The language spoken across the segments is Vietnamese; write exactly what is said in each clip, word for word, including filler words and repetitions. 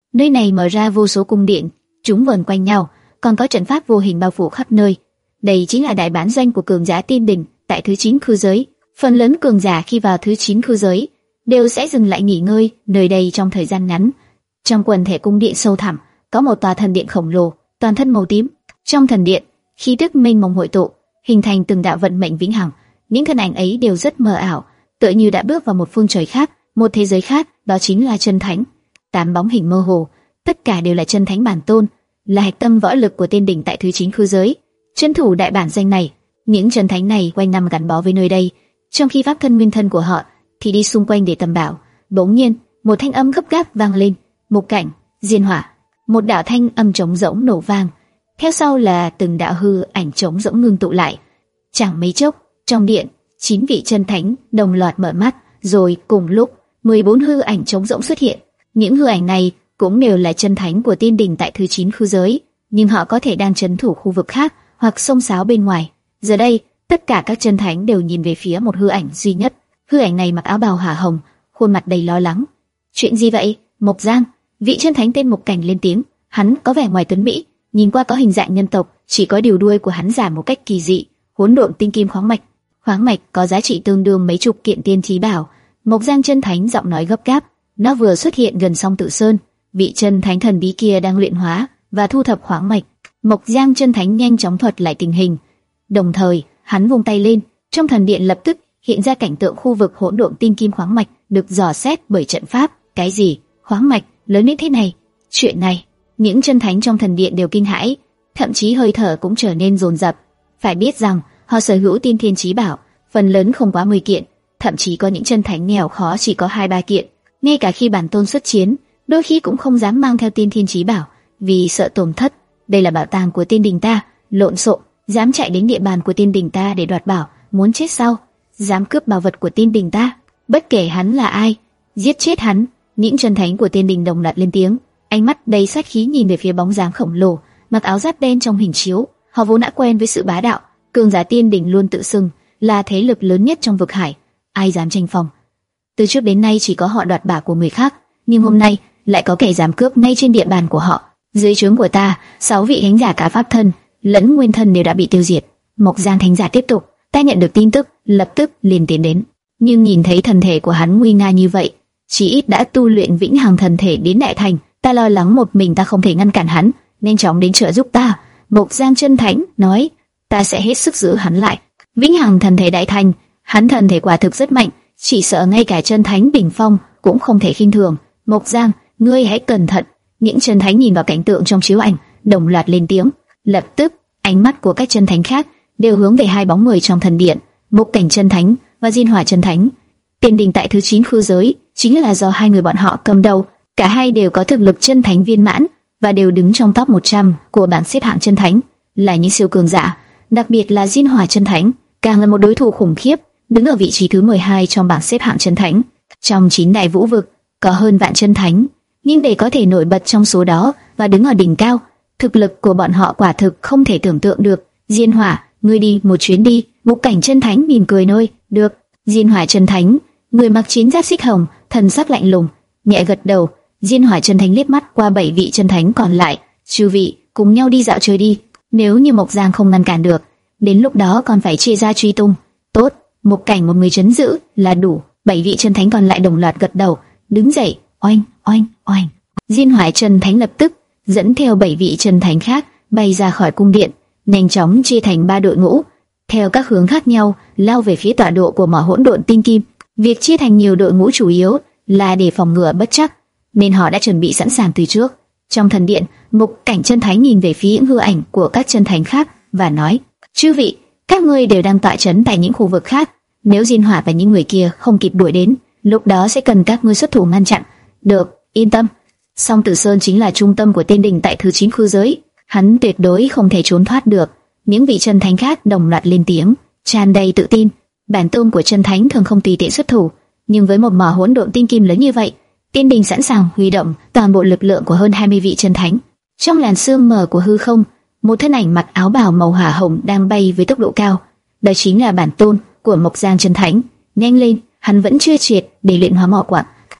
Nơi này mở ra vô số cung điện, chúng vần quanh nhau, còn có trận pháp vô hình bao phủ khắp nơi. Đây chính là đại bản doanh của cường giả tiên đình tại thứ chín khư giới. Phần lớn cường giả khi vào thứ chín khư giới đều sẽ dừng lại nghỉ ngơi nơi đây trong thời gian ngắn. Trong quần thể cung điện sâu thẳm có một tòa thần điện khổng lồ, toàn thân màu tím. Trong thần điện, khí tức mênh mông hội tụ, hình thành từng đạo vận mệnh vĩnh hằng. Những thân ảnh ấy đều rất mờ ảo, tựa như đã bước vào một phương trời khác, một thế giới khác, đó chính là chân thánh. Tám bóng hình mơ hồ, tất cả đều là chân thánh bản tôn, là hạch tâm võ lực của tiên đỉnh tại thứ chín khư giới. Chân thủ đại bản danh này, những chân thánh này quanh năm gắn bó với nơi đây, trong khi pháp thân nguyên thân của họ thì đi xung quanh để tầm bảo. Bỗng nhiên, một thanh âm gấp gáp vang lên, Mục Cảnh, Diên Hỏa. Một đạo thanh âm trống rỗng nổ vang, theo sau là từng đạo hư ảnh trống rỗng ngưng tụ lại. Chẳng mấy chốc, trong điện, chín vị chân thánh đồng loạt mở mắt, rồi cùng lúc mười bốn hư ảnh trống rỗng xuất hiện. Những hư ảnh này cũng đều là chân thánh của tiên đình tại thứ chín khư giới, nhưng họ có thể đang trấn thủ khu vực khác hoặc xông xáo bên ngoài. Giờ đây, tất cả các chân thánh đều nhìn về phía một hư ảnh duy nhất. Hư ảnh này mặc áo bào hỏa hồng, khuôn mặt đầy lo lắng. Chuyện gì vậy, Mộc Giang? Vị chân thánh tên Mục Cảnh lên tiếng. Hắn có vẻ ngoài tuấn mỹ, nhìn qua có hình dạng nhân tộc, chỉ có điều đuôi của hắn giả một cách kỳ dị. Hỗn độn tinh kim khoáng mạch, khoáng mạch có giá trị tương đương mấy chục kiện tiên trí bảo. Mộc Giang chân thánh giọng nói gấp gáp. Nó vừa xuất hiện gần Song Tử Sơn, vị chân thánh thần bí kia đang luyện hóa và thu thập khoáng mạch. Mộc Giang chân thánh nhanh chóng thuật lại tình hình, đồng thời hắn vung tay lên, trong thần điện lập tức hiện ra cảnh tượng khu vực hỗn độn tinh kim khoáng mạch được dò xét bởi trận pháp. Cái gì? Khoáng mạch lớn đến thế này? Chuyện này, những chân thánh trong thần điện đều kinh hãi, thậm chí hơi thở cũng trở nên dồn dập. Phải biết rằng họ sở hữu tiên thiên chí bảo, phần lớn không quá mười kiện, thậm chí có những chân thánh nghèo khó chỉ có hai ba kiện. Ngay cả khi bản tôn xuất chiến, đôi khi cũng không dám mang theo tiên thiên chí bảo, vì sợ tổn thất. Đây là bảo tàng của tiên đình ta, lộn xộn, dám chạy đến địa bàn của tiên đình ta để đoạt bảo, muốn chết sao? Dám cướp bảo vật của tiên đình ta, bất kể hắn là ai, giết chết hắn. Những chân thánh của tiên đình đồng loạt lên tiếng, ánh mắt đầy sát khí nhìn về phía bóng dáng khổng lồ, mặc áo giáp đen trong hình chiếu. Họ vốn đã quen với sự bá đạo, cường giả tiên đình luôn tự xưng là thế lực lớn nhất trong vực hải, ai dám tranh phong. Từ trước đến nay chỉ có họ đoạt bảo của người khác, nhưng hôm nay lại có kẻ dám cướp ngay trên địa bàn của họ. Dưới trướng của ta, sáu vị thánh giả cả pháp thân lẫn nguyên thân đều đã bị tiêu diệt. Mộc Giang thánh giả tiếp tục, ta nhận được tin tức, lập tức liền tiến đến. Nhưng nhìn thấy thân thể của hắn nguy nga như vậy, chỉ ít đã tu luyện vĩnh hằng thần thể đến đại thành, ta lo lắng một mình ta không thể ngăn cản hắn, nhanh chóng đến trợ giúp ta. Mộc Giang chân thánh nói, ta sẽ hết sức giữ hắn lại. Vĩnh hằng thần thể đại thành, hắn thần thể quả thực rất mạnh, chỉ sợ ngay cả chân thánh đỉnh phong cũng không thể khinh thường. Mộc Giang, ngươi hãy cẩn thận. Những chân thánh nhìn vào cảnh tượng trong chiếu ảnh, đồng loạt lên tiếng. Lập tức, ánh mắt của các chân thánh khác đều hướng về hai bóng người trong thần điện, Mục Cảnh chân thánh và Diên Hỏa chân thánh. Tiên đình tại thứ chín khư giới chính là do hai người bọn họ cầm đầu, cả hai đều có thực lực chân thánh viên mãn và đều đứng trong top một trăm của bảng xếp hạng chân thánh, là những siêu cường giả. Đặc biệt là Diên Hỏa chân thánh, càng là một đối thủ khủng khiếp, đứng ở vị trí thứ mười hai trong bảng xếp hạng chân thánh. Trong chín đại vũ vực có hơn vạn chân thánh, nhưng để có thể nổi bật trong số đó và đứng ở đỉnh cao, thực lực của bọn họ quả thực không thể tưởng tượng được. Diên Hỏa, ngươi đi một chuyến đi. Mục Cảnh chân thánh mỉm cười nói, được. Diên Hỏa chân thánh, người mặc chiến giáp xích hồng, thần sắc lạnh lùng, nhẹ gật đầu. Diên Hỏa chân thánh liếc mắt qua bảy vị chân thánh còn lại, chư vị cùng nhau đi dạo chơi đi. Nếu như Mộc Giang không ngăn cản được, đến lúc đó còn phải chia ra truy tung. Tốt, Mục Cảnh một người trấn giữ là đủ. Bảy vị chân thánh còn lại đồng loạt gật đầu, đứng dậy. Oanh, oanh, oanh. Diên Hỏa chân thánh lập tức dẫn theo bảy vị chân thánh khác bay ra khỏi cung điện, nhanh chóng chia thành ba đội ngũ, theo các hướng khác nhau lao về phía tọa độ của mỏ hỗn độn tinh kim. Việc chia thành nhiều đội ngũ chủ yếu là để phòng ngừa bất trắc, nên họ đã chuẩn bị sẵn sàng từ trước. Trong thần điện, Mục Cảnh chân thánh nhìn về phía những hư ảnh của các chân thánh khác và nói: chư vị, các ngươi đều đang tọa trấn tại những khu vực khác. Nếu Diên Hỏa và những người kia không kịp đuổi đến, lúc đó sẽ cần các ngươi xuất thủ ngăn chặn. Được, yên tâm. Song Tử Sơn chính là trung tâm của tiên đình tại thứ chín khư giới, hắn tuyệt đối không thể trốn thoát được. Những vị chân thánh khác đồng loạt lên tiếng, tràn đầy tự tin. Bản tôn của chân thánh thường không tùy tiện xuất thủ, nhưng với một mỏ hỗn độn tinh kim lớn như vậy, tiên đình sẵn sàng huy động toàn bộ lực lượng của hơn hai mươi vị chân thánh. Trong làn sương mờ của hư không, một thân ảnh mặc áo bào màu hỏa hồng đang bay với tốc độ cao. Đó chính là bản tôn của Mộc Giang chân thánh. Nhanh lên, hắn vẫn chưa triệt để luyện hóa mỏ quặng.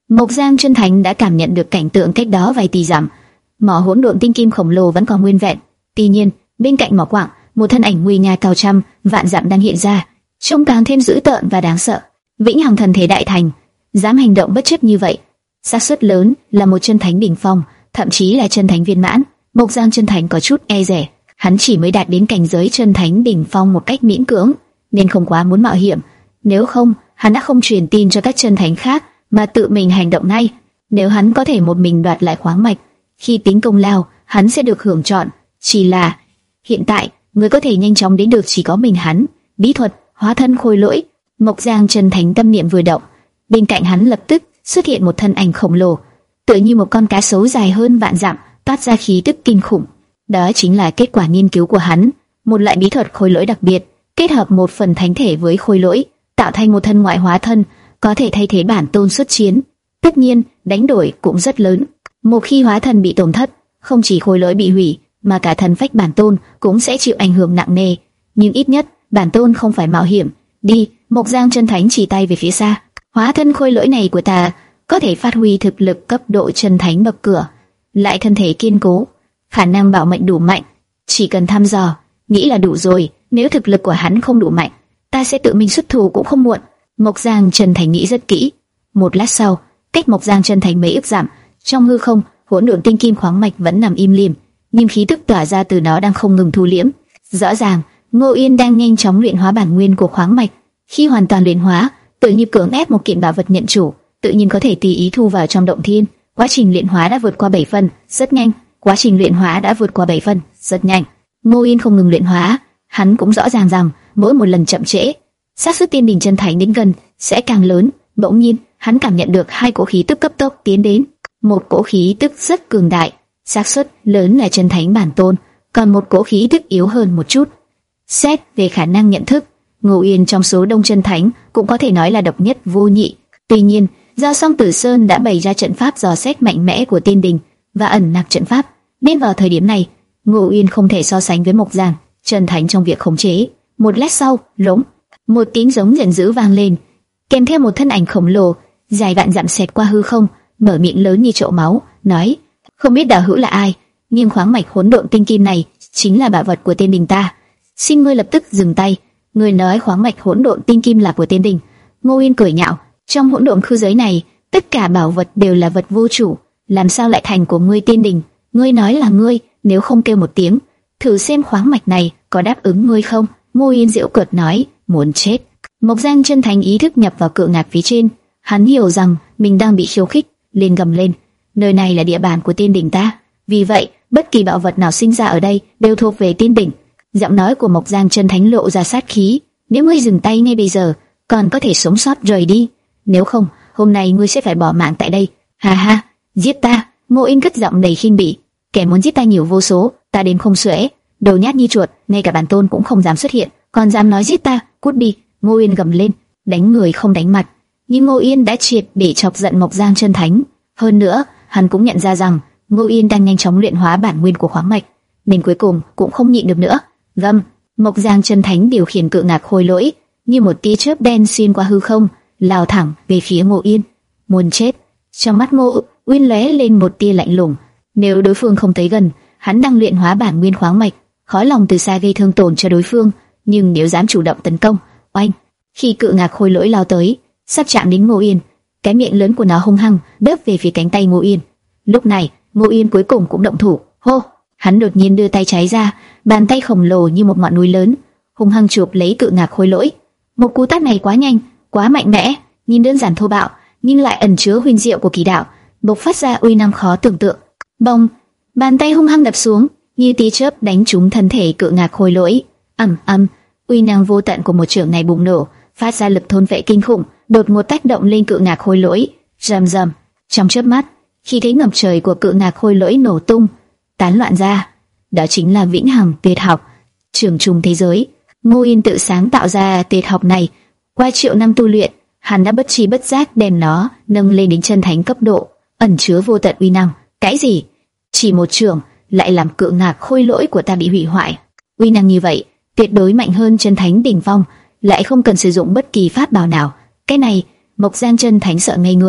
Mộc Giang chân thánh đã cảm nhận được cảnh tượng cách đó vài tỷ dặm. Mỏ hỗn độn tinh kim khổng lồ vẫn còn nguyên vẹn. Tuy nhiên, bên cạnh mỏ quặng, một thân ảnh nguy nga cao trăm vạn dặm đang hiện ra, trông càng thêm dữ tợn và đáng sợ. Vĩnh hằng thần thể đại thành, dám hành động bất chấp như vậy, xác suất lớn là một chân thánh đỉnh phong, thậm chí là chân thánh viên mãn. Mộc Giang chân thánh có chút e dè, hắn chỉ mới đạt đến cảnh giới chân thánh đỉnh phong một cách miễn cưỡng, nên không quá muốn mạo hiểm. Nếu không, hắn đã không truyền tin cho các chân thánh khác mà tự mình hành động ngay. Nếu hắn có thể một mình đoạt lại khoáng mạch, khi tính công lao, hắn sẽ được hưởng trọn. Chỉ là hiện tại, người có thể nhanh chóng đến được chỉ có mình hắn. Bí thuật hóa thân khôi lỗi. Mộc Giang chân thánh tâm niệm vừa động, bên cạnh hắn lập tức xuất hiện một thân ảnh khổng lồ, tựa như một con cá sấu dài hơn vạn dặm, toát ra khí tức kinh khủng. Đó chính là kết quả nghiên cứu của hắn, một loại bí thuật khôi lỗi đặc biệt, kết hợp một phần thánh thể với khôi lỗi, tạo thành một thân ngoại hóa thân, có thể thay thế bản tôn xuất chiến. Tất nhiên, đánh đổi cũng rất lớn. Một khi hóa thân bị tổn thất, không chỉ khôi lỗi bị hủy, mà cả thân phách bản tôn cũng sẽ chịu ảnh hưởng nặng nề. Nhưng ít nhất, bản tôn không phải mạo hiểm. Đi, Mộc Giang chân thánh chỉ tay về phía xa. Hóa thân khôi lỗi này của ta có thể phát huy thực lực cấp độ chân thánh bậc cửa, lại thân thể kiên cố, khả năng bảo mệnh đủ mạnh. Chỉ cần thăm dò, nghĩ là đủ rồi. Nếu thực lực của hắn không đủ mạnh, ta sẽ tự mình xuất thủ cũng không muộn. Mộc Giang chân thánh nghĩ rất kỹ. Một lát sau, cách Mộc Giang chân thánh mấy ức dặm, trong hư không, hỗn độn tinh kim khoáng mạch vẫn nằm im lìm, nhưng khí tức tỏa ra từ nó đang không ngừng thu liễm. Rõ ràng, Ngô Yên đang nhanh chóng luyện hóa bản nguyên của khoáng mạch. Khi hoàn toàn luyện hóa, tự như cưỡng ép một kiện bảo vật nhận chủ, tự nhiên có thể tùy ý thu vào trong động thiên. Quá trình luyện hóa đã vượt qua bảy phần, rất nhanh. Quá trình luyện hóa đã vượt qua bảy phần, rất nhanh. Ngô Yên không ngừng luyện hóa, hắn cũng rõ ràng rằng mỗi một lần chậm trễ, xác suất tiên đỉnh chân thánh đến gần sẽ càng lớn. Bỗng nhiên, hắn cảm nhận được hai cỗ khí tức cấp tốc tiến đến. Một cỗ khí tức rất cường đại, xác suất lớn là chân thánh bản tôn, còn một cỗ khí tức yếu hơn một chút. Xét về khả năng nhận thức, Ngô Yên trong số đông chân thánh cũng có thể nói là độc nhất vô nhị. Tuy nhiên, do Song Tử Sơn đã bày ra trận pháp dò xét mạnh mẽ của tiên đình và ẩn nặc trận pháp, nên vào thời điểm này, Ngô Yên không thể so sánh với Mộc Giang chân thánh trong việc khống chế. Một lát sau, lống, một tiếng giống giận dữ vang lên, kèm theo một thân ảnh khổng lồ dài vạn dặm xẹt qua hư không, mở miệng lớn như chậu máu, nói: không biết đạo hữu là ai, nhưng khoáng mạch hỗn độn tinh kim này chính là bảo vật của tiên đình ta. Xin ngươi lập tức dừng tay. Ngươi nói khoáng mạch hỗn độn tinh kim là của tiên đình? Ngô Yên cười nhạo: trong hỗn độn khư giới này, tất cả bảo vật đều là vật vô chủ, làm sao lại thành của ngươi tiên đình? Ngươi nói là ngươi, nếu không kêu một tiếng, thử xem khoáng mạch này có đáp ứng ngươi không? Ngô Yên giễu cợt nói: muốn chết. Mộc Giang chân thánh ý thức nhập vào cự ngạc phía trên, hắn hiểu rằng mình đang bị khiêu khích, liền gầm lên: nơi này là địa bàn của tiên đình ta, vì vậy bất kỳ bảo vật nào sinh ra ở đây đều thuộc về tiên đình. Giọng nói của Mộc Giang chân thánh lộ ra sát khí: nếu ngươi dừng tay ngay bây giờ, còn có thể sống sót rời đi, nếu không, hôm nay ngươi sẽ phải bỏ mạng tại đây. Ha ha, giết ta! Ngô Yên cất giọng đầy khinh bỉ: kẻ muốn giết ta nhiều vô số, ta đến không xuể, đầu nhát như chuột, ngay cả bản tôn cũng không dám xuất hiện, còn dám nói giết ta, cút đi! Ngô Yên gầm lên, đánh người không đánh mặt. Nhưng Ngô Yên đã triệt để chọc giận Mộc Giang chân thánh. Hơn nữa, hắn cũng nhận ra rằng Ngô Yên đang nhanh chóng luyện hóa bản nguyên của khoáng mạch, nên cuối cùng cũng không nhịn được nữa. Gầm, Mộc Giang chân thánh điều khiển cự ngạc khôi lỗi như một tia chớp đen xuyên qua hư không, lao thẳng về phía Ngô Yên. Muốn chết! Trong mắt Ngô Uyên lóe lên một tia lạnh lùng. Nếu đối phương không tới gần, hắn đang luyện hóa bản nguyên khoáng mạch, khó lòng từ xa gây thương tổn cho đối phương. Nhưng nếu dám chủ động tấn công, oanh! Khi cự ngạc khôi lỗi lao tới, sắp chạm đến Ngô Yên, cái miệng lớn của nó hung hăng đớp về phía cánh tay Ngô Yên. Lúc này, Ngô Yên cuối cùng cũng động thủ. Hô! Hắn đột nhiên đưa tay trái ra, bàn tay khổng lồ như một ngọn núi lớn, hung hăng chụp lấy cự ngạc khôi lỗi. Một cú tát này quá nhanh, quá mạnh mẽ, nhìn đơn giản thô bạo, nhưng lại ẩn chứa huyền diệu của kỳ đạo, bộc phát ra uy năng khó tưởng tượng. Bông! Bàn tay hung hăng đập xuống, như tia chớp đánh trúng thân thể cự ngạc khôi lỗi. Ầm ầm! Uy năng vô tận của một chưởng này bùng nổ, phát ra lực thôn phệ kinh khủng, đột ngột tác động lên cự ngạc khôi lỗi. Rầm rầm! Trong chớp mắt, khi thế ngập trời của cự ngạc khôi lỗi nổ tung, tán loạn ra. Đó chính là vĩnh hằng tuyệt học, trường trùng thế giới. Ngô Yên tự sáng tạo ra tuyệt học này, qua triệu năm tu luyện, hắn đã bất tri bất giác đem nó nâng lên đến chân thánh cấp độ, ẩn chứa vô tận uy năng. Cái gì? Chỉ một trường lại làm cự ngạc khôi lỗi của ta bị hủy hoại? Uy năng như vậy, tuyệt đối mạnh hơn chân thánh đỉnh phong, lại không cần sử dụng bất kỳ pháp bảo nào. Cái này, Mộc Giang chân thánh sợ ngây người.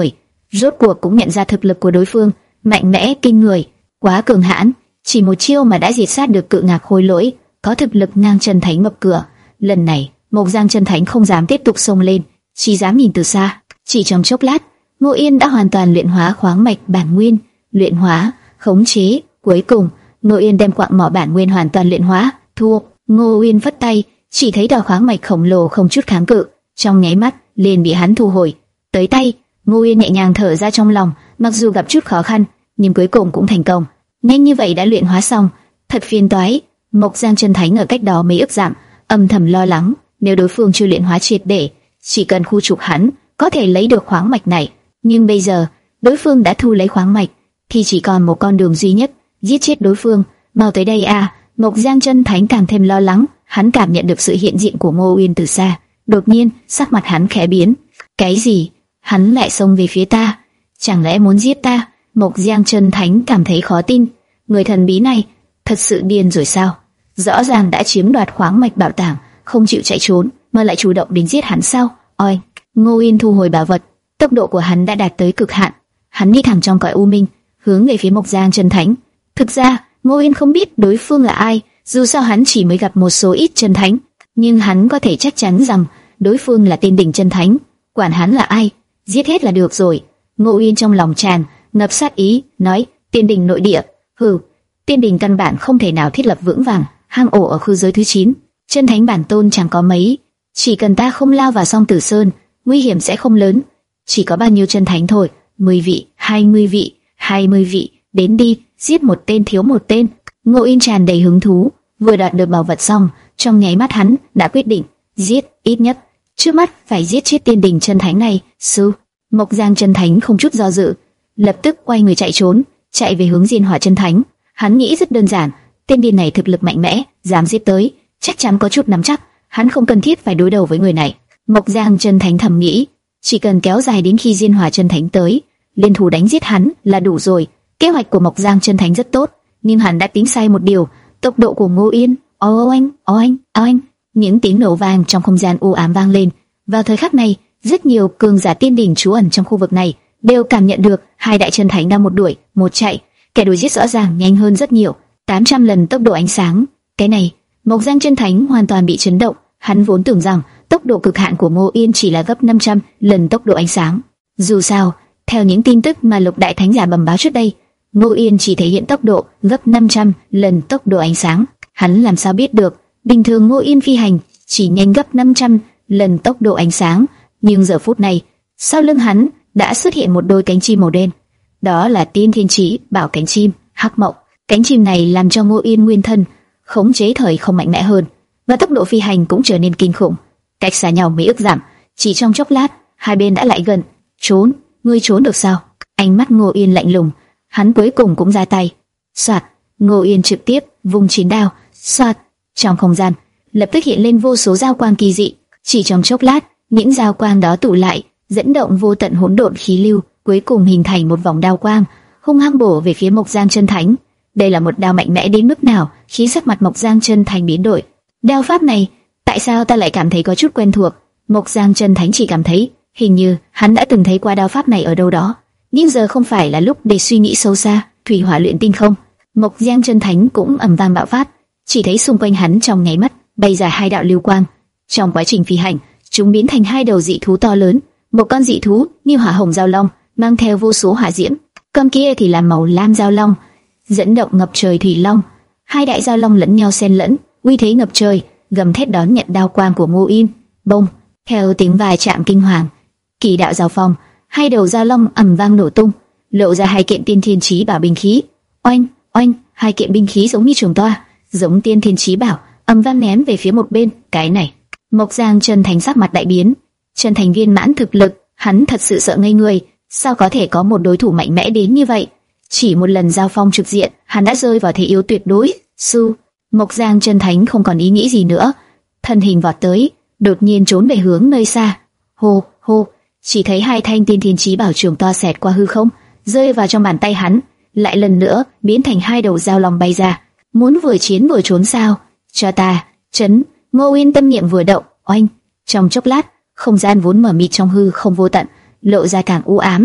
rốt cuộc cũng nhận ra thực lực của đối phương, mạnh mẽ kinh người, quá cường hãn, chỉ một chiêu mà đã diệt sát được Cự Ngạc Khôi Lỗi, có thực lực ngang Chân Thánh ngập cửa. Lần này, Mộc Giang Chân Thánh không dám tiếp tục xông lên, chỉ dám nhìn từ xa. Chỉ trong chốc lát, Ngô Yên đã hoàn toàn luyện hóa khoáng mạch bản nguyên, luyện hóa, khống chế, cuối cùng, Ngô Yên đem quặng mỏ bản nguyên hoàn toàn luyện hóa, thua. Ngô Yên phất tay, chỉ thấy đào khoáng mạch khổng lồ không chút kháng cự, trong nháy mắt liền bị hắn thu hồi. Tới tay, Ngô Yên nhẹ nhàng thở ra trong lòng, mặc dù gặp chút khó khăn, nhưng cuối cùng cũng thành công. Nhanh như vậy đã luyện hóa xong, thật phiền toái. Mộc Giang Chân Thánh ở cách đó mấy ức dặm, âm thầm lo lắng, nếu đối phương chưa luyện hóa triệt để, chỉ cần khu trục hắn, có thể lấy được khoáng mạch này. Nhưng bây giờ, đối phương đã thu lấy khoáng mạch, thì chỉ còn một con đường duy nhất, giết chết đối phương. Mau tới đây à! Mộc Giang Chân Thánh càng thêm lo lắng, hắn cảm nhận được sự hiện diện của Ngô Uyên từ xa. Đột nhiên, sắc mặt hắn khẽ biến. Cái gì? Hắn lại xông về phía ta? Chẳng lẽ muốn giết ta? Mộc Giang Chân Thánh cảm thấy khó tin. Người thần bí này thật sự điên rồi sao? Rõ ràng đã chiếm đoạt khoáng mạch bảo tàng, không chịu chạy trốn, mà lại chủ động đến giết hắn sao? Oi! Ngô Uyên thu hồi bảo vật, tốc độ của hắn đã đạt tới cực hạn. Hắn đi thẳng trong cõi u minh, hướng về phía Mộc Giang Chân Thánh. Thực ra, Ngô Uyên không biết đối phương là ai, dù sao hắn chỉ mới gặp một số ít chân thánh, nhưng hắn có thể chắc chắn rằng đối phương là tên đỉnh chân thánh. Quản hắn là ai, giết hết là được rồi. Ngô Uyên trong lòng tràn ngập sát ý, nói: Tiên đỉnh nội địa, hừ, tiên đỉnh căn bản không thể nào thiết lập vững vàng, hang ổ ở khu giới thứ chín, chân thánh bản tôn chẳng có mấy, chỉ cần ta không lao vào Song Tử Sơn, nguy hiểm sẽ không lớn. Chỉ có bao nhiêu chân thánh thôi, mười vị, hai mươi vị, hai mươi vị, đến đi, giết một tên thiếu một tên. Ngô Uyên tràn đầy hứng thú, vừa đoạt được bảo vật xong, trong nháy mắt hắn đã quyết định giết, ít nhất trước mắt phải giết chết tiên đỉnh chân thánh này. Sư Mộc Giang Chân Thánh không chút do dự, lập tức quay người chạy trốn, chạy về hướng Diên Hỏa Chân Thánh. Hắn nghĩ rất đơn giản, tên điên này thực lực mạnh mẽ, dám giết tới, chắc chắn có chút nắm chắc, hắn không cần thiết phải đối đầu với người này. Mộc Giang Chân Thánh thầm nghĩ, chỉ cần kéo dài đến khi Diên Hỏa Chân Thánh tới, liên thủ đánh giết hắn là đủ rồi. Kế hoạch của Mộc Giang Chân Thánh rất tốt, nhưng hắn đã tính sai một điều, tốc độ của Ngô Yên. Oanh, oanh, oanh, những tiếng nổ vang trong không gian u ám vang lên. Vào thời khắc này, rất nhiều cường giả tiên đỉnh trú ẩn trong khu vực này đều cảm nhận được hai đại chân thánh đang một đuổi, một chạy. Kẻ đuổi giết rõ ràng nhanh hơn rất nhiều, tám trăm lần tốc độ ánh sáng. Cái này, Mộc Giang Chân Thánh hoàn toàn bị chấn động. Hắn vốn tưởng rằng tốc độ cực hạn của Ngô Yên chỉ là gấp năm trăm lần tốc độ ánh sáng. Dù sao, theo những tin tức mà Lục Đại Thánh giả bẩm báo trước đây, Ngô Yên chỉ thể hiện tốc độ gấp năm trăm lần tốc độ ánh sáng. Hắn làm sao biết được, bình thường Ngô Yên phi hành chỉ nhanh gấp năm trăm lần tốc độ ánh sáng, nhưng giờ phút này, sau lưng hắn đã xuất hiện một đôi cánh chim màu đen. Đó là Tiên Thiên Chí Bảo cánh chim Hắc Mộng. Cánh chim này làm cho Ngô Yên nguyên thân khống chế thời không mạnh mẽ hơn, và tốc độ phi hành cũng trở nên kinh khủng. Cách xa nhau mấy ức dặm, chỉ trong chốc lát, hai bên đã lại gần. Trốn, ngươi trốn được sao? Ánh mắt Ngô Yên lạnh lùng, hắn cuối cùng cũng ra tay. Soạt, Ngô Yên trực tiếp vung chiến đao, soạt, trong không gian lập tức hiện lên vô số giao quang kỳ dị. Chỉ trong chốc lát, những giao quang đó tụ lại, dẫn động vô tận hỗn độn khí lưu, cuối cùng hình thành một vòng đao quang, hung hăng bổ về phía Mộc Giang Chân Thánh. Đây là một đao mạnh mẽ đến mức nào, khiến sắc mặt Mộc Giang Chân Thánh biến đổi. Đao pháp này, tại sao ta lại cảm thấy có chút quen thuộc? Mộc Giang Chân Thánh chỉ cảm thấy, hình như hắn đã từng thấy qua đao pháp này ở đâu đó, nhưng giờ không phải là lúc để suy nghĩ sâu xa. Thủy Hỏa Luyện Tinh Không. Mộc Giang Chân Thánh cũng ầm vang bạo phát, chỉ thấy xung quanh hắn trong nháy mắt bay ra hai đạo lưu quang. Trong quá trình phi hành, chúng biến thành hai đầu dị thú to lớn. Một con dị thú như hỏa hồng giao long, mang theo vô số hỏa diễm, con kia thì là màu lam giao long, dẫn động ngập trời thủy long. Hai đại giao long lẫn nhau xen lẫn, uy thế ngập trời, gầm thét đón nhận đao quang của Ngô Yên. Bông, theo tiếng va chạm kinh hoàng, kỳ đạo giao phong, hai đầu giao long ầm vang nổ tung, lộ ra hai kiện Tiên Thiên Chí Bảo binh khí. Oanh, oanh, hai kiện binh khí giống như trường toa, giống Tiên Thiên Chí Bảo, ầm vang ném về phía một bên. Cái này, Mộc Giang Chân Thánh sắc mặt đại biến. Chân thành viên mãn thực lực, hắn thật sự sợ ngây người, sao có thể có một đối thủ mạnh mẽ đến như vậy? Chỉ một lần giao phong trực diện, hắn đã rơi vào thế yếu tuyệt đối. Su, Mộc Giang Chân Thánh không còn ý nghĩ gì nữa, thân hình vọt tới, đột nhiên trốn về hướng nơi xa. Hô, hô, chỉ thấy hai thanh Tiên Thiên Chí Bảo trường to xẹt qua hư không, rơi vào trong bàn tay hắn, lại lần nữa biến thành hai đầu giao long bay ra. Muốn vừa chiến vừa trốn sao? Cho ta, chấn! Ngô Uyên tâm niệm vừa động, oanh! Trong chốc lát, không gian vốn mở mịt trong hư không vô tận, lộ ra càng u ám,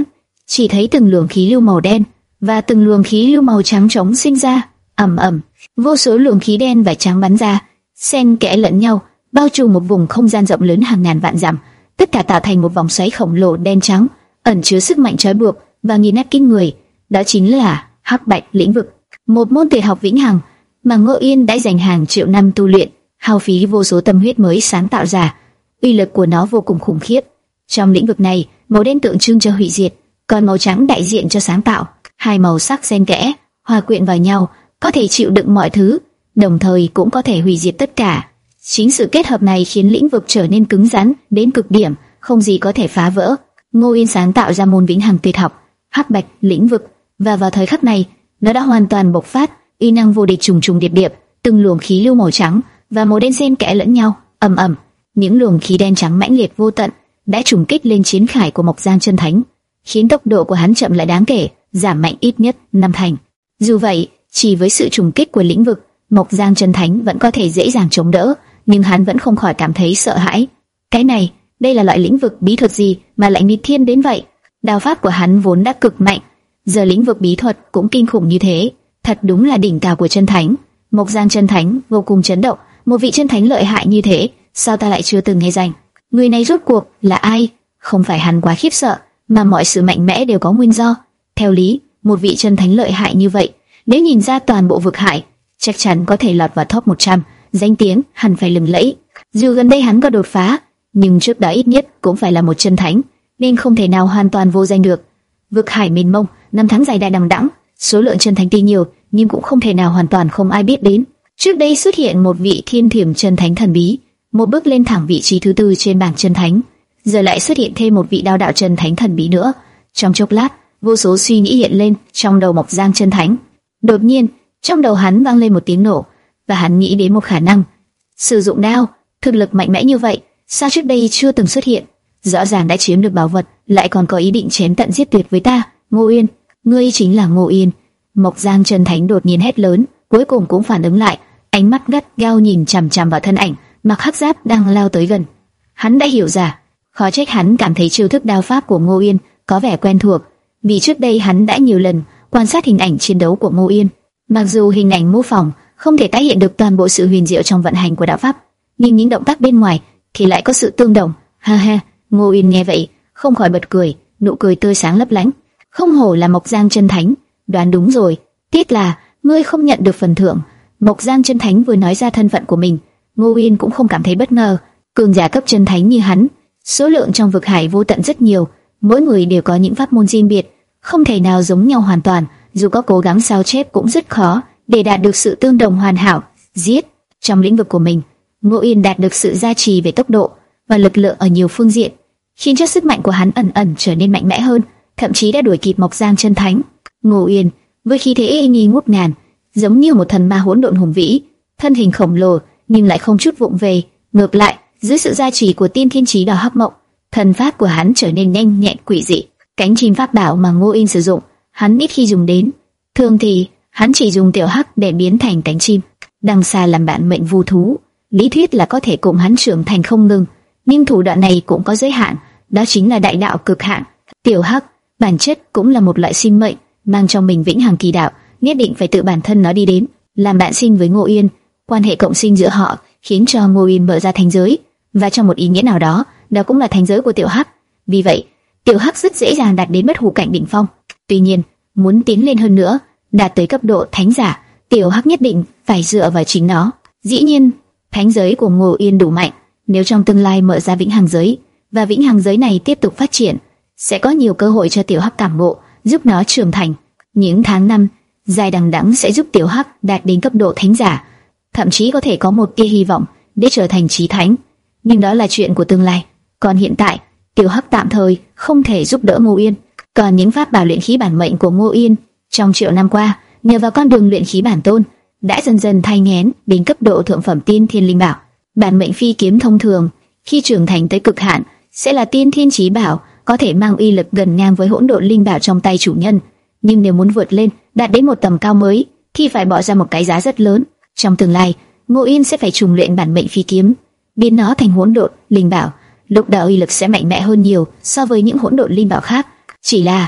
chỉ thấy từng luồng khí lưu màu đen và từng luồng khí lưu màu trắng trống sinh ra. Ầm ầm, vô số luồng khí đen và trắng bắn ra, xen kẽ lẫn nhau, bao trùm một vùng không gian rộng lớn hàng ngàn vạn dặm, tất cả tạo thành một vòng xoáy khổng lồ đen trắng, ẩn chứa sức mạnh trói buộc và nghiền nát kinh người. Đó chính là Hắc Bạch lĩnh vực, một môn tuyệt học vĩnh hằng mà Ngô Yên đã dành hàng triệu năm tu luyện, hao phí vô số tâm huyết mới sáng tạo ra. Uy lực của nó vô cùng khủng khiếp. Trong lĩnh vực này, màu đen tượng trưng cho hủy diệt, còn màu trắng đại diện cho sáng tạo. Hai màu sắc xen kẽ, hòa quyện vào nhau, có thể chịu đựng mọi thứ, đồng thời cũng có thể hủy diệt tất cả. Chính sự kết hợp này khiến lĩnh vực trở nên cứng rắn đến cực điểm, không gì có thể phá vỡ. Ngô Yên sáng tạo ra môn vĩnh hằng tuyệt học, Hắc Bạch lĩnh vực, và vào thời khắc này, nó đã hoàn toàn bộc phát, uy năng vô địch trùng trùng điệp điệp, từng luồng khí lưu màu trắng và màu đen xen kẽ lẫn nhau, ầm ầm, những luồng khí đen trắng mãnh liệt vô tận đã trùng kích lên chiến khải của Mộc Giang Chân Thánh, khiến tốc độ của hắn chậm lại đáng kể, giảm mạnh ít nhất năm thành. Dù vậy, chỉ với sự trùng kích của lĩnh vực, Mộc Giang Chân Thánh vẫn có thể dễ dàng chống đỡ, nhưng hắn vẫn không khỏi cảm thấy sợ hãi. Cái này, đây là loại lĩnh vực bí thuật gì mà lại nghịch thiên đến vậy? Đao pháp của hắn vốn đã cực mạnh, giờ lĩnh vực bí thuật cũng kinh khủng như thế, thật đúng là đỉnh cao của chân thánh. Mộc Giang Chân Thánh vô cùng chấn động, một vị chân thánh lợi hại như thế, sao ta lại chưa từng nghe danh? Người này rốt cuộc là ai? Không phải hắn quá khiếp sợ, mà mọi sự mạnh mẽ đều có nguyên do. Theo lý, một vị chân thánh lợi hại như vậy, nếu nhìn ra toàn bộ vực hải, chắc chắn có thể lọt vào top một trăm, danh tiếng hẳn phải lừng lẫy. Dù gần đây hắn có đột phá, nhưng trước đó ít nhất cũng phải là một chân thánh, nên không thể nào hoàn toàn vô danh được. Vực hải mênh mông, năm tháng dài đằng đẵng, số lượng chân thánh tuy nhiều, nhưng cũng không thể nào hoàn toàn không ai biết đến. Trước đây xuất hiện một vị thiên thiểm chân thánh thần bí, một bước lên thẳng vị trí thứ tư trên bảng chân thánh. Giờ lại xuất hiện thêm một vị đao đạo chân thánh thần bí nữa. Trong chốc lát, vô số suy nghĩ hiện lên trong đầu Mộc Giang Chân Thánh. Đột nhiên, trong đầu hắn vang lên một tiếng nổ, và hắn nghĩ đến một khả năng: sử dụng đao, thực lực mạnh mẽ như vậy, sao trước đây chưa từng xuất hiện? Rõ ràng đã chiếm được bảo vật, lại còn có ý định chém tận giết tuyệt với ta. Ngô Yên, ngươi chính là Ngô Yên! Mộc Giang Chân Thánh đột nhiên hét lớn, cuối cùng cũng phản ứng lại, ánh mắt gắt gao nhìn chằm chằm vào thân ảnh mặc hắc giáp đang lao tới gần. Hắn đã hiểu ra, khó trách hắn cảm thấy chiêu thức đao pháp của Ngô Yên có vẻ quen thuộc, vì trước đây hắn đã nhiều lần quan sát hình ảnh chiến đấu của Ngô Yên. Mặc dù hình ảnh mô phỏng không thể tái hiện được toàn bộ sự huyền diệu trong vận hành của đạo pháp, nhưng những động tác bên ngoài thì lại có sự tương đồng. Ha ha, Ngô Yên nghe vậy không khỏi bật cười, nụ cười tươi sáng lấp lánh. Không hổ là Mộc Giang Chân Thánh, đoán đúng rồi, tiếc là ngươi không nhận được phần thưởng. Mộc Giang Chân Thánh vừa nói ra thân phận của mình, Ngô Yên cũng không cảm thấy bất ngờ. Cường giả cấp chân thánh như hắn, số lượng trong vực hải vô tận rất nhiều, mỗi người đều có những pháp môn riêng biệt, không thể nào giống nhau hoàn toàn, dù có cố gắng sao chép cũng rất khó để đạt được sự tương đồng hoàn hảo. Giết, trong lĩnh vực của mình, Ngô Yên đạt được sự gia trì về tốc độ và lực lượng ở nhiều phương diện, khiến cho sức mạnh của hắn ẩn ẩn trở nên mạnh mẽ hơn, thậm chí đã đuổi kịp Mộc Giang Chân Thánh. Ngô Yên với khí thế uy nghi ngút ngàn, giống như một thần ma hỗn độn hùng vĩ, thân hình khổng lồ nhưng lại không chút vụng về. Ngược lại, dưới sự gia trì của tiên thiên chí đỏ hắc mộng, thần pháp của hắn trở nên nhanh nhẹn quỷ dị. Cánh chim pháp bảo mà Ngô Yên sử dụng, hắn ít khi dùng đến. Thường thì hắn chỉ dùng tiểu hắc để biến thành cánh chim, đằng xa làm bạn mệnh vu thú. Lý thuyết là có thể cùng hắn trưởng thành không ngừng, nhưng thủ đoạn này cũng có giới hạn, đó chính là đại đạo cực hạn. Tiểu hắc bản chất cũng là một loại sinh mệnh, mang trong mình vĩnh hằng kỳ đạo, nhất định phải tự bản thân nó đi đến, làm bạn sinh với Ngô Yên. Quan hệ cộng sinh giữa họ khiến cho Ngô Yên mở ra thành giới, và trong một ý nghĩa nào đó, đó cũng là thành giới của tiểu hắc. Vì vậy, tiểu hắc rất dễ dàng đạt đến bất hủ cảnh đỉnh phong. Tuy nhiên, muốn tiến lên hơn nữa, đạt tới cấp độ thánh giả, tiểu hắc nhất định phải dựa vào chính nó. Dĩ nhiên, thánh giới của Ngô Yên đủ mạnh, nếu trong tương lai mở ra vĩnh hằng giới, và vĩnh hằng giới này tiếp tục phát triển, sẽ có nhiều cơ hội cho tiểu hắc cảm ngộ, giúp nó trưởng thành. Những tháng năm dài đằng đẵng sẽ giúp tiểu hắc đạt đến cấp độ thánh giả, thậm chí có thể có một tia hy vọng để trở thành chí thánh. Nhưng đó là chuyện của tương lai. Còn hiện tại, tiểu hắc tạm thời không thể giúp đỡ Ngô Yên. Còn những pháp bảo luyện khí bản mệnh của Ngô Yên trong triệu năm qua, nhờ vào con đường luyện khí bản tôn, đã dần dần thay nghén đến cấp độ thượng phẩm tiên thiên linh bảo. Bản mệnh phi kiếm thông thường, khi trưởng thành tới cực hạn, sẽ là tiên thiên chí bảo, có thể mang uy lực gần ngang với hỗn độn linh bảo trong tay chủ nhân. Nhưng nếu muốn vượt lên, đạt đến một tầm cao mới, thì phải bỏ ra một cái giá rất lớn. Trong tương lai, Ngô Yên sẽ phải trùng luyện bản mệnh phi kiếm, biến nó thành hỗn độn linh bảo. Lúc đó uy lực sẽ mạnh mẽ hơn nhiều so với những hỗn độn linh bảo khác. Chỉ là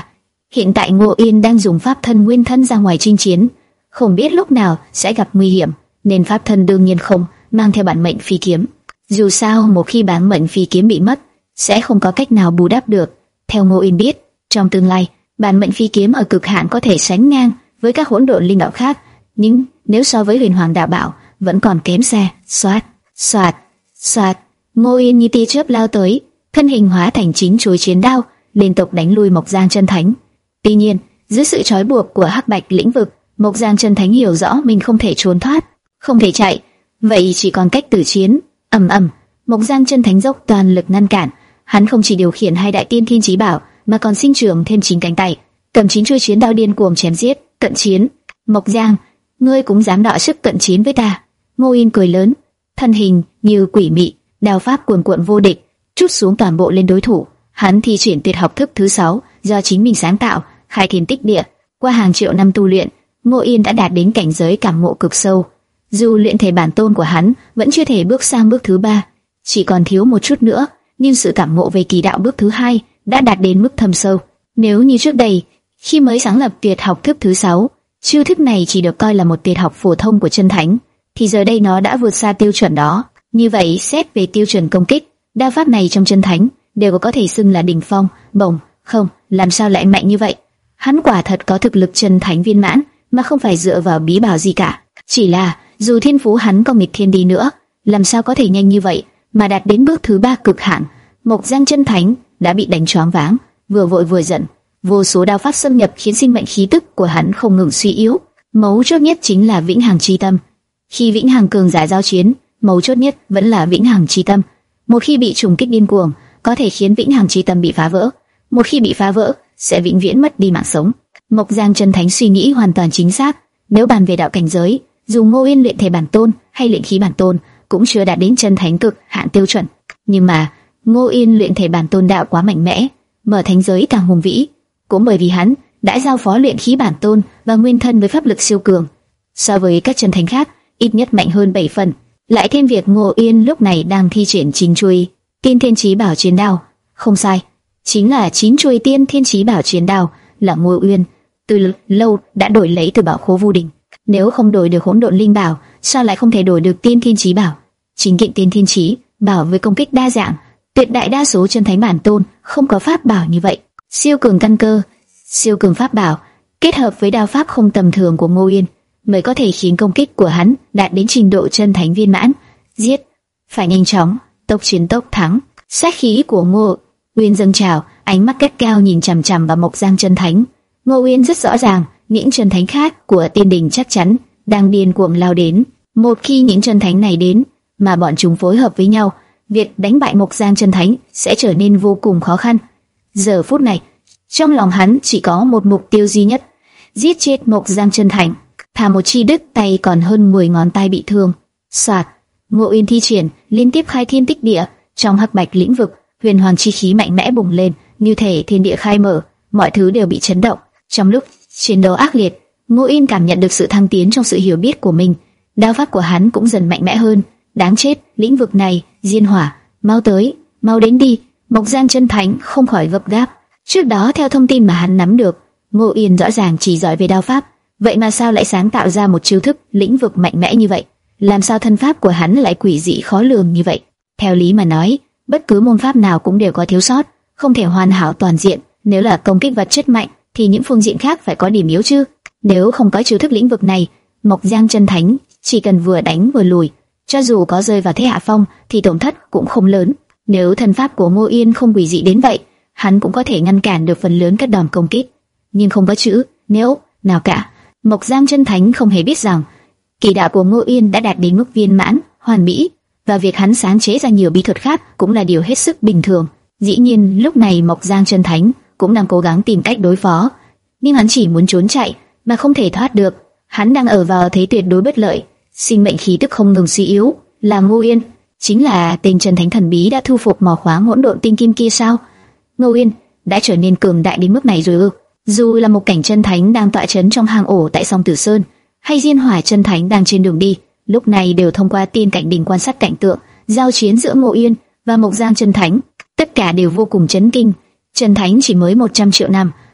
Hiện tại Ngô Yên đang dùng pháp thân nguyên thân ra ngoài chinh chiến, không biết lúc nào sẽ gặp nguy hiểm, nên pháp thân đương nhiên không mang theo bản mệnh phi kiếm. Dù sao, một khi bản mệnh phi kiếm bị mất, sẽ không có cách nào bù đắp được. Theo Ngô Yên biết, trong tương lai, bản mệnh phi kiếm ở cực hạn có thể sánh ngang với các hỗn độn linh đạo khác, nhưng nếu so với huyền hoàng đạo bảo, vẫn còn kém xa. Xoát, xoát, xoát, Ngô Yên như tia chớp lao tới, thân hình hóa thành chín chuôi chiến đao, liên tục đánh lui Mộc Giang Chân Thánh. Tuy nhiên, dưới sự trói buộc của hắc bạch lĩnh vực, Mộc Giang Chân Thánh hiểu rõ mình không thể trốn thoát, không thể chạy, vậy chỉ còn cách tử chiến. Ầm ầm, Mộc Giang Chân Thánh dốc toàn lực ngăn cản. Hắn không chỉ điều khiển hai đại tiên thiên chí bảo, mà còn sinh trưởng thêm chín cánh tay, cầm chín chuôi chiến đao điên cuồng chém giết. Cận chiến, Mộc Giang, ngươi cũng dám đọ sức cận chiến với ta? Ngô Yên cười lớn, thân hình như quỷ mị, đao pháp cuồn cuộn vô địch, trút xuống toàn bộ lên đối thủ. Hắn thi triển tuyệt học thức thứ sáu do chính mình sáng tạo, khai thiên tích địa. Qua hàng triệu năm tu luyện, Ngô Yên đã đạt đến cảnh giới cảm ngộ cực sâu. Dù luyện thể bản tôn của hắn vẫn chưa thể bước sang bước thứ ba, chỉ còn thiếu một chút nữa, nhưng sự cảm ngộ về kỳ đạo bước thứ hai đã đạt đến mức thâm sâu. Nếu như trước đây, khi mới sáng lập tuyệt học thức thứ sáu, chiêu thức này chỉ được coi là một tuyệt học phổ thông của chân thánh, thì giờ đây nó đã vượt xa tiêu chuẩn đó. Như vậy, xét về tiêu chuẩn công kích, đao pháp này trong chân thánh đều có thể xưng là đỉnh phong. Bổng, không, làm sao lại mạnh như vậy? Hắn quả thật có thực lực chân thánh viên mãn, mà không phải dựa vào bí bảo gì cả. Chỉ là, dù thiên phú hắn có nghịch thiên đi nữa, làm sao có thể nhanh như vậy mà đạt đến bước thứ ba cực hạn? Mộc Giang Chân Thánh đã bị đánh choáng váng, vừa vội vừa giận, vô số đao pháp xâm nhập khiến sinh mệnh khí tức của hắn không ngừng suy yếu. Mấu chốt nhất chính là vĩnh hằng chi tâm. Khi vĩnh hằng cường giả giao chiến, mấu chốt nhất vẫn là vĩnh hằng chi tâm. Một khi bị trùng kích điên cuồng, có thể khiến vĩnh hằng chi tâm bị phá vỡ. Một khi bị phá vỡ, sẽ vĩnh viễn mất đi mạng sống. Mộc Giang Chân Thánh suy nghĩ hoàn toàn chính xác. Nếu bàn về đạo cảnh giới, dù Ngô Yên luyện thể bản tôn hay luyện khí bản tôn cũng chưa đạt đến chân thánh cực hạn tiêu chuẩn. Nhưng mà Ngô Yên luyện thể bản tôn đạo quá mạnh mẽ, mở thánh giới càng hùng vĩ. Cũng bởi vì hắn đã giao phó luyện khí bản tôn và nguyên thân với pháp lực siêu cường, so với các chân thánh khác ít nhất mạnh hơn bảy phần. Lại thêm việc Ngô Yên lúc này đang thi triển chín chuôi tiên thiên chí bảo chiến đao, không sai, chính là chín chuôi tiên thiên chí bảo chiến đao là Ngô Yên từ lâu đã đổi lấy từ bảo khố Vu Đình. Nếu không đổi được hỗn độn linh bảo, sao lại không thể đổi được tiên thiên chí bảo? Chính kiện tiên thiên chí bảo với công kích đa dạng, tuyệt đại đa số chân thánh bản tôn không có pháp bảo như vậy. Siêu cường căn cơ, siêu cường pháp bảo kết hợp với đao pháp không tầm thường của Ngô Yên mới có thể khiến công kích của hắn đạt đến trình độ chân thánh viên mãn. Giết, phải nhanh chóng, tốc chiến tốc thắng. Sát khí của Ngô Uyên dâng trào, ánh mắt gắt gao nhìn chằm chằm vào Mộc Giang Chân Thánh. Ngô Uyên rất rõ ràng, những chân thánh khác của tiên đình chắc chắn đang điên cuồng lao đến. Một khi những chân thánh này đến, mà bọn chúng phối hợp với nhau, việc đánh bại Mộc Giang Chân Thánh sẽ trở nên vô cùng khó khăn. Giờ phút này, trong lòng hắn chỉ có một mục tiêu duy nhất: giết chết Mộc Giang Chân Thánh. Thà một chi đứt tay còn hơn mười ngón tay bị thương. Soạt, Ngô Uyên thi triển liên tiếp khai thiên tích địa, trong hắc bạch lĩnh vực, huyền hoàng chi khí mạnh mẽ bùng lên, như thể thiên địa khai mở, mọi thứ đều bị chấn động. Trong lúc chiến đấu ác liệt, Ngô Uyên cảm nhận được sự thăng tiến trong sự hiểu biết của mình. Đao pháp của hắn cũng dần mạnh mẽ hơn. Đáng chết, lĩnh vực này, Diên Hỏa, mau tới, mau đến đi. Mộc Giang Chân Thánh không khỏi gấp gáp. Trước đó theo thông tin mà hắn nắm được, Ngô Uyên rõ ràng chỉ giỏi về đao pháp, vậy mà sao lại sáng tạo ra một chiêu thức lĩnh vực mạnh mẽ như vậy? Làm sao thân pháp của hắn lại quỷ dị khó lường như vậy? Theo lý mà nói, bất cứ môn pháp nào cũng đều có thiếu sót, không thể hoàn hảo toàn diện. Nếu là công kích vật chất mạnh, thì những phương diện khác phải có điểm yếu chứ. Nếu không có chiêu thức lĩnh vực này, Mộc Giang Chân Thánh chỉ cần vừa đánh vừa lùi, cho dù có rơi vào thế hạ phong thì tổn thất cũng không lớn. Nếu thân pháp của Ngô Yên không quỷ dị đến vậy, hắn cũng có thể ngăn cản được phần lớn các đòn công kích. Nhưng không có chữ nếu nào cả. Mộc Giang Chân Thánh không hề biết rằng kỳ đạo của Ngô Yên đã đạt đến mức viên mãn, hoàn mỹ, và việc hắn sáng chế ra nhiều bí thuật khác cũng là điều hết sức bình thường. Dĩ nhiên lúc này Mộc Giang Chân Thánh cũng đang cố gắng tìm cách đối phó, nhưng hắn chỉ muốn trốn chạy mà không thể thoát được. Hắn đang ở vào thế tuyệt đối bất lợi, sinh mệnh khí tức không ngừng suy yếu. Là Ngô Yên, chính là tên chân thánh thần bí đã thu phục mỏ khoáng hỗn độn tinh kim kia sao? Ngô Yên đã trở nên cường đại đến mức này rồi ư? Dù là một cảnh chân thánh đang tọa chấn trong hang ổ tại Song Tử Sơn, hay Diên Hỏa chân thánh đang trên đường đi, lúc này đều thông qua tiên cảnh đỉnh quan sát cảnh tượng giao chiến giữa Ngô Yên và Mộc Giang chân thánh, tất cả đều vô cùng chấn kinh. Chân thánh chỉ mới một trăm triệu năm,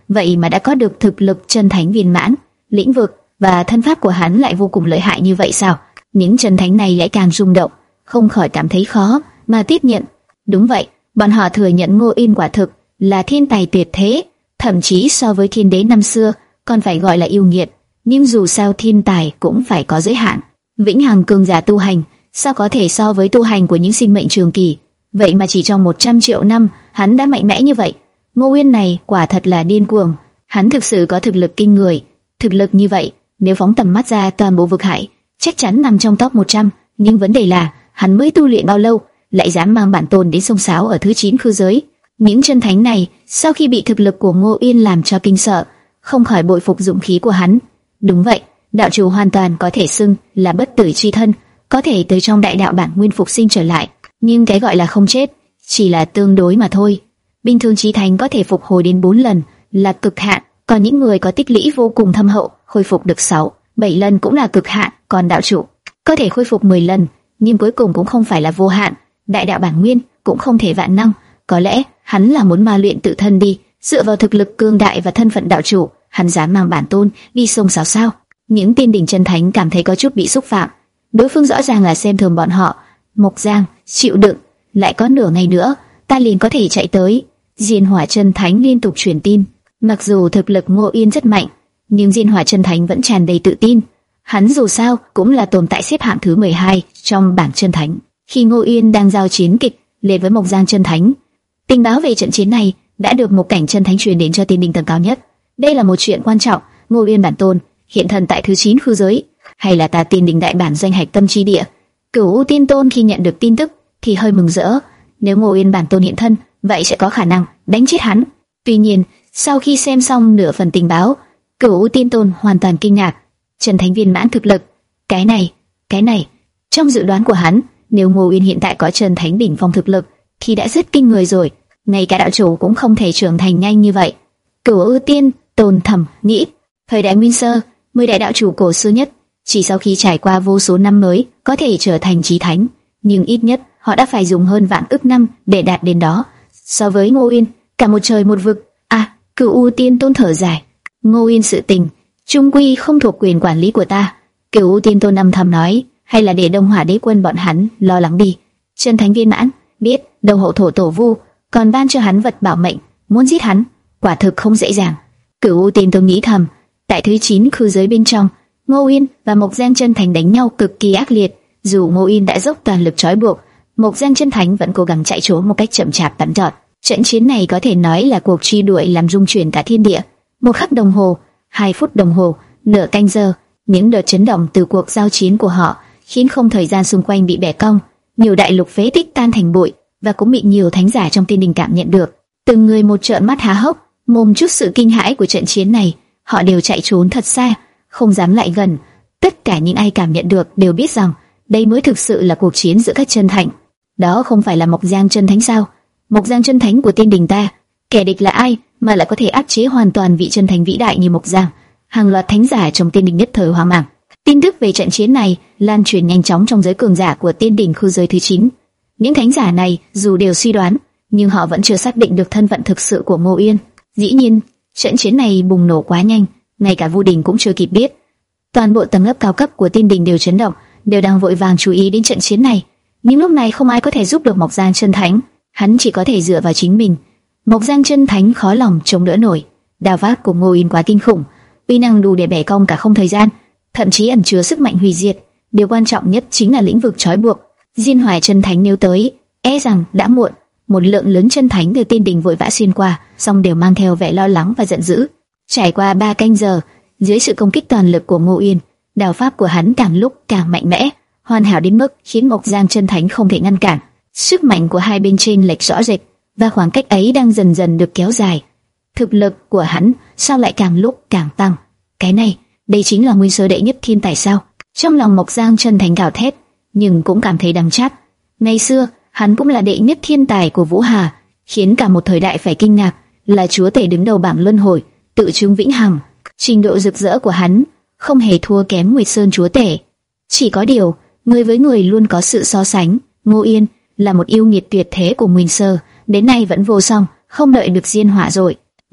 vậy mà đã có được thực lực chân thánh viên mãn, lĩnh vực và thân pháp của hắn lại vô cùng lợi hại như vậy sao? Những chân thánh này lại càng rung động, không khỏi cảm thấy khó mà tiếp nhận. Đúng vậy, bọn họ thừa nhận Ngô Yên quả thực là thiên tài tuyệt thế, thậm chí so với thiên đế năm xưa còn phải gọi là yêu nghiệt. Nhưng dù sao thiên tài cũng phải có giới hạn. Vĩnh hằng cường giả tu hành sao có thể so với tu hành của những sinh mệnh trường kỳ? Vậy mà chỉ trong một trăm triệu năm, hắn đã mạnh mẽ như vậy. Ngô Yên này quả thật là điên cuồng. Hắn thực sự có thực lực kinh người. Thực lực như vậy, nếu phóng tầm mắt ra toàn bộ vực hải, chắc chắn nằm trong top một trăm. Nhưng vấn đề là, hắn mới tu luyện bao lâu, lại dám mang bản tôn đến sông sáo ở thứ chín khư giới. Những chân thánh này, sau khi bị thực lực của Ngô Yên làm cho kinh sợ, không khỏi bội phục dũng khí của hắn. Đúng vậy, đạo chủ hoàn toàn có thể xưng là bất tử chi thân, có thể từ trong đại đạo bản nguyên phục sinh trở lại. Nhưng cái gọi là không chết, chỉ là tương đối mà thôi. Bình thường chí thánh có thể phục hồi đến bốn lần là cực hạn, còn những người có tích lũy vô cùng thâm hậu khôi phục được sáu, bảy lần cũng là cực hạn. Còn đạo chủ có thể khôi phục mười lần, nhưng cuối cùng cũng không phải là vô hạn. Đại đạo bản nguyên cũng không thể vạn năng. Có lẽ hắn là muốn ma luyện tự thân đi, dựa vào thực lực cương đại và thân phận đạo chủ, hắn dám mang bản tôn đi sông sáo sao? Những tiên đỉnh chân thánh cảm thấy có chút bị xúc phạm. Đối phương rõ ràng là xem thường bọn họ. Mộc Giang, chịu đựng, lại có nửa ngày nữa, ta liền có thể chạy tới. Diên Hỏa chân thánh liên tục truyền tin. Mặc dù thực lực Ngô Yên rất mạnh, nhưng Diên Hỏa chân thánh vẫn tràn đầy tự tin. Hắn dù sao cũng là tồn tại xếp hạng thứ mười hai trong bảng chân thánh. Khi Ngô Yên đang giao chiến kịch liệt với Mộc Giang chân thánh, tình báo về trận chiến này đã được một cảnh chân thánh truyền đến cho tiên đình tầng cao nhất. Đây là một chuyện quan trọng. Ngô Yên bản tôn hiện thân tại thứ chín khư giới, hay là ta tiên đình đại bản doanh hạch tâm chi địa? Cửu U Tiên Tôn khi nhận được tin tức thì hơi mừng rỡ. Nếu Ngô Yên bản tôn hiện thân, vậy sẽ có khả năng đánh chết hắn. Tuy nhiên, sau khi xem xong nửa phần tình báo, Cửu U Tiên Tôn hoàn toàn kinh ngạc. Chân thánh viên mãn thực lực, cái này, cái này, trong dự đoán của hắn, nếu Ngô Yên hiện tại có chân thánh đỉnh phong thực lực thì đã rất kinh người rồi. Ngay cả đạo chủ cũng không thể trưởng thành nhanh như vậy. Cửu U Tiên Tôn thầm nghĩ, thời đại Nguyên Sơ, mười đại đạo chủ cổ xưa nhất, chỉ sau khi trải qua vô số năm mới có thể trở thành chí thánh, nhưng ít nhất họ đã phải dùng hơn vạn ức năm để đạt đến đó. So với Ngô Yên, cả một trời một vực. À, Cửu U Tiên Tôn thở dài, Ngô Yên sự tình chung quy không thuộc quyền quản lý của ta. Cửu U Tiên Tôn âm thầm nói, hay là để Đông Hỏa Đế Quân bọn hắn lo lắng đi. Chân thánh viên mãn, biết đầu hậu thổ tổ vu còn ban cho hắn vật bảo mệnh, muốn giết hắn quả thực không dễ dàng. Cửu U Tiên Tôn nghĩ thầm, tại thứ chín khư giới bên trong, Ngô Yên và Mộc Giang chân thánh đánh nhau cực kỳ ác liệt. Dù Ngô Yên đã dốc toàn lực trói buộc, Mộc Giang chân thánh vẫn cố gắng chạy trốn một cách chậm chạp bắn giọt. Trận chiến này có thể nói là cuộc truy đuổi làm rung chuyển cả thiên địa. Một khắc đồng hồ, hai phút đồng hồ, nửa canh giờ, những đợt chấn động từ cuộc giao chiến của họ khiến không thời gian xung quanh bị bẻ cong, nhiều đại lục phế tích tan thành bụi, và cũng bị nhiều thánh giả trong tiên đình cảm nhận được. Từng người một trợn mắt há hốc mồm trước sự kinh hãi của trận chiến này. Họ đều chạy trốn thật xa, không dám lại gần. Tất cả những ai cảm nhận được đều biết rằng đây mới thực sự là cuộc chiến giữa các chân thánh. Đó không phải là Mộc Giang chân thánh sao? Mộc Giang chân thánh của tiên đình ta, kẻ địch là ai mà lại có thể áp chế hoàn toàn vị chân thánh vĩ đại như Mộc Giang? Hàng loạt thánh giả trong tiên đình nhất thời hoang mang. Tin tức về trận chiến này lan truyền nhanh chóng trong giới cường giả của tiên đình khư giới thứ chín. Những thánh giả này dù đều suy đoán, nhưng họ vẫn chưa xác định được thân phận thực sự của Ngô Yên. Dĩ nhiên, trận chiến này bùng nổ quá nhanh, ngay cả Vu Đình cũng chưa kịp biết. Toàn bộ tầng lớp cao cấp của tiên đình đều chấn động, đều đang vội vàng chú ý đến trận chiến này. Nhưng lúc này không ai có thể giúp được Mộc Giang chân thánh, hắn chỉ có thể dựa vào chính mình. Mộc Giang chân thánh khó lòng chống đỡ nổi, đao pháp của Ngô Yên quá kinh khủng, uy năng đủ để bẻ cong cả không thời gian, thậm chí ẩn chứa sức mạnh hủy diệt. Điều quan trọng nhất chính là lĩnh vực trói buộc. Diên Hỏa chân thánh nếu tới, e rằng đã muộn. Một lượng lớn chân thánh từ tiên đình vội vã xuyên qua, song đều mang theo vẻ lo lắng và giận dữ. Trải qua ba canh giờ, dưới sự công kích toàn lực của Ngô Yên, đao pháp của hắn càng lúc càng mạnh mẽ, hoàn hảo đến mức khiến Mộc Giang chân thánh không thể ngăn cản. Sức mạnh của hai bên trên lệch rõ rệt, và khoảng cách ấy đang dần dần được kéo dài. Thực lực của hắn sao lại càng lúc càng tăng? Cái này, đây chính là nguyên sơ đệ nhất thiên tài sao? Trong lòng Mộc Giang chân thánh gào thét, nhưng cũng cảm thấy đắng chát. Ngày xưa, hắn cũng là đệ nhất thiên tài của Vũ Hà, khiến cả một thời đại phải kinh ngạc, là chúa tể đứng đầu bảng luân hồi, tự chứng vĩnh hằng. Trình độ rực rỡ của hắn không hề thua kém Nguyệt Sơn chúa tể. Chỉ có điều, người với người luôn có sự so sánh. Ngô Yên là một yêu nghiệt tuyệt thế của Nguyên Sơ, đến nay vẫn vô song, không đợi được Diên Hỏa rồi.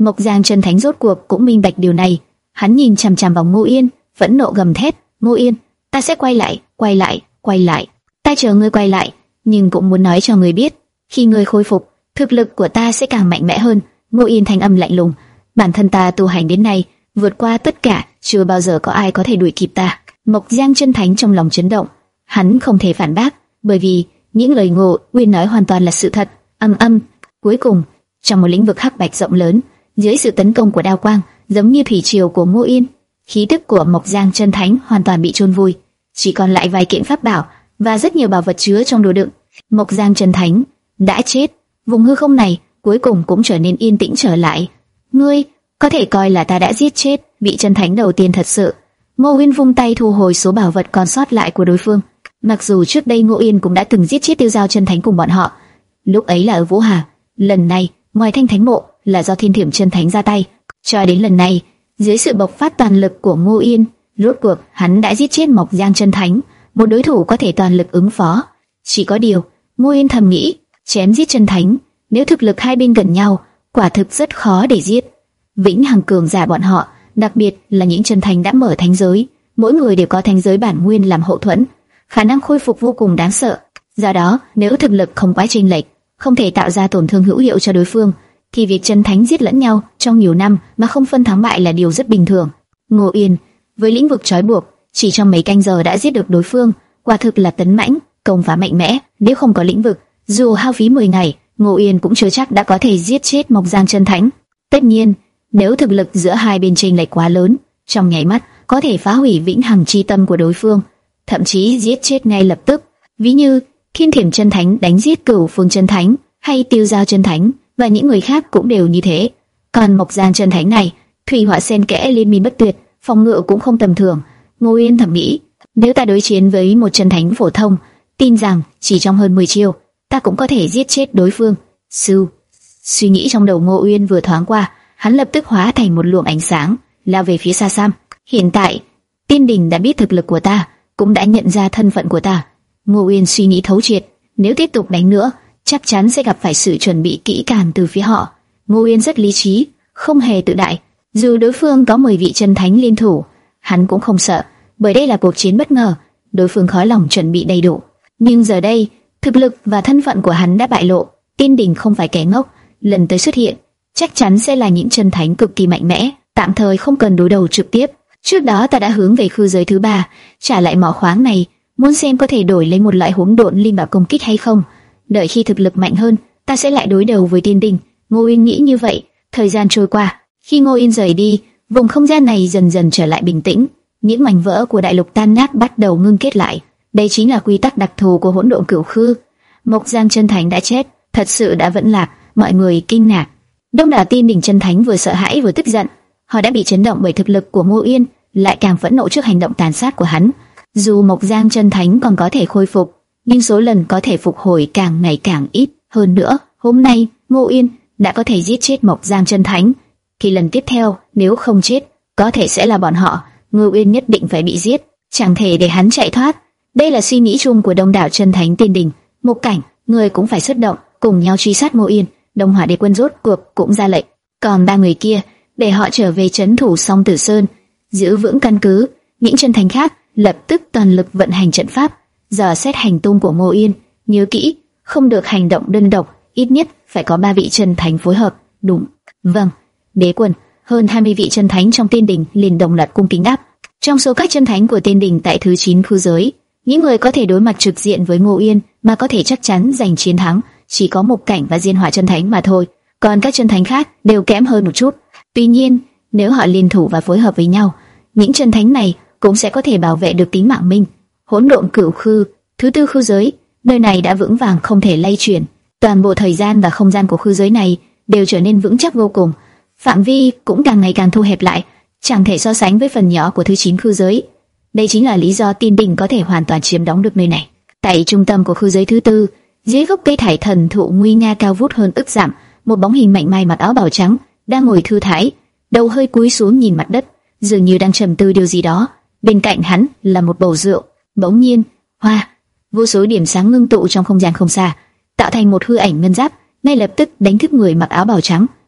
Mộc Giang Chân Thánh rốt cuộc cũng minh bạch điều này, hắn nhìn chằm chằm vào Ngô Yên, phẫn nộ gầm thét: "Ngô Yên, ta sẽ quay lại, quay lại, quay lại. Ta chờ ngươi quay lại, nhưng cũng muốn nói cho ngươi biết, khi ngươi khôi phục, thực lực của ta sẽ càng mạnh mẽ hơn." Ngô Yên thanh âm lạnh lùng: "Bản thân ta tu hành đến nay, vượt qua tất cả, chưa bao giờ có ai có thể đuổi kịp ta." Mộc Giang Chân Thánh trong lòng chấn động, hắn không thể phản bác, bởi vì những lời Ngô Uyên nói hoàn toàn là sự thật. Âm âm, cuối cùng, trong một lĩnh vực hắc bạch rộng lớn, dưới sự tấn công của đao quang, giống như thủy triều của Ngô Uyên, khí tức của Mộc Giang Chân Thánh hoàn toàn bị chôn vùi, chỉ còn lại vài kiện pháp bảo và rất nhiều bảo vật chứa trong đồ đựng. Mộc Giang Chân Thánh đã chết, vùng hư không này cuối cùng cũng trở nên yên tĩnh trở lại. Ngươi có thể coi là ta đã giết chết vị chân thánh đầu tiên thật sự. Ngô Uyên vung tay thu hồi số bảo vật còn sót lại của đối phương. Mặc dù trước đây Ngô Uyên cũng đã từng giết chết Tiêu Giao chân thánh cùng bọn họ, lúc ấy là ở Vũ Hà. Lần này, ngoài Thanh Thánh Mộ là do Thiên Thiểm chân thánh ra tay. Cho đến lần này, dưới sự bộc phát toàn lực của Ngô Uyên, rốt cuộc hắn đã giết chết Mộc Giang chân thánh, một đối thủ có thể toàn lực ứng phó. Chỉ có điều, Ngô Uyên thầm nghĩ, chém giết chân thánh, nếu thực lực hai bên gần nhau, quả thực rất khó để giết. Vĩnh hằng cường giả bọn họ, đặc biệt là những chân thánh đã mở thánh giới, mỗi người đều có thánh giới bản nguyên làm hậu thuẫn, khả năng khôi phục vô cùng đáng sợ. Do đó, nếu thực lực không quá chênh lệch, không thể tạo ra tổn thương hữu hiệu cho đối phương, thì việc chân thánh giết lẫn nhau trong nhiều năm mà không phân thắng bại là điều rất bình thường. Ngô Uyên với lĩnh vực trói buộc, chỉ trong mấy canh giờ đã giết được đối phương, quả thực là tấn mãnh, công phá mạnh mẽ. Nếu không có lĩnh vực, dù hao phí mười ngày, Ngô Uyên cũng chưa chắc đã có thể giết chết Mộc Giang chân thánh. Tất nhiên, nếu thực lực giữa hai bên chênh lệch quá lớn, trong nháy mắt có thể phá hủy vĩnh hằng chi tâm của đối phương, thậm chí giết chết ngay lập tức. Ví như Thiên Thiểm chân thánh đánh giết Cửu Phương chân thánh, hay Tiêu Giao chân thánh và những người khác cũng đều như thế. Còn Mộc Giang chân thánh này, thủy hỏa xen kẽ liên miên bất tuyệt, phòng ngự cũng không tầm thường. Ngô Uyên thầm nghĩ, nếu ta đối chiến với một chân thánh phổ thông, tin rằng chỉ trong hơn mười chiêu, ta cũng có thể giết chết đối phương. Sư, suy nghĩ trong đầu Ngô Uyên vừa thoáng qua, hắn lập tức hóa thành một luồng ánh sáng, lao về phía xa xăm. Hiện tại, Tiên Đình đã biết thực lực của ta, cũng đã nhận ra thân phận của ta. Ngô Uyên suy nghĩ thấu triệt, nếu tiếp tục đánh nữa, chắc chắn sẽ gặp phải sự chuẩn bị kỹ càng từ phía họ. Ngô Uyên rất lý trí, không hề tự đại. Dù đối phương có mười vị chân thánh liên thủ, hắn cũng không sợ, bởi đây là cuộc chiến bất ngờ, đối phương khó lòng chuẩn bị đầy đủ. Nhưng giờ đây, thực lực và thân phận của hắn đã bại lộ. Tiên Đình không phải kẻ ngốc, lần tới xuất hiện chắc chắn sẽ là những chân thánh cực kỳ mạnh mẽ, tạm thời không cần đối đầu trực tiếp. Trước đó ta đã hướng về khư giới thứ ba, trả lại mỏ khoáng này, muốn xem có thể đổi lấy một loại hỗn độn linh bảo công kích hay không. Đợi khi thực lực mạnh hơn, ta sẽ lại đối đầu với Tiên Đình. Ngô Uyên nghĩ như vậy. Thời gian trôi qua, khi Ngô Uyên rời đi, vùng không gian này dần dần trở lại bình tĩnh. Những mảnh vỡ của đại lục tan nát bắt đầu ngưng kết lại. Đây chính là quy tắc đặc thù của hỗn độn cửu khư. Mộc Giang chân thánh đã chết, thật sự đã vẫn lạc. Mọi người kinh ngạc. Đông đảo Tiên Đình chân thánh vừa sợ hãi vừa tức giận. Họ đã bị chấn động bởi thực lực của Ngô Uyên, lại càng phẫn nộ trước hành động tàn sát của hắn. Dù Mộc Giang chân thánh còn có thể khôi phục, nhưng số lần có thể phục hồi càng ngày càng ít. Hơn nữa, hôm nay Ngô Uyên đã có thể giết chết Mộc Giang chân thánh. Thì lần tiếp theo, nếu không chết, có thể sẽ là bọn họ. Ngô Uyên nhất định phải bị giết, chẳng thể để hắn chạy thoát. Đây là suy nghĩ chung của đông đảo chân thánh Tiên Đình. Một cảnh, người cũng phải xuất động, cùng nhau truy sát Ngô Uyên. Đông Hỏa Đế Quân rốt cuộc cũng ra lệnh, còn ba người kia để họ trở về trấn thủ Song Tử Sơn, giữ vững căn cứ. Những chân thánh khác lập tức toàn lực vận hành trận pháp, dò xét hành tung của Ngô Uyên. Nhớ kỹ, không được hành động đơn độc, ít nhất phải có ba vị chân thánh phối hợp. Đúng, vâng, Đế Quân. Hơn hai mươi vị chân thánh trong Tiên Đình liền đồng loạt cung kính đáp. Trong số các chân thánh của Tiên Đình tại thứ chín khư giới, những người có thể đối mặt trực diện với Ngô Uyên mà có thể chắc chắn giành chiến thắng chỉ có Mộc Cảnh và Diên Hỏa chân thánh mà thôi, còn các chân thánh khác đều kém hơn một chút. Tuy nhiên, nếu họ liên thủ và phối hợp với nhau, những chân thánh này cũng sẽ có thể bảo vệ được tính mạng mình. Hỗn độn cửu khư, thứ tư khư giới, nơi này đã vững vàng không thể lay chuyển. Toàn bộ thời gian và không gian của khư giới này đều trở nên vững chắc vô cùng, phạm vi cũng càng ngày càng thu hẹp lại, chẳng thể so sánh với phần nhỏ của thứ chín khư giới. Đây chính là lý do Tiên Đình có thể hoàn toàn chiếm đóng được nơi này. Tại trung tâm của khư giới thứ tư, dưới gốc cây thải thần thụ nguy nga cao vút hơn ức dặm, một bóng hình mạnh mẽ mặc áo bào trắng đang ngồi thư thái, đầu hơi cúi xuống nhìn mặt đất, dường như đang trầm tư điều gì đó. Bên cạnh hắn là một bầu rượu. Bỗng nhiên, hoa, vô số điểm sáng ngưng tụ trong không gian không xa, tạo thành một hư ảnh ngân giáp, ngay lập tức đánh thức người mặc áo bào trắng.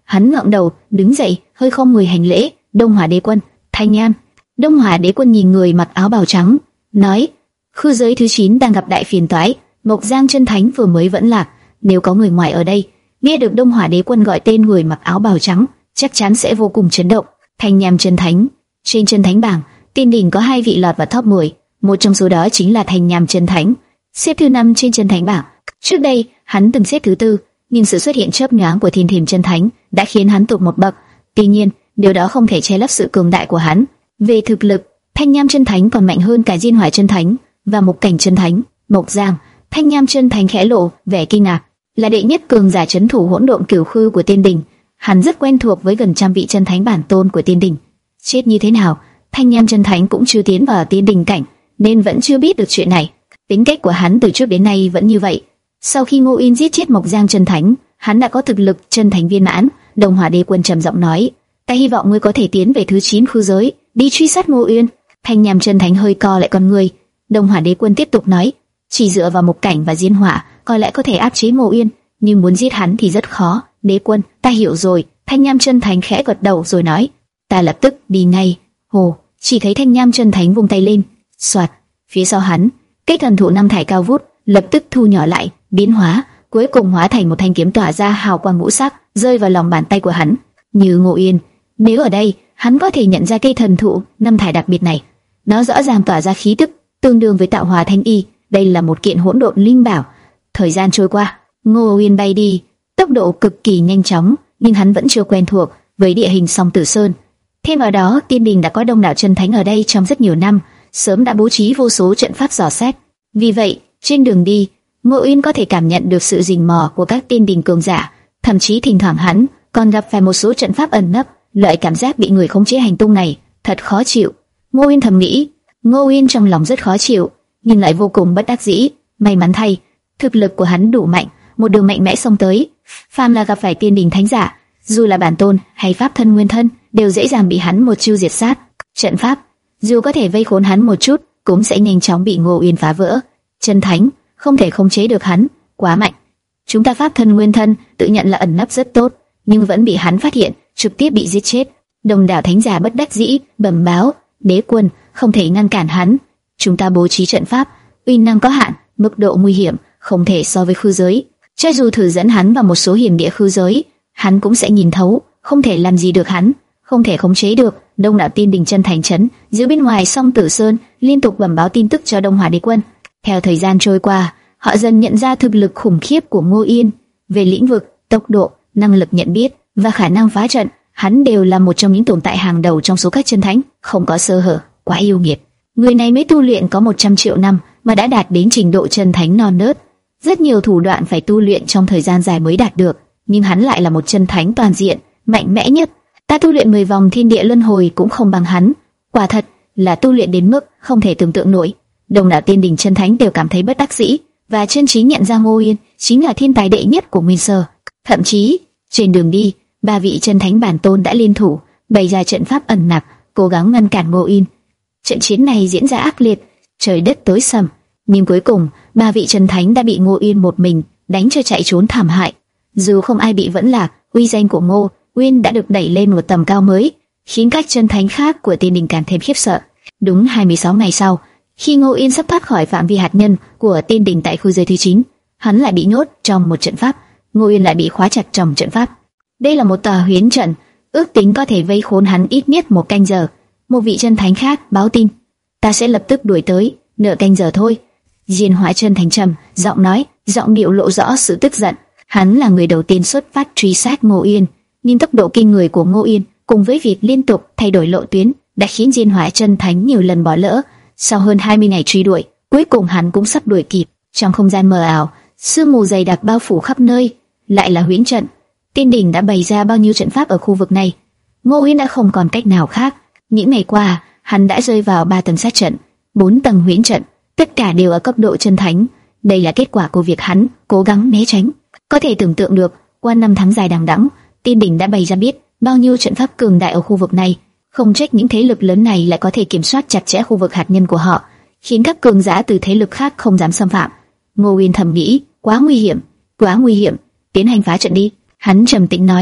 Hắn ngẩng đầu, đứng dậy, hơi khom người hành lễ. Đông Hỏa Đế Quân, Thanh Nham. Đông Hỏa Đế Quân nhìn người mặc áo bào trắng, nói: Khư giới thứ chín đang gặp đại phiền toái. Mộc Giang chân thánh vừa mới vẫn lạc, nếu có người ngoài ở đây nghe được Đông Hỏa Đế Quân gọi tên người mặc áo bào trắng, chắc chắn sẽ vô cùng chấn động. Thanh Nham chân thánh. Trên chân thánh bảng, Tiên Đình có hai vị lọt vào top mười, một trong số đó chính là Thanh Nham chân thánh, xếp thứ năm trên chân thánh bảng. Trước đây, hắn từng xếp thứ tư, nhưng sự xuất hiện chớp nhoáng của Thiên Thiểm chân thánh đã khiến hắn tụt một bậc. Tuy nhiên, điều đó không thể che lấp sự cường đại của hắn. Về thực lực, Thanh Nham chân thánh còn mạnh hơn cả Diên Hỏa chân thánh và Mộc Cảnh chân thánh. Mộc Giang, Thanh Nham chân thánh khẽ lộ vẻ kinh ngạc, là đệ nhất cường giả trấn thủ hỗn độn cửu khư của Tiên Đình. Hắn rất quen thuộc với gần trăm vị chân thánh bản tôn của Tiên Đình. Chết như thế nào, Thanh Nham chân thánh cũng chưa tiến vào Tiên Đình cảnh, nên vẫn chưa biết được chuyện này. Tính cách của hắn từ trước đến nay vẫn như vậy. Sau khi Ngô Yên giết chết Mộc Giang chân thánh, hắn đã có thực lực chân thánh viên mãn. Đông Hỏa Đế Quân trầm giọng nói: "Ta hy vọng ngươi có thể tiến về thứ chín khư giới, đi truy sát Ngô Yên." Thanh Nham chân thánh hơi co lại con người. Đông Hỏa Đế Quân tiếp tục nói: "Chỉ dựa vào Mộc Cảnh và Diên Hỏa, có lẽ có thể áp chế Ngô Yên, nhưng muốn giết hắn thì rất khó." "Đế Quân, ta hiểu rồi." Thanh Nham chân thánh khẽ gật đầu rồi nói: "Ta lập tức đi ngay." Hồ, chỉ thấy Thanh Nham chân thánh vung tay lên, xoạt, phía sau hắn, cây thần thụ năm thải cao vút lập tức thu nhỏ lại, biến hóa, cuối cùng hóa thành một thanh kiếm tỏa ra hào quang ngũ sắc, rơi vào lòng bàn tay của hắn. Như Ngô Yên, nếu ở đây, hắn có thể nhận ra cây thần thụ năm thải đặc biệt này. Nó rõ ràng tỏa ra khí tức tương đương với Tạo Hóa Thanh Y, đây là một kiện hỗn độn linh bảo. Thời gian trôi qua, Ngô Yên bay đi, tốc độ cực kỳ nhanh chóng, nhưng hắn vẫn chưa quen thuộc với địa hình Song Tử Sơn. Thêm vào đó, Tiên Đình đã có đông đảo chân thánh ở đây trong rất nhiều năm, sớm đã bố trí vô số trận pháp dò xét. Vì vậy, trên đường đi, Ngô Yên có thể cảm nhận được sự rình mò của các Tiên Đình cường giả, thậm chí thỉnh thoảng hắn còn gặp phải một số trận pháp ẩn nấp. Loại cảm giác bị người khống chế hành tung này thật khó chịu. Ngô Yên thầm nghĩ. Ngô Yên trong lòng rất khó chịu, nhưng lại vô cùng bất đắc dĩ. May mắn thay, thực lực của hắn đủ mạnh, một đường mạnh mẽ xông tới. Phàm là gặp phải Tiên Đình thánh giả, dù là bản tôn hay pháp thân nguyên thân, đều dễ dàng bị hắn một chiêu diệt sát. Trận pháp, dù có thể vây khốn hắn một chút, cũng sẽ nhanh chóng bị Ngô Yên phá vỡ. Chân thánh không thể khống chế được hắn, quá mạnh. Chúng ta pháp thân nguyên thân tự nhận là ẩn nấp rất tốt, nhưng vẫn bị hắn phát hiện, trực tiếp bị giết chết. Đông đảo thánh giả bất đắc dĩ bẩm báo: "Đế Quân, không thể ngăn cản hắn. Chúng ta bố trí trận pháp, uy năng có hạn, mức độ nguy hiểm không thể so với khư giới. Cho dù thử dẫn hắn vào một số hiểm địa khư giới, hắn cũng sẽ nhìn thấu, không thể làm gì được hắn, không thể khống chế được." Đông đảo Tiên Đình chân thành trấn giữa bên ngoài Song Tử Sơn liên tục bẩm báo tin tức cho Đông Hỏa Đế Quân. Theo thời gian trôi qua, họ dần nhận ra thực lực khủng khiếp của Ngô Yên về lĩnh vực, tốc độ, năng lực nhận biết và khả năng phá trận. Hắn đều là một trong những tồn tại hàng đầu trong số các chân thánh, không có sơ hở, quá yêu nghiệt. Người này mới tu luyện có một trăm triệu năm mà đã đạt đến trình độ chân thánh non nớt. Rất nhiều thủ đoạn phải tu luyện trong thời gian dài mới đạt được, nhưng hắn lại là một chân thánh toàn diện, mạnh mẽ nhất. Ta tu luyện mười vòng thiên địa luân hồi cũng không bằng hắn. Quả thật là tu luyện đến mức không thể tưởng tượng nổi. Đông đảo Tiên Đình chân thánh đều cảm thấy bất đắc dĩ và chân chính nhận ra Ngô Yên chính là thiên tài đệ nhất của Nguyên Sơ. Thậm chí, trên đường đi, ba vị chân thánh bản tôn đã liên thủ bày ra trận pháp ẩn nặc, cố gắng ngăn cản Ngô Yên. Trận chiến này diễn ra ác liệt, trời đất tối sầm, nhưng cuối cùng ba vị chân thánh đã bị Ngô Yên một mình đánh cho chạy trốn thảm hại. Dù không ai bị vẫn lạc, uy danh của Ngô Uyên đã được đẩy lên một tầm cao mới, khiến các chân thánh khác của Tiên Đình càng thêm khiếp sợ. Đúng hai mươi sáu ngày sau, khi Ngô Uyên sắp thoát khỏi phạm vi hạt nhân của Tiên Đình tại khu giới thứ chín, hắn lại bị nhốt trong một trận pháp. Ngô Uyên lại bị khóa chặt trong trận pháp. Đây là một tòa huyễn trận, ước tính có thể vây khốn hắn ít nhất một canh giờ. Một vị chân thánh khác báo tin: "Ta sẽ lập tức đuổi tới, nửa canh giờ thôi." Diên Hỏa chân thánh trầm giọng nói, giọng điệu lộ rõ sự tức giận. Hắn là người đầu tiên xuất phát truy sát Ngô Uyên, nhưng tốc độ kinh người của Ngô Uyên cùng với việc liên tục thay đổi lộ tuyến đã khiến Diên Hỏa chân thánh nhiều lần bỏ lỡ. Sau hơn hai mươi ngày truy đuổi, cuối cùng hắn cũng sắp đuổi kịp. Trong không gian mờ ảo, sương mù dày đặc bao phủ khắp nơi, lại là huyễn trận. Tiên Đình đã bày ra bao nhiêu trận pháp ở khu vực này, Ngô Uyên đã không còn cách nào khác. Những ngày qua, hắn đã rơi vào ba tầng sát trận, bốn tầng huyễn trận, tất cả đều ở cấp độ chân thánh. Đây là kết quả của việc hắn cố gắng né tránh. Có thể tưởng tượng được, qua năm tháng dài đằng đẵng, Tiên Đình đã bày ra biết bao nhiêu trận pháp cường đại ở khu vực này. Không trách những thế lực lớn này lại có thể kiểm soát chặt chẽ khu vực hạt nhân của họ, khiến các cường giả từ thế lực khác không dám xâm phạm. Ngô Uyên thầm nghĩ, quá nguy hiểm, quá nguy hiểm, tiến hành phá trận đi. Hắn trầm tĩnh nói,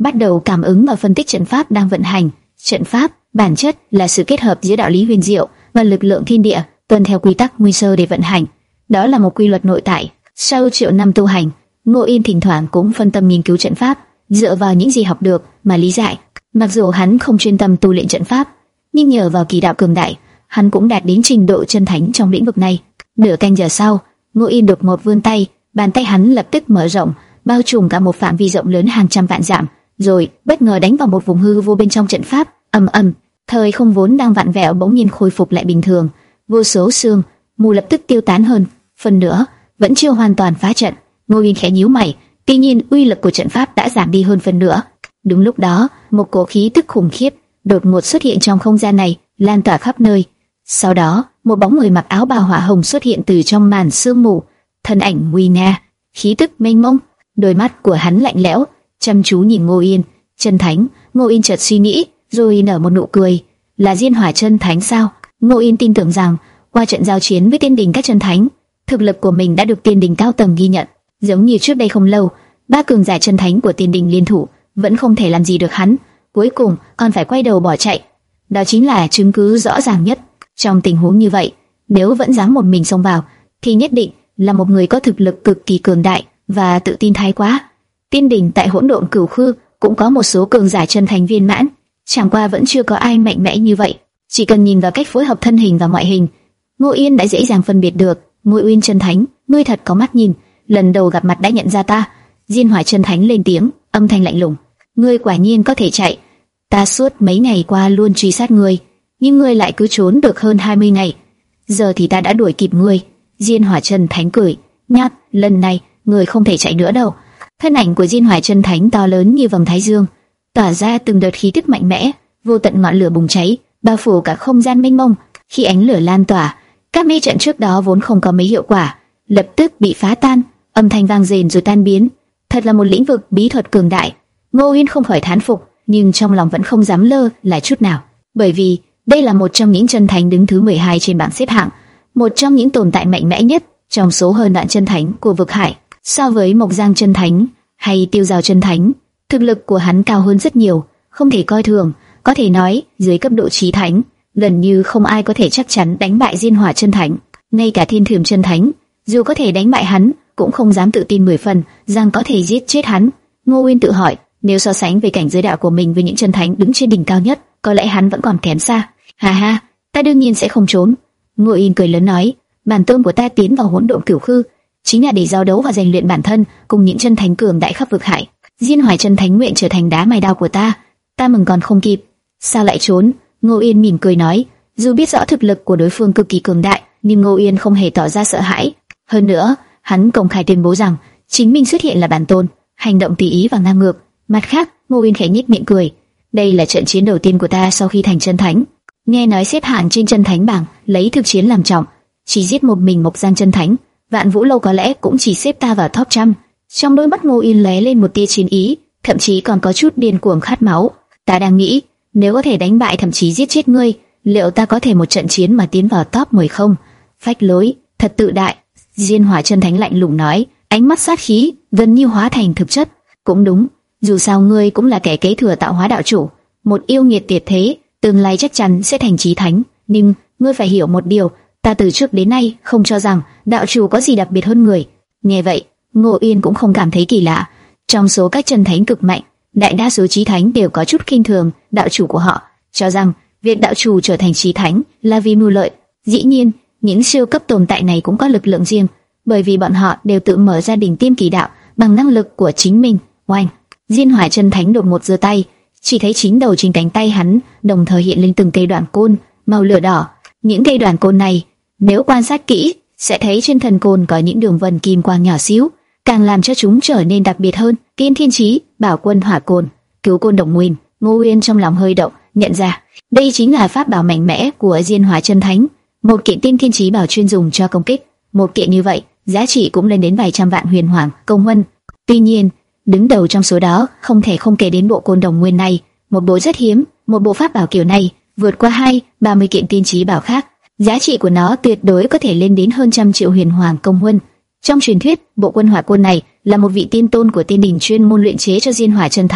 bắt đầu cảm ứng và phân tích trận pháp đang vận hành. Trận pháp bản chất là sự kết hợp giữa đạo lý huyền diệu và lực lượng thiên địa, tuân theo quy tắc nguyên sơ để vận hành. Đó là một quy luật nội tại. Sau triệu năm tu hành, Ngô Yên thỉnh thoảng cũng phân tâm nghiên cứu trận pháp, dựa vào những gì học được mà lý giải. Mặc dù hắn không chuyên tâm tu luyện trận pháp, nhưng nhờ vào kỳ đạo cường đại, hắn cũng đạt đến trình độ chân thánh trong lĩnh vực này. Nửa canh giờ sau, Ngô Yên đột ngột vươn tay, bàn tay hắn lập tức mở rộng, bao trùm cả một phạm vi rộng lớn hàng trăm vạn dặm, rồi bất ngờ đánh vào một vùng hư vô bên trong trận pháp. Ầm ầm, thời không vốn đang vặn vẹo bỗng nhiên khôi phục lại bình thường, vô số sương mù lập tức tiêu tán hơn phần nữa, vẫn chưa hoàn toàn phá trận. Ngô Yên khẽ nhíu mày, tuy nhiên uy lực của trận pháp đã giảm đi hơn phần nữa. Đúng lúc đó, một cỗ khí tức khủng khiếp đột ngột xuất hiện trong không gian này, lan tỏa khắp nơi. Sau đó, một bóng người mặc áo bào hỏa hồng xuất hiện từ trong màn sương mù, thân ảnh nguy nga, khí tức mênh mông, đôi mắt của hắn lạnh lẽo, chăm chú nhìn Ngô Yên. Chân Thánh. Ngô Yên chợt suy nghĩ, rồi nở một nụ cười. Là Diên Hỏa Chân Thánh sao? Ngô Yên tin tưởng rằng qua trận giao chiến với tiên đình các chân thánh, thực lực của mình đã được tiên đình cao tầng ghi nhận. Giống như trước đây không lâu, ba cường giả chân thánh của tiên đình liên thủ vẫn không thể làm gì được hắn, cuối cùng còn phải quay đầu bỏ chạy. Đó chính là chứng cứ rõ ràng nhất. Trong tình huống như vậy, nếu vẫn dám một mình xông vào, thì nhất định là một người có thực lực cực kỳ cường đại và tự tin thái quá. Tiên đình tại Hỗn Độn Cửu Khư cũng có một số cường giả chân thánh viên mãn, chẳng qua vẫn chưa có ai mạnh mẽ như vậy. Chỉ cần nhìn vào cách phối hợp thân hình và ngoại hình, Ngô Yên đã dễ dàng phân biệt được. Ngô Uyên chân thánh, ngươi thật có mắt nhìn, lần đầu gặp mặt đã nhận ra ta. Diên Hỏa chân thánh lên tiếng, âm thanh lạnh lùng. Ngươi quả nhiên có thể chạy. Ta suốt mấy ngày qua luôn truy sát ngươi, nhưng ngươi lại cứ trốn được hơn hai mươi ngày. Giờ thì ta đã đuổi kịp ngươi. Diên Hỏa chân thánh cười, nhát, lần này ngươi không thể chạy nữa đâu. Thân ảnh của Diên Hỏa chân thánh to lớn như vầng thái dương, tỏa ra từng đợt khí tức mạnh mẽ, vô tận ngọn lửa bùng cháy, bao phủ cả không gian mênh mông. Khi ánh lửa lan tỏa, các mê trận trước đó vốn không có mấy hiệu quả, lập tức bị phá tan, âm thanh vang rền rồi tan biến. Thật là một lĩnh vực bí thuật cường đại. Ngô Uyên không khỏi thán phục, nhưng trong lòng vẫn không dám lơ là chút nào, bởi vì đây là một trong những chân thánh đứng thứ mười hai trên bảng xếp hạng, một trong những tồn tại mạnh mẽ nhất trong số hơn vạn chân thánh của vực hải. So với Mộc Giang chân thánh hay Tiêu Giao chân thánh, thực lực của hắn cao hơn rất nhiều, không thể coi thường. Có thể nói, dưới cấp độ chí thánh, gần như không ai có thể chắc chắn đánh bại Diên Hỏa chân thánh. Ngay cả Thiên Thưởng chân thánh, dù có thể đánh bại hắn, cũng không dám tự tin mười phần rằng có thể giết chết hắn. Ngô Uyên tự hỏi, nếu so sánh về cảnh giới đạo của mình với những chân thánh đứng trên đỉnh cao nhất, có lẽ hắn vẫn còn kém xa. Ha ha, ta đương nhiên sẽ không trốn. Ngô Uyên cười lớn nói, bản tôn của ta tiến vào Hỗn Độn Cửu Khư chính là để giao đấu và rèn luyện bản thân cùng những chân thánh cường đại khắp vực hải. Diên Hỏa chân thánh nguyện trở thành đá mài đao của ta, ta mừng còn không kịp. Sao lại trốn? Ngô Uyên mỉm cười nói, dù biết rõ thực lực của đối phương cực kỳ cường đại, nhưng Ngô Uyên không hề tỏ ra sợ hãi. Hơn nữa, hắn công khai tuyên bố rằng chính mình xuất hiện là bản tôn, hành động tùy ý và ngang ngược. Mặt khác, Ngô Uyên khẽ nhếch miệng cười, đây là trận chiến đầu tiên của ta sau khi thành chân thánh. Nghe nói xếp hạng trên chân thánh bảng lấy thực chiến làm trọng, chỉ giết một mình Mộc Giang chân thánh, Vạn Vũ Lâu có lẽ cũng chỉ xếp ta vào top trăm. Trong đôi mắt Ngô Uyên lóe lên một tia chiến ý, thậm chí còn có chút điên cuồng khát máu. Ta đang nghĩ, nếu có thể đánh bại thậm chí giết chết ngươi, liệu ta có thể một trận chiến mà tiến vào top mười không? Phách lối, thật tự đại. Diên Hỏa chân thánh lạnh lùng nói, ánh mắt sát khí gần như hóa thành thực chất. Cũng đúng, dù sao ngươi cũng là kẻ kế thừa tạo hóa đạo chủ, một yêu nghiệt tuyệt thế, tương lai chắc chắn sẽ thành chí thánh. Nhưng ngươi phải hiểu một điều, ta từ trước đến nay không cho rằng đạo chủ có gì đặc biệt hơn người. Nghe vậy, Ngô Uyên cũng không cảm thấy kỳ lạ. Trong số các chân thánh cực mạnh, đại đa số chí thánh đều có chút khinh thường đạo chủ của họ, cho rằng việc đạo chủ trở thành chí thánh là vì mưu lợi. Dĩ nhiên, những siêu cấp tồn tại này cũng có lực lượng riêng, bởi vì bọn họ đều tự mở ra đỉnh tiêm kỳ đạo bằng năng lực của chính mình. Oanh! Diên Hỏa chân thánh đột ngột giơ tay, chỉ thấy chín đầu trên cánh tay hắn đồng thời hiện lên từng cây đoạn côn màu lửa đỏ. Những cây đoạn côn này, nếu quan sát kỹ, sẽ thấy trên thân côn có những đường vân kim quang nhỏ xíu, càng làm cho chúng trở nên đặc biệt hơn. Tiên Thiên Chí, Bảo Quân Hỏa Côn, Cứu Côn Đồng Nguyên. Ngô Uyên trong lòng hơi động, nhận ra đây chính là pháp bảo mạnh mẽ của Diên Hỏa chân thánh, một kiện Tiên Thiên Chí bảo chuyên dùng cho công kích. Một kiện như vậy, giá trị cũng lên đến vài trăm vạn huyền hoàng công huân. Tuy nhiên, đứng đầu trong số đó không thể không kể đến bộ Côn Đồng Nguyên này, một bộ rất hiếm. Một bộ pháp bảo kiểu này vượt qua hai ba mươi kiện tiên chí bảo khác, giá trị của nó tuyệt đối có thể lên đến hơn trăm triệu huyền hoàng công huân. Trong truyền thuyết, bộ Quân Hỏa Côn này là một vị tiên tôn của tiên đình chuyên môn luyện chế cho Diên Hỏa chân thánh,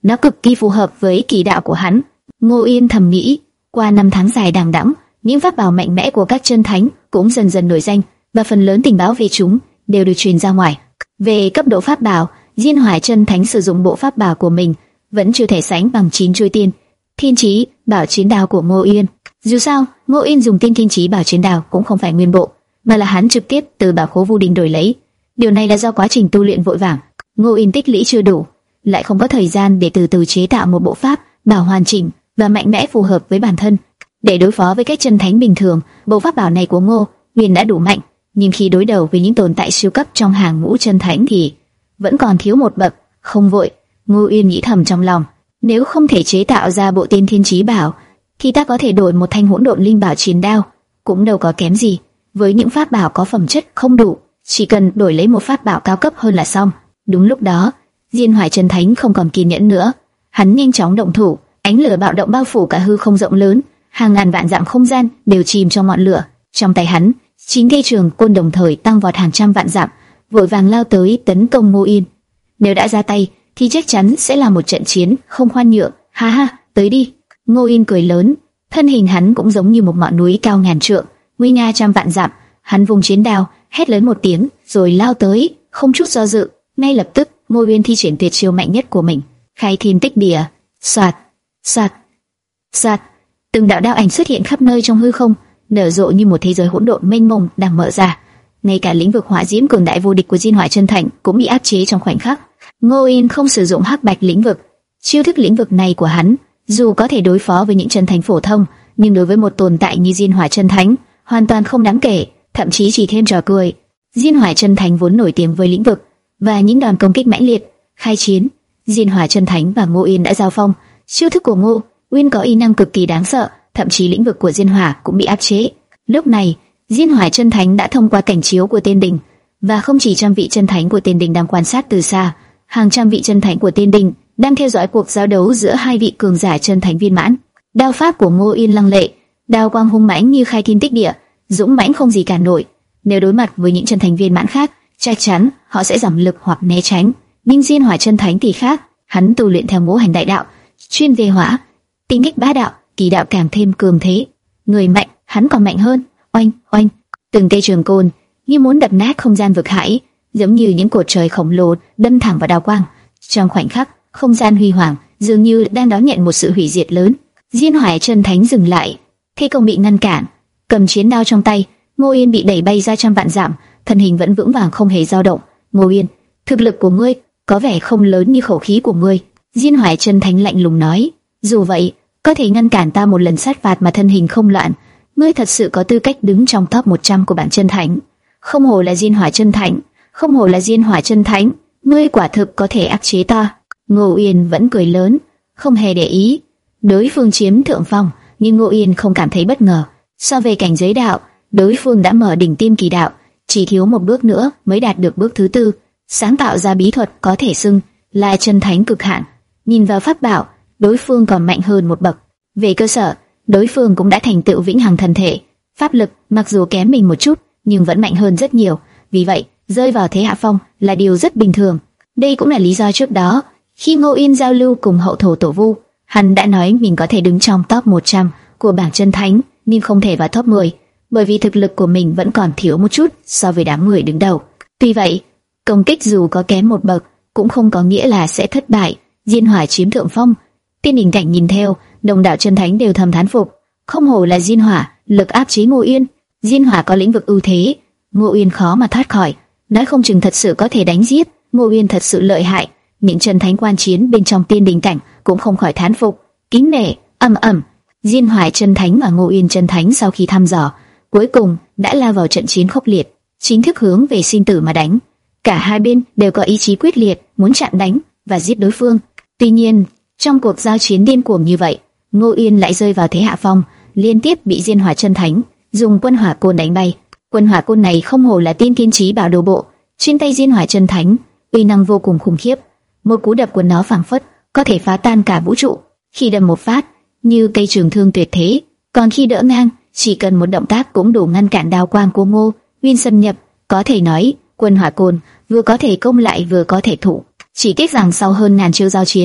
nó cực kỳ phù hợp với kỳ đạo của hắn. Ngô Yên thầm nghĩ, qua năm tháng dài đằng đẵng, những pháp bảo mạnh mẽ của các chân thánh cũng dần dần nổi danh, và phần lớn tình báo về chúng đều được truyền ra ngoài. Về cấp độ pháp bảo, Diên Hỏa chân thánh sử dụng bộ pháp bảo của mình vẫn chưa thể sánh bằng chín chuôi tiên thiên chí bảo chiến đao của Ngô Yên. Dù sao, Ngô Yên dùng tiên thiên chí bảo chiến đao cũng không phải nguyên bộ, mà là hắn trực tiếp từ bảo khố Vu Đình đổi lấy. Điều này là do quá trình tu luyện vội vàng, Ngô Yên tích lũy chưa đủ, lại không có thời gian để từ từ chế tạo một bộ pháp bảo hoàn chỉnh và mạnh mẽ phù hợp với bản thân. Để đối phó với các chân thánh bình thường, bộ pháp bảo này của Ngô Yên đã đủ mạnh, nhưng khi đối đầu với những tồn tại siêu cấp trong hàng ngũ chân thánh thì vẫn còn thiếu một bậc. Không vội, Ngô Yên nghĩ thầm trong lòng, nếu không thể chế tạo ra bộ tiên thiên chí bảo, thì ta có thể đổi một thanh hỗn độn linh bảo chiến đao, cũng đâu có kém gì. Với những pháp bảo có phẩm chất không đủ, chỉ cần đổi lấy một pháp bảo cao cấp hơn là xong. Đúng lúc đó, Diên Hỏa chân thánh không còn kiên nhẫn nữa, hắn nhanh chóng động thủ. Ánh lửa bạo động bao phủ cả hư không rộng lớn, hàng ngàn vạn dặm không gian đều chìm trong ngọn lửa. Trong tay hắn, chín cây trường côn đồng thời tăng vọt hàng trăm vạn dặm, vội vàng lao tới tấn công Ngô Yên. Nếu đã ra tay, thì chắc chắn sẽ là một trận chiến không khoan nhượng. Ha ha, tới đi! Ngô Yên cười lớn, thân hình hắn cũng giống như một ngọn núi cao ngàn trượng, nguy nga trăm vạn dặm. Hắn vung chiến đao, hét lớn một tiếng, rồi lao tới, không chút do dự. Ngay lập tức, Ngô Yên thi triển tuyệt chiêu mạnh nhất của mình, khai thiên tích địa. Soạt, soạt, soạt, từng đạo đao ảnh xuất hiện khắp nơi trong hư không, nở rộ như một thế giới hỗn độn mênh mông đang mở ra. Ngay cả lĩnh vực hỏa diễm cường đại vô địch của Diên Hỏa chân thánh cũng bị áp chế trong khoảnh khắc. Ngô Yên không sử dụng hắc bạch lĩnh vực, chiêu thức lĩnh vực này của hắn dù có thể đối phó với những chân thánh phổ thông, nhưng đối với một tồn tại như Diên Hỏa chân thánh hoàn toàn không đáng kể, thậm chí chỉ thêm trò cười. Diên Hỏa chân thánh vốn nổi tiếng với lĩnh vực và những đòn công kích mãnh liệt. Khai chiến, Diên Hỏa chân thánh và Ngô Yên đã giao phong. Chiêu thức của Ngô Uyên có uy năng cực kỳ đáng sợ, thậm chí lĩnh vực của Diên Hỏa cũng bị áp chế. Lúc này, Diên Hỏa chân thánh đã thông qua cảnh chiếu của Tiên Đình, và không chỉ trăm vị chân thánh của Tiên Đình đang quan sát từ xa, hàng trăm vị chân thánh của Tiên Đình đang theo dõi cuộc giao đấu giữa hai vị cường giả chân thánh viên mãn. Đao pháp của Ngô Uyên lăng lệ, đao quang hung mãnh như khai thiên tích địa, dũng mãnh không gì cản nổi. Nếu đối mặt với những chân thánh viên mãn khác, chắc chắn họ sẽ giảm lực hoặc né tránh. Nhưng Diên Hỏa chân thánh thì khác, hắn tu luyện theo ngũ hành đại đạo, chuyên về hỏa, tinh kích bá đạo, kỳ đạo càng thêm cường thế. Người mạnh, hắn còn mạnh hơn. Oanh, oanh, từng cây trường côn như muốn đập nát không gian vực hải, giống như những cột trời khổng lồ đâm thẳng vào đao quang. Trong khoảnh khắc, không gian huy hoàng dường như đang đón nhận một sự hủy diệt lớn. Diên Hỏa chân thánh dừng lại, thế công bị ngăn cản, cầm chiến đao trong tay, Ngô Yên bị đẩy bay ra trăm vạn dặm, thân hình vẫn vững vàng không hề dao động. Ngô Yên, thực lực của ngươi có vẻ không lớn như khẩu khí của ngươi. Diên Hỏa chân thánh lạnh lùng nói. Dù vậy, có thể ngăn cản ta một lần sát phạt mà thân hình không loạn, ngươi thật sự có tư cách đứng trong top một trăm của bảng chân thánh. Không hổ là Diên Hỏa chân thánh, không hổ là Diên Hỏa chân thánh, ngươi quả thực có thể áp chế ta. Ngô Yên vẫn cười lớn, không hề để ý. Đối phương chiếm thượng phong, nhưng Ngô Yên không cảm thấy bất ngờ. So về cảnh giới đạo, đối phương đã mở đỉnh tiêm kỳ đạo, chỉ thiếu một bước nữa mới đạt được bước thứ tư, sáng tạo ra bí thuật có thể xưng là chân thánh cực hạn. Nhìn vào pháp bảo, đối phương còn mạnh hơn một bậc. Về cơ sở, đối phương cũng đã thành tựu vĩnh hằng thần thể, pháp lực mặc dù kém mình một chút, nhưng vẫn mạnh hơn rất nhiều. Vì vậy, rơi vào thế hạ phong là điều rất bình thường. Đây cũng là lý do trước đó, khi Ngô Yên giao lưu cùng hậu thổ tổ Vu, hắn đã nói mình có thể đứng trong top một trăm của bảng chân thánh, nhưng không thể vào top mười, bởi vì thực lực của mình vẫn còn thiếu một chút so với đám người đứng đầu. Tuy vậy, công kích dù có kém một bậc, cũng không có nghĩa là sẽ thất bại. Diên Hỏa chiếm thượng phong, Tiên Đình cảnh nhìn theo, đồng đạo chân thánh đều thầm thán phục. Không hổ là Diên Hỏa, lực áp chế Ngô Yên. Diên Hỏa có lĩnh vực ưu thế, Ngô Yên khó mà thoát khỏi. Nói không chừng thật sự có thể đánh giết. Ngô Yên thật sự lợi hại. Những chân thánh quan chiến bên trong Tiên Đình cảnh cũng không khỏi thán phục, kính nể. Ầm ầm, Diên Hỏa chân thánh và Ngô Yên chân thánh sau khi thăm dò, cuối cùng đã lao vào trận chiến khốc liệt, chính thức hướng về sinh tử mà đánh. Cả hai bên đều có ý chí quyết liệt, muốn chặn đánh và giết đối phương. Tuy nhiên, trong cuộc giao chiến điên cuồng như vậy, Ngô Yên lại rơi vào thế hạ phong, liên tiếp bị Diên Hỏa chân thánh dùng quân hỏa côn đánh bay. Quân hỏa côn này không hổ là tiên thiên chí bảo đồ bộ, trên tay Diên Hỏa chân thánh, uy năng vô cùng khủng khiếp. Một cú đập của nó phảng phất có thể phá tan cả vũ trụ. Khi đâm một phát, như cây trường thương tuyệt thế, còn khi đỡ ngang, chỉ cần một động tác cũng đủ ngăn cản đao quang của Ngô Uyên xâm nhập. Có thể nói, quân hỏa côn vừa có thể công lại vừa có thể thủ. Chỉ tiếc rằng sau hơn ngàn chiêu giao chiến,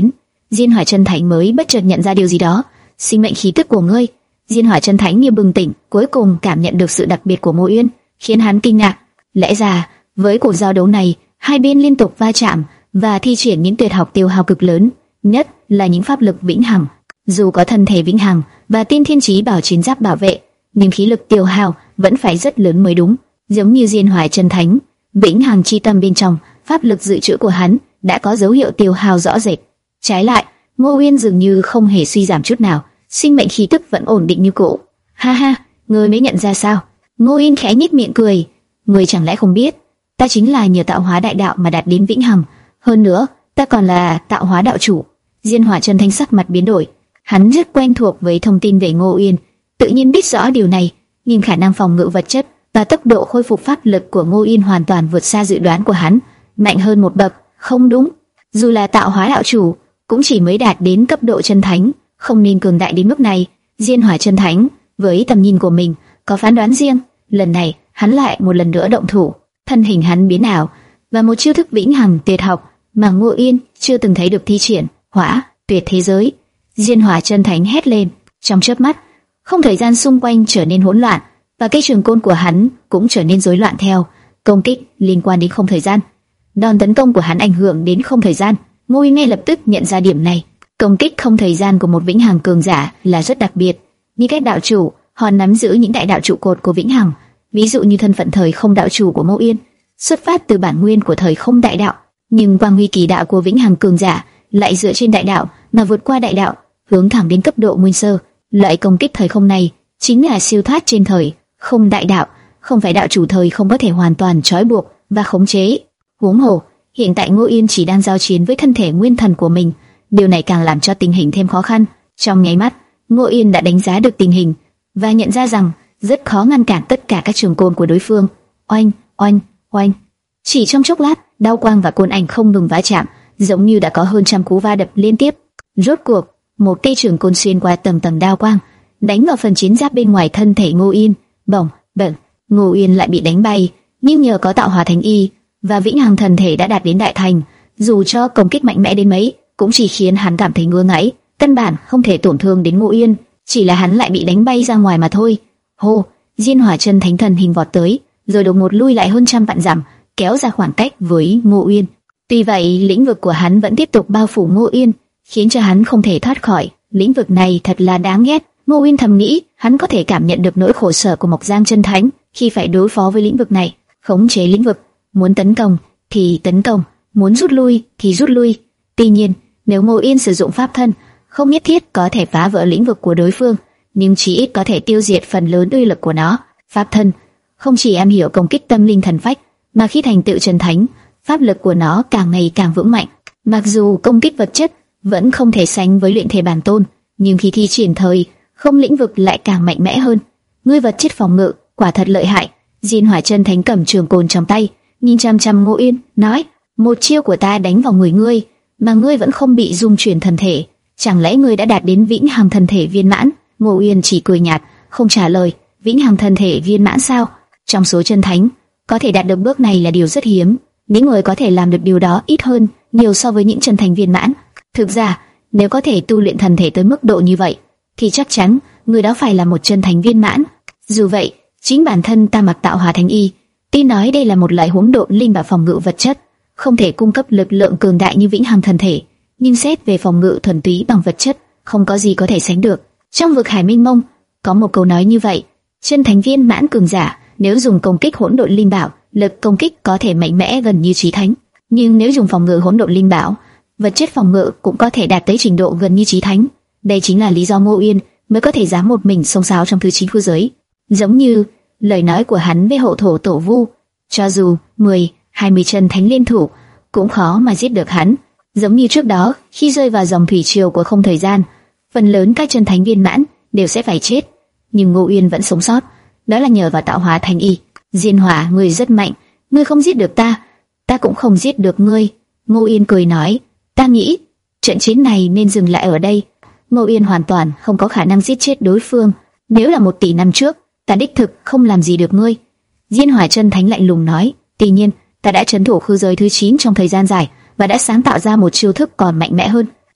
Diên Hỏa Chân Thánh mới bất chợt nhận ra điều gì đó. Sinh mệnh khí tức của ngươi. Diên Hỏa Chân Thánh như bừng tỉnh, cuối cùng cảm nhận được sự đặc biệt của Ngô Uyên, khiến hắn kinh ngạc. Lẽ ra, với cuộc giao đấu này, hai bên liên tục va chạm và thi triển những tuyệt học tiêu hao cực lớn, nhất là những pháp lực vĩnh hằng. Dù có thân thể vĩnh hằng và tiên thiên chí bảo chiến giáp bảo vệ, nhưng khí lực tiêu hao vẫn phải rất lớn mới đúng. Giống như Diên Hỏa Chân Thánh, vĩnh hằng chi tâm bên trong, pháp lực dự trữ của hắn đã có dấu hiệu tiêu hao rõ rệt. Trái lại, Ngô Uyên dường như không hề suy giảm chút nào, sinh mệnh khí tức vẫn ổn định như cũ. Ha ha, ngươi mới nhận ra sao? Ngô Uyên khẽ nhếch miệng cười. Ngươi chẳng lẽ không biết, ta chính là nhờ tạo hóa đại đạo mà đạt đến vĩnh hằng. Hơn nữa, ta còn là tạo hóa đạo chủ. Diên Hỏa Chân Thánh sắc mặt biến đổi. Hắn rất quen thuộc với thông tin về Ngô Uyên, tự nhiên biết rõ điều này, nhưng khả năng phòng ngự vật chất và tốc độ khôi phục pháp lực của Ngô Uyên hoàn toàn vượt xa dự đoán của hắn, mạnh hơn một bậc. Không đúng, dù là tạo hóa đạo chủ, cũng chỉ mới đạt đến cấp độ chân thánh, không nên cường đại đến mức này. Diên Hỏa Chân Thánh với tầm nhìn của mình có phán đoán riêng, lần này hắn lại một lần nữa động thủ. Thân hình hắn biến ảo và một chiêu thức vĩnh hằng tuyệt học mà Ngô Uyên chưa từng thấy được thi triển, Hỏa Tuyệt Thế Giới. Diên Hỏa Chân Thánh hét lên, trong chớp mắt, không thời gian xung quanh trở nên hỗn loạn và cây trường côn của hắn cũng trở nên rối loạn theo. Công kích liên quan đến không thời gian, đòn tấn công của hắn ảnh hưởng đến không thời gian. Ngô Uyên ngay lập tức nhận ra điểm này. Công kích không thời gian của một vĩnh hằng cường giả là rất đặc biệt. Như các đạo chủ, họ nắm giữ những đại đạo trụ cột của vĩnh hằng. Ví dụ như thân phận thời không đạo chủ của Ngô Uyên xuất phát từ bản nguyên của thời không đại đạo, nhưng quang huy kỳ đạo của vĩnh hằng cường giả lại dựa trên đại đạo mà vượt qua đại đạo, hướng thẳng đến cấp độ nguyên sơ. Loại công kích thời không này chính là siêu thoát trên thời không đại đạo, không phải đạo chủ thời không có thể hoàn toàn trói buộc và khống chế. Huống hồ, hiện tại Ngô Uyên chỉ đang giao chiến với thân thể nguyên thần của mình, điều này càng làm cho tình hình thêm khó khăn. Trong nháy mắt, Ngô Uyên đã đánh giá được tình hình và nhận ra rằng rất khó ngăn cản tất cả các trường côn của đối phương. Oanh, oanh, oanh. Chỉ trong chốc lát, đao quang và côn ảnh không ngừng va chạm, giống như đã có hơn trăm cú va đập liên tiếp. Rốt cuộc, một cây trường côn xuyên qua tầng tầng đao quang, đánh vào phần chiến giáp bên ngoài thân thể Ngô Uyên. Bổng, bổng, Ngô Uyên lại bị đánh bay, nhưng nhờ có tạo hóa thánh y và vĩnh hằng thần thể đã đạt đến đại thành, dù cho công kích mạnh mẽ đến mấy, cũng chỉ khiến hắn cảm thấy ngứa ngáy, căn bản không thể tổn thương đến Ngô Uyên, chỉ là hắn lại bị đánh bay ra ngoài mà thôi. Hô, Diên Hỏa Chân Thánh thần hình vọt tới, rồi đột ngột lui lại hơn trăm vạn dặm, kéo ra khoảng cách với Ngô Uyên. Tuy vậy, lĩnh vực của hắn vẫn tiếp tục bao phủ Ngô Uyên, khiến cho hắn không thể thoát khỏi. Lĩnh vực này thật là đáng ghét. Ngô Uyên thầm nghĩ, hắn có thể cảm nhận được nỗi khổ sở của Mộc Giang Chân Thánh khi phải đối phó với lĩnh vực này. Khống chế lĩnh vực, muốn tấn công thì tấn công, muốn rút lui thì rút lui. Tuy nhiên, nếu Ngô Uyên sử dụng pháp thân, không nhất thiết có thể phá vỡ lĩnh vực của đối phương, nhưng chỉ ít có thể tiêu diệt phần lớn uy lực của nó. Pháp thân không chỉ am hiểu công kích tâm linh thần phách, mà khi thành tựu chân thánh, pháp lực của nó càng ngày càng vững mạnh. Mặc dù công kích vật chất vẫn không thể sánh với luyện thể bản tôn, nhưng khi thi triển thời không lĩnh vực lại càng mạnh mẽ hơn. Ngươi vật chất phòng ngự quả thật lợi hại. Diên Hỏa Chân Thánh cầm trường côn trong tay, nhìn chăm chăm Ngô Uyên, nói: một chiêu của ta đánh vào người ngươi, mà ngươi vẫn không bị dung chuyển thần thể, chẳng lẽ ngươi đã đạt đến vĩnh hằng thần thể viên mãn? Ngô Uyên chỉ cười nhạt, không trả lời. Vĩnh hằng thần thể viên mãn sao? Trong số chân thánh, có thể đạt được bước này là điều rất hiếm. Những người có thể làm được điều đó ít hơn nhiều so với những chân thánh viên mãn. Thực ra, nếu có thể tu luyện thần thể tới mức độ như vậy, thì chắc chắn người đó phải là một chân thánh viên mãn. Dù vậy, chính bản thân ta mặc tạo hóa thánh y, tuy nói đây là một loại hỗn độn linh bảo phòng ngự vật chất, không thể cung cấp lực lượng cường đại như vĩnh hằng thần thể, nhưng xét về phòng ngự thuần túy bằng vật chất, không có gì có thể sánh được. Trong vực hải minh mông, có một câu nói như vậy: chân thánh viên mãn cường giả nếu dùng công kích hỗn độn linh bảo, lực công kích có thể mạnh mẽ gần như chí thánh, nhưng nếu dùng phòng ngự hỗn độn linh bảo, vật chất phòng ngự cũng có thể đạt tới trình độ gần như chí thánh. Đây chính là lý do Ngô Uyên mới có thể dám một mình xông xáo trong thứ chín khu giới. Giống như lời nói của hắn với hộ thổ tổ vu, cho dù mười, hai mươi chân thánh liên thủ cũng khó mà giết được hắn. Giống như trước đó, khi rơi vào dòng thủy triều của không thời gian, phần lớn các chân thánh viên mãn đều sẽ phải chết, nhưng Ngô Uyên vẫn sống sót, đó là nhờ vào tạo hóa thánh y. Diên Hỏa, ngươi rất mạnh, ngươi không giết được ta, ta cũng không giết được ngươi. Ngô Uyên cười nói, ta nghĩ trận chiến này nên dừng lại ở đây. Ngô Uyên hoàn toàn không có khả năng giết chết đối phương. Nếu là một tỷ năm trước, ta đích thực không làm gì được ngươi. Diên Hỏa chân thánh lạnh lùng nói, tuy nhiên ta đã trấn thủ khư giới thứ chín trong thời gian dài và đã sáng tạo ra một chiêu thức còn mạnh mẽ hơn.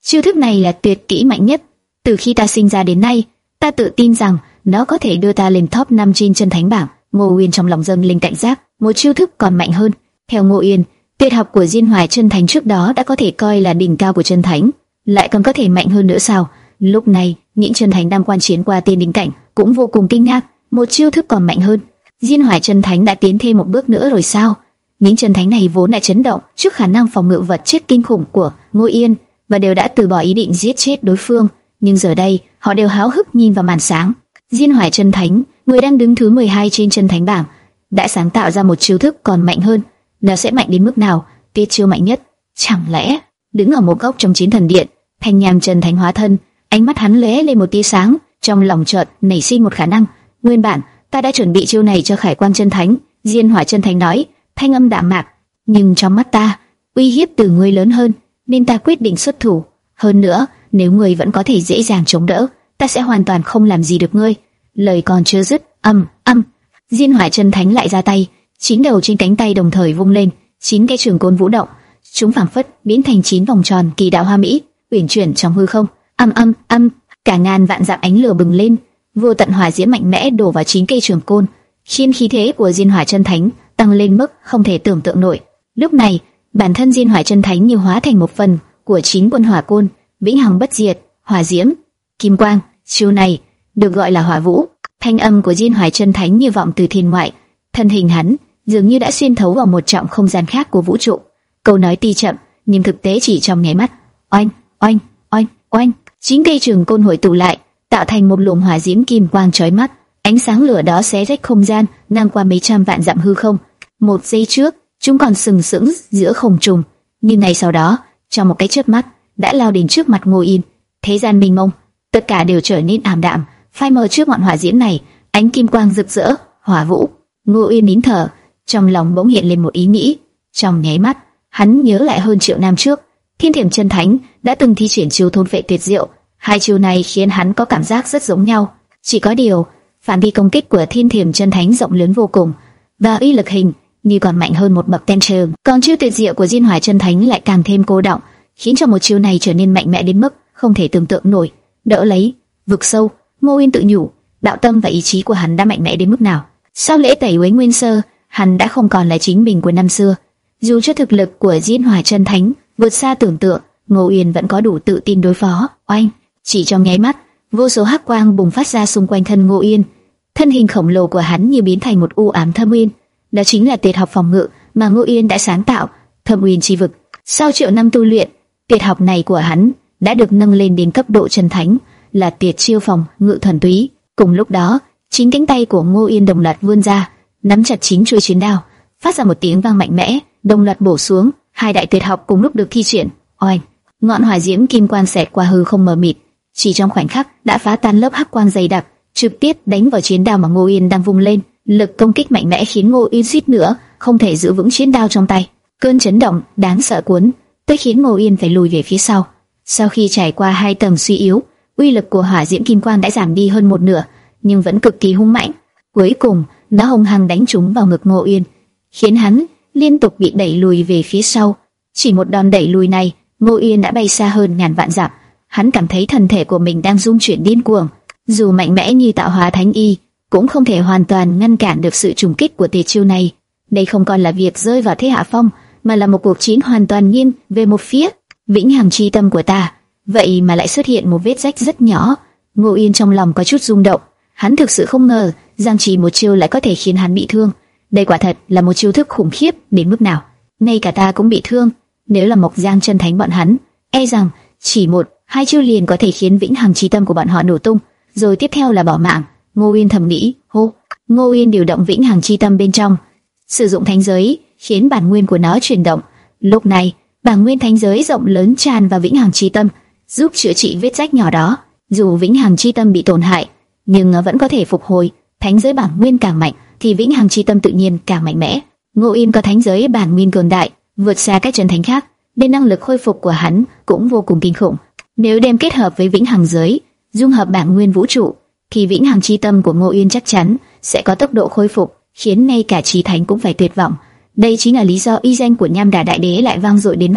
Chiêu thức này là tuyệt kỹ mạnh nhất. Từ khi ta sinh ra đến nay, ta tự tin rằng nó có thể đưa ta lên top năm trên chân thánh bảng. Ngô Uyên trong lòng dâng lên cảnh giác, một chiêu thức còn mạnh hơn. Theo Ngô Uyên, tuyệt học của Diên Hoài chân thánh trước đó đã có thể coi là đỉnh cao của chân thánh, lại còn có thể mạnh hơn nữa sao? Lúc này, những chân thánh đang quan chiến qua tiên đỉnh cảnh cũng vô cùng kinh ngạc, một chiêu thức còn mạnh hơn. Diên Hoài chân thánh đã tiến thêm một bước nữa rồi sao? Những chân thánh này vốn đã chấn động trước khả năng phòng ngự vật chất kinh khủng của Ngô Uyên và đều đã từ bỏ ý định giết chết đối phương, nhưng giờ đây họ đều háo hức nhìn vào màn sáng. Diên Hoài chân thánh, người đang đứng thứ mười hai trên chân thánh bảng, đã sáng tạo ra một chiêu thức còn mạnh hơn. Nó sẽ mạnh đến mức nào? Tuyệt chiêu mạnh nhất, chẳng lẽ? Đứng ở một góc trong chiến thần điện, Thanh Nham chân thánh hóa thân, ánh mắt hắn lóe lên một tia sáng, trong lòng chợt nảy sinh một khả năng. Nguyên bản ta đã chuẩn bị chiêu này cho Khải Quang chân thánh, Diên Hỏa chân thánh nói, thanh âm đạm mạc, nhưng trong mắt ta, uy hiếp từ ngươi lớn hơn, nên ta quyết định xuất thủ. Hơn nữa, nếu ngươi vẫn có thể dễ dàng chống đỡ, ta sẽ hoàn toàn không làm gì được ngươi. Lời còn chưa dứt, âm âm, Diên Hỏa chân thánh lại ra tay, chín đầu trên cánh tay đồng thời vung lên, chín cái trường côn vũ động, chúng phảng phất biến thành chín vòng tròn kỳ đạo hoa mỹ, uyển chuyển trong hư không. Âm âm âm, cả ngàn vạn dặm ánh lửa bừng lên, vô tận hỏa diễm mạnh mẽ đổ vào chín cây trường côn, khiến khí thế của Diên Hỏa chân thánh tăng lên mức không thể tưởng tượng nổi. Lúc này, bản thân Diên Hỏa chân thánh như hóa thành một phần của chín quân hỏa côn, vĩnh hằng bất diệt, hỏa diễm, kim quang. Chiêu này được gọi là hỏa vũ. Thanh âm của Diên Hỏa chân thánh như vọng từ thiên ngoại, thân hình hắn dường như đã xuyên thấu vào một trọng không gian khác của vũ trụ. Câu nói tuy chậm, nhưng thực tế chỉ trong nháy mắt. Oanh, oanh, oanh, oanh, chín cây trường côn hội tụ lại, tạo thành một luồng hỏa diễm kim quang chói mắt. Ánh sáng lửa đó xé rách không gian, ngang qua mấy trăm vạn dặm hư không. Một giây trước, chúng còn sừng sững giữa không trung, nhưng ngay sau đó, trong một cái chớp mắt, đã lao đến trước mặt Ngô Yên. Thế gian mênh mông, tất cả đều trở nên ảm đạm, phai mờ trước ngọn hỏa diễm này. Ánh kim quang rực rỡ, hỏa vũ. Ngô Yên nín thở, trong lòng bỗng hiện lên một ý nghĩ. Trong nháy mắt, hắn nhớ lại hơn triệu năm trước, Thiên Thiểm chân thánh đã từng thi triển chiêu thôn phệ tuyệt diệu. Hai chiêu này khiến hắn có cảm giác rất giống nhau. Chỉ có điều, phạm vi công kích của Thiên Thiểm chân thánh rộng lớn vô cùng, và uy lực hình như còn mạnh hơn một bậc ten trường. Còn chiêu tuyệt diệu của Diên Hỏa chân thánh lại càng thêm cô đọng, khiến cho một chiêu này trở nên mạnh mẽ đến mức không thể tưởng tượng nổi. Đỡ lấy, vực sâu. Ngô Uyên tự nhủ, đạo tâm và ý chí của hắn đã mạnh mẽ đến mức nào. Sau lễ tẩy uế nguyên sơ, hắn đã không còn là chính mình của năm xưa. Dù cho thực lực của Diên Hỏa chân thánh vượt xa tưởng tượng, Ngô Uyên vẫn có đủ tự tin đối phó. Oanh, chỉ trong nháy mắt, vô số hắc quang bùng phát ra xung quanh thân Ngô Uyên. Thân hình khổng lồ của hắn như biến thành một u ám thâm uyên. Đó chính là tuyệt học phòng ngự mà Ngô Uyên đã sáng tạo, Thâm Uyên chi vực. Sau triệu năm tu luyện, tuyệt học này của hắn đã được nâng lên đến cấp độ chân thánh, là tuyệt chiêu phòng ngự thuần túy. Cùng lúc đó, chín cánh tay của Ngô Uyên đồng loạt vươn ra, nắm chặt chín chuôi chiến đao, phát ra một tiếng vang mạnh mẽ, đồng loạt bổ xuống. Hai đại tuyệt học cùng lúc được thi triển. Oanh, ngọn hỏa diễm kim quang xẹt qua hư không mờ mịt, chỉ trong khoảnh khắc đã phá tan lớp hắc quang dày đặc, trực tiếp đánh vào chiến đao mà Ngô Uyên đang vung lên. Lực công kích mạnh mẽ khiến Ngô Uyên suýt nữa không thể giữ vững chiến đao trong tay. Cơn chấn động đáng sợ cuốn tới khiến Ngô Uyên phải lùi về phía sau. Sau khi trải qua hai tầng suy yếu, uy lực của hỏa diễm kim quang đã giảm đi hơn một nửa, nhưng vẫn cực kỳ hung mãnh. Cuối cùng, nó hung hăng đánh trúng vào ngực Ngô Uyên, khiến hắn liên tục bị đẩy lùi về phía sau. Chỉ một đòn đẩy lùi này, Ngô Uyên đã bay xa hơn ngàn vạn dặm. Hắn cảm thấy thân thể của mình đang rung chuyển điên cuồng. Dù mạnh mẽ như tạo hóa thánh y, cũng không thể hoàn toàn ngăn cản được sự trùng kích của tuyệt chiêu này. Đây không còn là việc rơi vào thế hạ phong, mà là một cuộc chiến hoàn toàn nghiêng về một phía. Vĩnh hằng chi tâm của ta, vậy mà lại xuất hiện một vết rách rất nhỏ. Ngô Uyên trong lòng có chút rung động. Hắn thực sự không ngờ rằng chỉ một chiêu lại có thể khiến hắn bị thương. Đây quả thật là một chiêu thức khủng khiếp đến mức nào. Ngay cả ta cũng bị thương. Nếu là Mộc Giang chân thánh bọn hắn, e rằng chỉ một hai chiêu liền có thể khiến vĩnh hằng chi tâm của bọn họ nổ tung, rồi tiếp theo là bỏ mạng. Ngô Uyên thầm nghĩ. Hô, Ngô Uyên điều động vĩnh hằng chi tâm bên trong, sử dụng thánh giới khiến bản nguyên của nó chuyển động. Lúc này, bản nguyên thánh giới rộng lớn tràn vào vĩnh hằng chi tâm, giúp chữa trị vết rách nhỏ đó. Dù vĩnh hằng chi tâm bị tổn hại, nhưng nó vẫn có thể phục hồi. Thánh giới bản nguyên càng mạnh, thì vĩnh hằng chi tâm tự nhiên càng mạnh mẽ. Ngô Uyên có thánh giới bản nguyên cường đại, vượt xa các chân thánh khác, nên năng lực khôi phục của hắn cũng vô cùng kinh khủng. Nếu đem kết hợp với vĩnh hằng giới, dung hợp bản nguyên vũ trụ, thì vĩnh hằng chi tâm của Ngô Uyên chắc chắn sẽ có tốc độ khôi phục khiến ngay cả chí thánh cũng phải tuyệt vọng. Đây chính là lý do uy danh của Nham Đà Đại Đế lại vang dội đến vậy.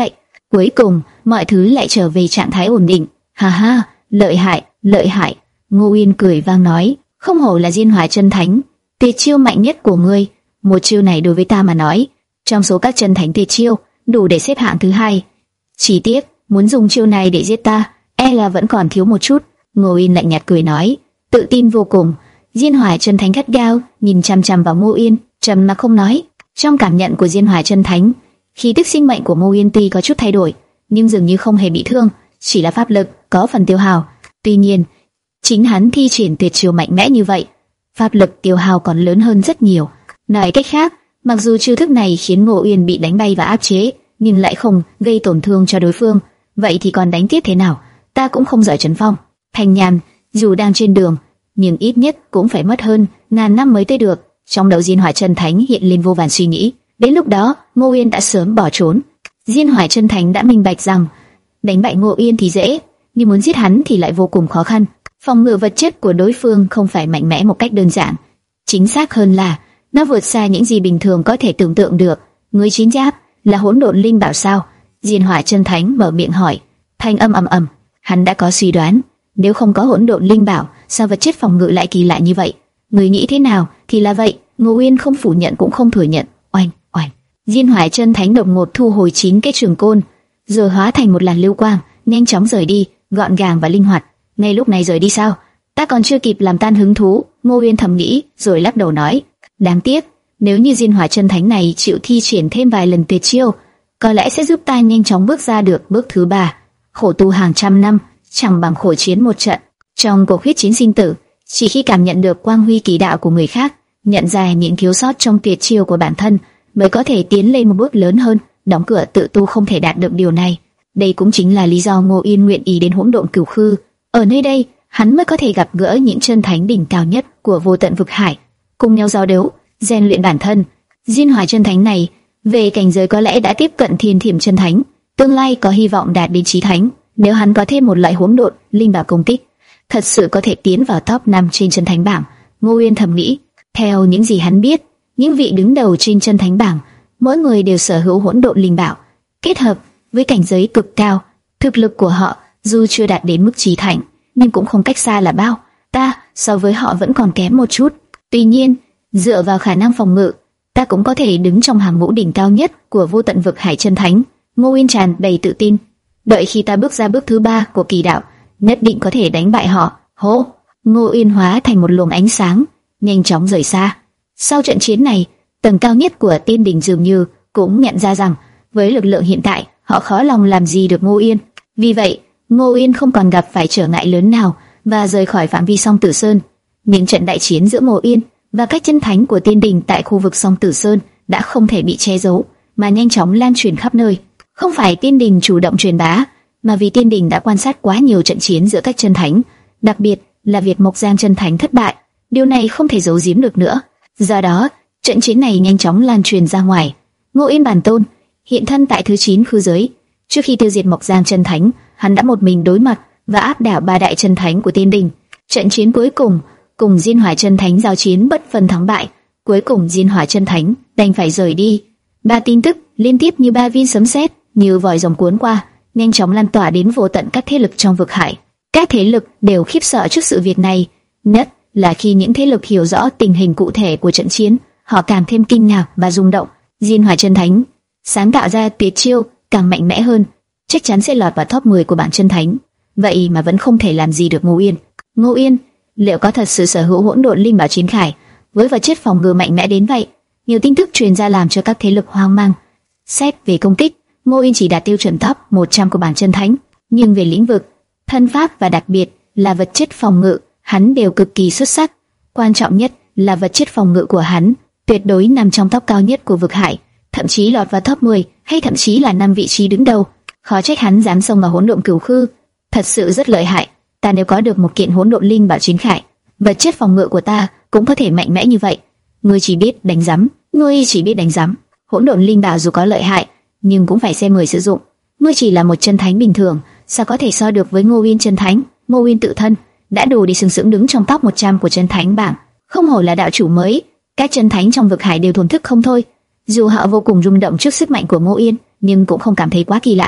Cuối cùng, mọi thứ lại trở về trạng thái ổn định. Ha ha, lợi hại, lợi hại. Ngô Uyên cười vang nói, không hổ là Diên Hỏa chân thánh, tuyệt chiêu mạnh nhất của ngươi. Một chiêu này đối với ta mà nói, trong số các chân thánh tuyệt chiêu, đủ để xếp hạng thứ hai. Chỉ tiếc, muốn dùng chiêu này để giết ta, e là vẫn còn thiếu một chút. Ngô Uyên lạnh nhạt cười nói, tự tin vô cùng. Diên Hỏa chân thánh gắt gao nhìn chằm chằm vào Ngô Uyên, trầm mặc không nói. Trong cảm nhận của Diên Hỏa chân thánh, khí tức sinh mệnh của Ngô Uyên tuy có chút thay đổi, nhưng dường như không hề bị thương, chỉ là pháp lực có phần tiêu hao. Tuy nhiên, chính hắn thi triển tuyệt chiêu mạnh mẽ như vậy, pháp lực tiêu hao còn lớn hơn rất nhiều. Nói cách khác, mặc dù chiêu thức này khiến Ngô Uyên bị đánh bay và áp chế, nhưng lại không gây tổn thương cho đối phương. Vậy thì còn đánh tiếp thế nào? Ta cũng không giỏi trấn phong. Thanh Nhàn, dù đang trên đường, nhưng ít nhất cũng phải mất hơn ngàn năm mới tới được. Trong đầu Diên Hỏa chân thánh hiện lên vô vàn suy nghĩ. Đến lúc đó, Ngô Uyên đã sớm bỏ trốn. Diên Hỏa chân thánh đã minh bạch rằng đánh bại Ngô Uyên thì dễ, nhưng muốn giết hắn thì lại vô cùng khó khăn. Phòng ngự vật chất của đối phương không phải mạnh mẽ một cách đơn giản, chính xác hơn là nó vượt xa những gì bình thường có thể tưởng tượng được. Người chiến giáp là hỗn độn linh bảo sao? Diên Hỏa chân thánh mở miệng hỏi. Thanh âm ầm ầm, hắn đã có suy đoán, nếu không có hỗn độn linh bảo, sao vật chất phòng ngự lại kỳ lạ như vậy? Người nghĩ thế nào thì là vậy. Ngô Uyên không phủ nhận cũng không thừa nhận. Oanh oanh, Diên Hỏa chân thánh đột ngột thu hồi chín cái trường côn, rồi hóa thành một làn lưu quang, nhanh chóng rời đi, gọn gàng và linh hoạt. Ngay lúc này rời đi sao? Ta còn chưa kịp làm tan hứng thú. Ngô Uyên thầm nghĩ, rồi lắc đầu nói, đáng tiếc, nếu như Diên Hỏa chân thánh này chịu thi triển thêm vài lần tuyệt chiêu, có lẽ sẽ giúp ta nhanh chóng bước ra được bước thứ ba. Khổ tu hàng trăm năm, chẳng bằng khổ chiến một trận. Trong cuộc huyết chiến sinh tử, chỉ khi cảm nhận được quang huy kỳ đạo của người khác, nhận ra những thiếu sót trong tuyệt chiêu của bản thân, mới có thể tiến lên một bước lớn hơn. Đóng cửa tự tu không thể đạt được điều này. Đây cũng chính là lý do Ngô Uyên nguyện ý đến hỗn độn cửu khư. Ở nơi đây, hắn mới có thể gặp gỡ những chân thánh đỉnh cao nhất của vô tận vực hải, cùng nhau giao đấu, rèn luyện bản thân. Diên Hỏa chân thánh này, về cảnh giới có lẽ đã tiếp cận Thiên Thiểm chân thánh, tương lai có hy vọng đạt đến chí thánh. Nếu hắn có thêm một loại hỗn độn linh bảo công kích, thật sự có thể tiến vào top năm trên chân thánh bảng. Ngô Uyên thầm nghĩ. Theo những gì hắn biết, những vị đứng đầu trên chân thánh bảng, mỗi người đều sở hữu hỗn độn linh bảo, kết hợp với cảnh giới cực cao. Thực lực của họ dù chưa đạt đến mức chí thánh, nhưng cũng không cách xa là bao. Ta so với họ vẫn còn kém một chút. Tuy nhiên, dựa vào khả năng phòng ngự, ta cũng có thể đứng trong hàng ngũ đỉnh cao nhất của vô tận vực hải chân thánh. Ngô Uyên tràn đầy tự tin. Đợi khi ta bước ra bước thứ ba của kỳ đạo, nhất định có thể đánh bại họ. Hô! Ngô Uyên hóa thành một luồng ánh sáng, nhanh chóng rời xa. Sau trận chiến này, tầng cao nhất của Tiên Đình dường như cũng nhận ra rằng với lực lượng hiện tại, họ khó lòng làm gì được Ngô Uyên. Vì vậy, Ngô Uyên không còn gặp phải trở ngại lớn nào và rời khỏi phạm vi Song Tử Sơn. Những trận đại chiến giữa Ngô Uyên và các chân thánh của Tiên Đình tại khu vực Song Tử Sơn đã không thể bị che giấu, mà nhanh chóng lan truyền khắp nơi. Không phải Tiên Đình chủ động truyền bá, mà vì Tiên Đình đã quan sát quá nhiều trận chiến giữa các chân thánh, đặc biệt là việc Mộc Giang chân thánh thất bại. Điều này không thể giấu giếm được nữa. Do đó, trận chiến này nhanh chóng lan truyền ra ngoài. Ngô Uyên bản tôn hiện thân tại thứ chín khư giới. Trước khi tiêu diệt Mộc Giang chân thánh, hắn đã một mình đối mặt và áp đảo ba đại chân thánh của Tiên Đình. Trận chiến cuối cùng, cùng Diên Hỏa chân thánh giao chiến bất phân thắng bại. Cuối cùng Diên Hỏa chân thánh đành phải rời đi. Ba tin tức liên tiếp như ba viên sấm sét, như vòi rồng cuốn qua, nhanh chóng lan tỏa đến vô tận các thế lực trong vực hải. Các thế lực đều khiếp sợ trước sự việc này, nhất là khi những thế lực hiểu rõ tình hình cụ thể của trận chiến, họ càng thêm kinh ngạc và rung động. Diên Hỏa chân thánh sáng tạo ra tuyệt chiêu càng mạnh mẽ hơn, chắc chắn sẽ lọt vào top mười của bảng chân thánh. Vậy mà vẫn không thể làm gì được Ngô Uyên. Ngô Uyên liệu có thật sự sở hữu hỗn độn linh bảo chiến khải với vật chất phòng ngự mạnh mẽ đến vậy? Nhiều tin tức truyền ra làm cho các thế lực hoang mang. Xét về công kích, Ngô Uyên chỉ đạt tiêu chuẩn top một trăm của bảng chân thánh, nhưng về lĩnh vực, thân pháp và đặc biệt là vật chất phòng ngự, hắn đều cực kỳ xuất sắc. Quan trọng nhất là vật chất phòng ngự của hắn tuyệt đối nằm trong top cao nhất của vực hải, thậm chí lọt vào top mười hay thậm chí là năm vị trí đứng đầu. Khó trách hắn dám xông vào hỗn độn cửu khư, thật sự rất lợi hại. Ta nếu có được một kiện hỗn độn linh bảo chiến khải, vật chất phòng ngự của ta cũng có thể mạnh mẽ như vậy. Ngươi chỉ biết đánh rắm, ngươi chỉ biết đánh rắm. Hỗn độn linh bảo dù có lợi hại, nhưng cũng phải xem người sử dụng. Ngươi chỉ là một chân thánh bình thường, sao có thể so được với Ngô Uyên chân thánh? Ngô Uyên tự thân đã đủ để xứng xứng đứng trong top một trăm của chân thánh bảng. Không hổ là đạo chủ mới, các chân thánh trong vực hải đều thổn thức không thôi. Dù họ vô cùng rung động trước sức mạnh của Ngô Uyên, nhưng cũng không cảm thấy quá kỳ lạ.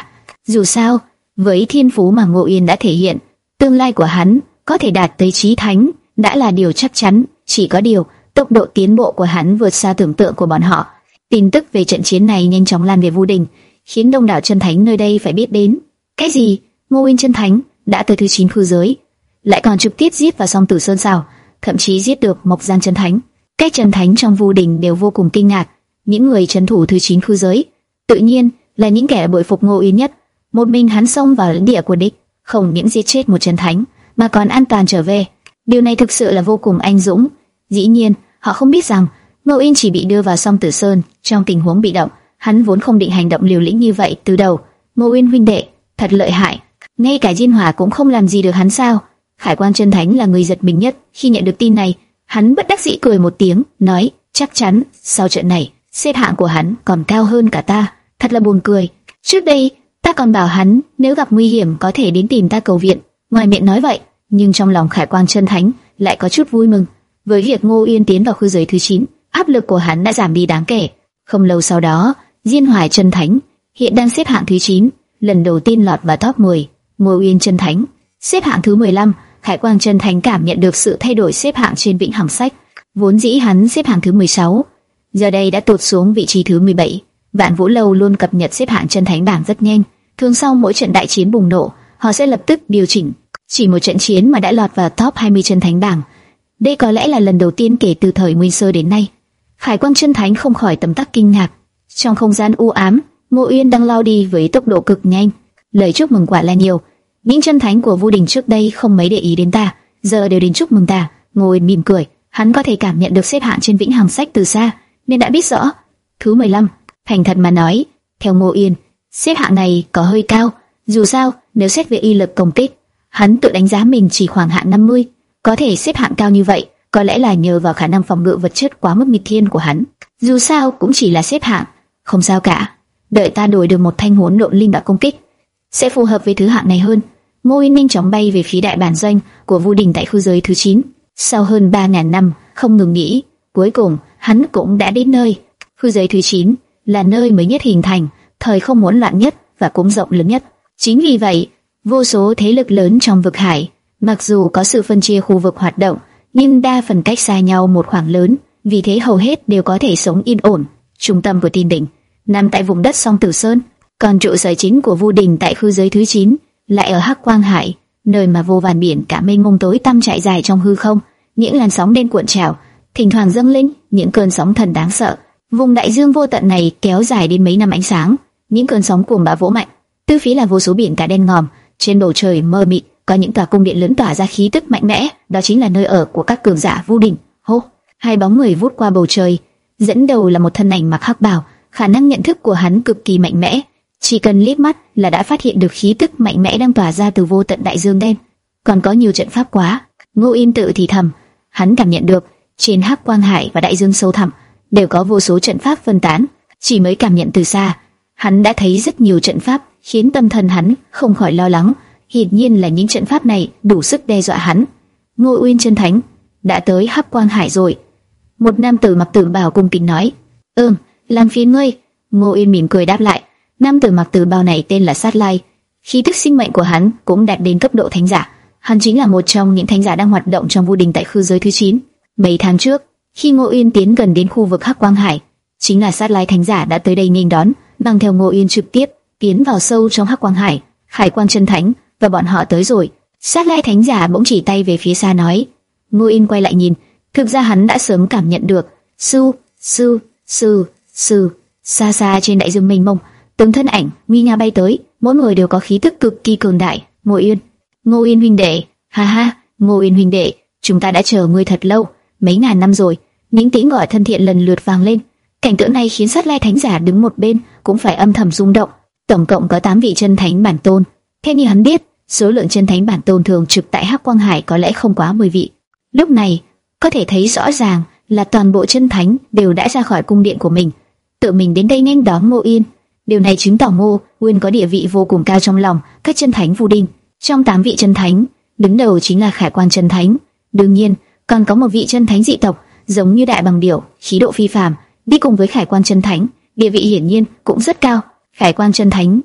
Dù sao, với thiên phú mà Ngô Uyên đã thể hiện, tương lai của hắn có thể đạt tới chí thánh đã là điều chắc chắn. Chỉ có điều, tốc độ tiến bộ của hắn vượt xa tưởng tượng của bọn họ. Tin tức về trận chiến này nhanh chóng lan về Vu Đình, khiến đông đảo chân thánh nơi đây phải biết đến. Cái gì? Ngô Uyên chân thánh đã tới thứ chín khư giới, lại còn trực tiếp giết vào Song Tử Sơn sao? Thậm chí giết được Mộc Giang chân thánh. Các chân thánh trong Vu Đình đều vô cùng kinh ngạc. Những người trấn thủ thứ chín khư giới, tự nhiên là những kẻ bội phục Ngô Uyên nhất. Một mình hắn xông vào lãnh địa của địch, không những giết chết một chân thánh, mà còn an toàn trở về. Điều này thực sự là vô cùng anh dũng. Dĩ nhiên, họ không biết rằng Ngô Uyên chỉ bị đưa vào Song Tử Sơn trong tình huống bị động. Hắn vốn không định hành động liều lĩnh như vậy từ đầu. Ngô Uyên huynh đệ thật lợi hại, ngay cả Diên Hỏa cũng không làm gì được hắn sao? Khải Quang chân thánh là người giật mình nhất khi nhận được tin này. Hắn bất đắc dĩ cười một tiếng, nói: chắc chắn sau trận này xếp hạng của hắn còn cao hơn cả ta. Thật là buồn cười. Trước đây ta còn bảo hắn nếu gặp nguy hiểm có thể đến tìm ta cầu viện. Ngoài miệng nói vậy, nhưng trong lòng Khải Quang chân thánh lại có chút vui mừng. Với việc Ngô Uyên tiến vào khư giới thứ chín, áp lực của hắn đã giảm đi đáng kể. Không lâu sau đó, Diên Hoài chân thánh hiện đang xếp hạng thứ chín, lần đầu tiên lọt vào top mười. Ngô Uyên chân thánh xếp hạng thứ mười lăm. Khải Quang chân thánh cảm nhận được sự thay đổi xếp hạng trên Vĩnh Hằng Sách. Vốn dĩ hắn xếp hạng thứ mười sáu, giờ đây đã tụt xuống vị trí thứ mười bảy. Vạn Vũ Lâu luôn cập nhật xếp hạng chân thánh bảng rất nhanh, thường sau mỗi trận đại chiến bùng nổ, họ sẽ lập tức điều chỉnh. Chỉ một trận chiến mà đã lọt vào top hai mươi chân thánh bảng. Đây có lẽ là lần đầu tiên kể từ thời Nguyên Sơ đến nay. Khải Quang chân thánh không khỏi tấm tắc kinh ngạc. Trong không gian u ám, Ngô Uyên đang lao đi với tốc độ cực nhanh. Lời chúc mừng quả là nhiều. Những chân thánh của Vu Đình trước đây không mấy để ý đến ta, giờ đều đến chúc mừng ta. Ngô Uyên mỉm cười, hắn có thể cảm nhận được xếp hạng trên Vĩnh Hằng Sách từ xa, nên đã biết rõ. Thứ mười lăm. Thành thật mà nói, theo Ngô Uyên, xếp hạng này có hơi cao. Dù sao, nếu xét về uy lực công kích, hắn tự đánh giá mình chỉ khoảng hạng năm mươi. Có thể xếp hạng cao như vậy, có lẽ là nhờ vào khả năng phòng ngự vật chất quá mức nghịch thiên của hắn. Dù sao cũng chỉ là xếp hạng, không sao cả. Đợi ta đổi được một thanh hỗn độn linh đạo công kích, sẽ phù hợp với thứ hạng này hơn. Ngô Uyên nhanh chóng bay về phía đại bản doanh của Vu Đình tại khu giới thứ chín. Sau hơn ba ngàn năm không ngừng nghỉ, cuối cùng hắn cũng đã đến nơi. Khu giới thứ chín là nơi mới nhất hình thành, thời không hỗn loạn nhất và cũng rộng lớn nhất. Chính vì vậy, vô số thế lực lớn trong vực hải, mặc dù có sự phân chia khu vực hoạt động, nhưng đa phần cách xa nhau một khoảng lớn, vì thế hầu hết đều có thể sống yên ổn. Trung tâm của Tiên Đỉnh nằm tại vùng đất Song Tử Sơn, còn trụ sở chính của Vu Đình tại khu giới thứ chín lại ở Hắc Quang Hải, nơi mà vô vàn biển cả mênh mông tối tăm trải dài trong hư không, những làn sóng đen cuộn trào, thỉnh thoảng dâng lên những cơn sóng thần đáng sợ. Vùng đại dương vô tận này kéo dài đến mấy năm ánh sáng, những cơn sóng cuồng bạo vỗ mạnh, tứ phía là vô số biển cả đen ngòm, trên bầu trời mờ mịt có những tòa cung điện lớn tỏa ra khí tức mạnh mẽ, đó chính là nơi ở của các cường giả Vu Đình. Hô, hai bóng người vút qua bầu trời, dẫn đầu là một thân ảnh mặc hắc bào, khả năng nhận thức của hắn cực kỳ mạnh mẽ, chỉ cần liếc mắt là đã phát hiện được khí tức mạnh mẽ đang tỏa ra từ vô tận đại dương đen. Còn có nhiều trận pháp quá. Ngô Uyên tự thì thầm, hắn cảm nhận được trên Hắc Quang Hải và đại dương sâu thẳm đều có vô số trận pháp phân tán. Chỉ mới cảm nhận từ xa, hắn đã thấy rất nhiều trận pháp, khiến tâm thần hắn không khỏi lo lắng. Hiển nhiên là những trận pháp này đủ sức đe dọa hắn. Ngô Uyên chân thánh đã tới Hắc Quang Hải rồi. Một nam tử mặc tử bào cung kính nói. Ừm, làm phiền ngươi. Ngô Uyên mỉm cười đáp lại. Nam tử mặc tử bào này tên là Sát Lai, khí tức sinh mệnh của hắn cũng đạt đến cấp độ thánh giả. Hắn chính là một trong những thánh giả đang hoạt động trong Vu Đình tại khu giới thứ chín. Mấy tháng trước, khi Ngô Uyên tiến gần đến khu vực Hắc Quang Hải, chính là Sát Lai thánh giả đã tới đây nghênh đón, mang theo Ngô Uyên trực tiếp tiến vào sâu trong Hắc Quang Hải. Khải Quang chân thánh và bọn họ tới rồi. Sát Lai thánh giả bỗng chỉ tay về phía xa nói. Ngô Uyên quay lại nhìn, thực ra hắn đã sớm cảm nhận được. Sư, sư, sư, sư, xa xa trên đại dương mênh mông, từng thân ảnh nguy nga bay tới, mỗi người đều có khí tức cực kỳ cường đại. Ngô Uyên, Ngô Uyên huynh đệ, ha ha, Ngô Uyên huynh đệ, chúng ta đã chờ ngươi thật lâu, mấy ngàn năm rồi. Những tiếng gọi thân thiện lần lượt vang lên. Cảnh tượng này khiến Sát Lai thánh giả đứng một bên cũng phải âm thầm rung động. Tổng cộng có tám vị chân thánh bản tôn. Theo như hắn biết, số lượng chân thánh bản tôn thường trực tại Hắc Quang Hải có lẽ không quá mười vị. Lúc này, có thể thấy rõ ràng là toàn bộ chân thánh đều đã ra khỏi cung điện của mình, tự mình đến đây nghênh đón Ngô Uyên. Điều này chứng tỏ Ngô Uyên có địa vị vô cùng cao trong lòng các chân thánh Vu Đình. Trong tám vị chân thánh, đứng đầu chính là Khải Quang chân thánh. Đương nhiên, còn có một vị chân thánh dị tộc, giống như Đại Bằng Điểu, khí độ phi phàm, đi cùng với Khải Quang chân thánh, địa vị hiển nhiên cũng rất cao. Khải Quang chân thánh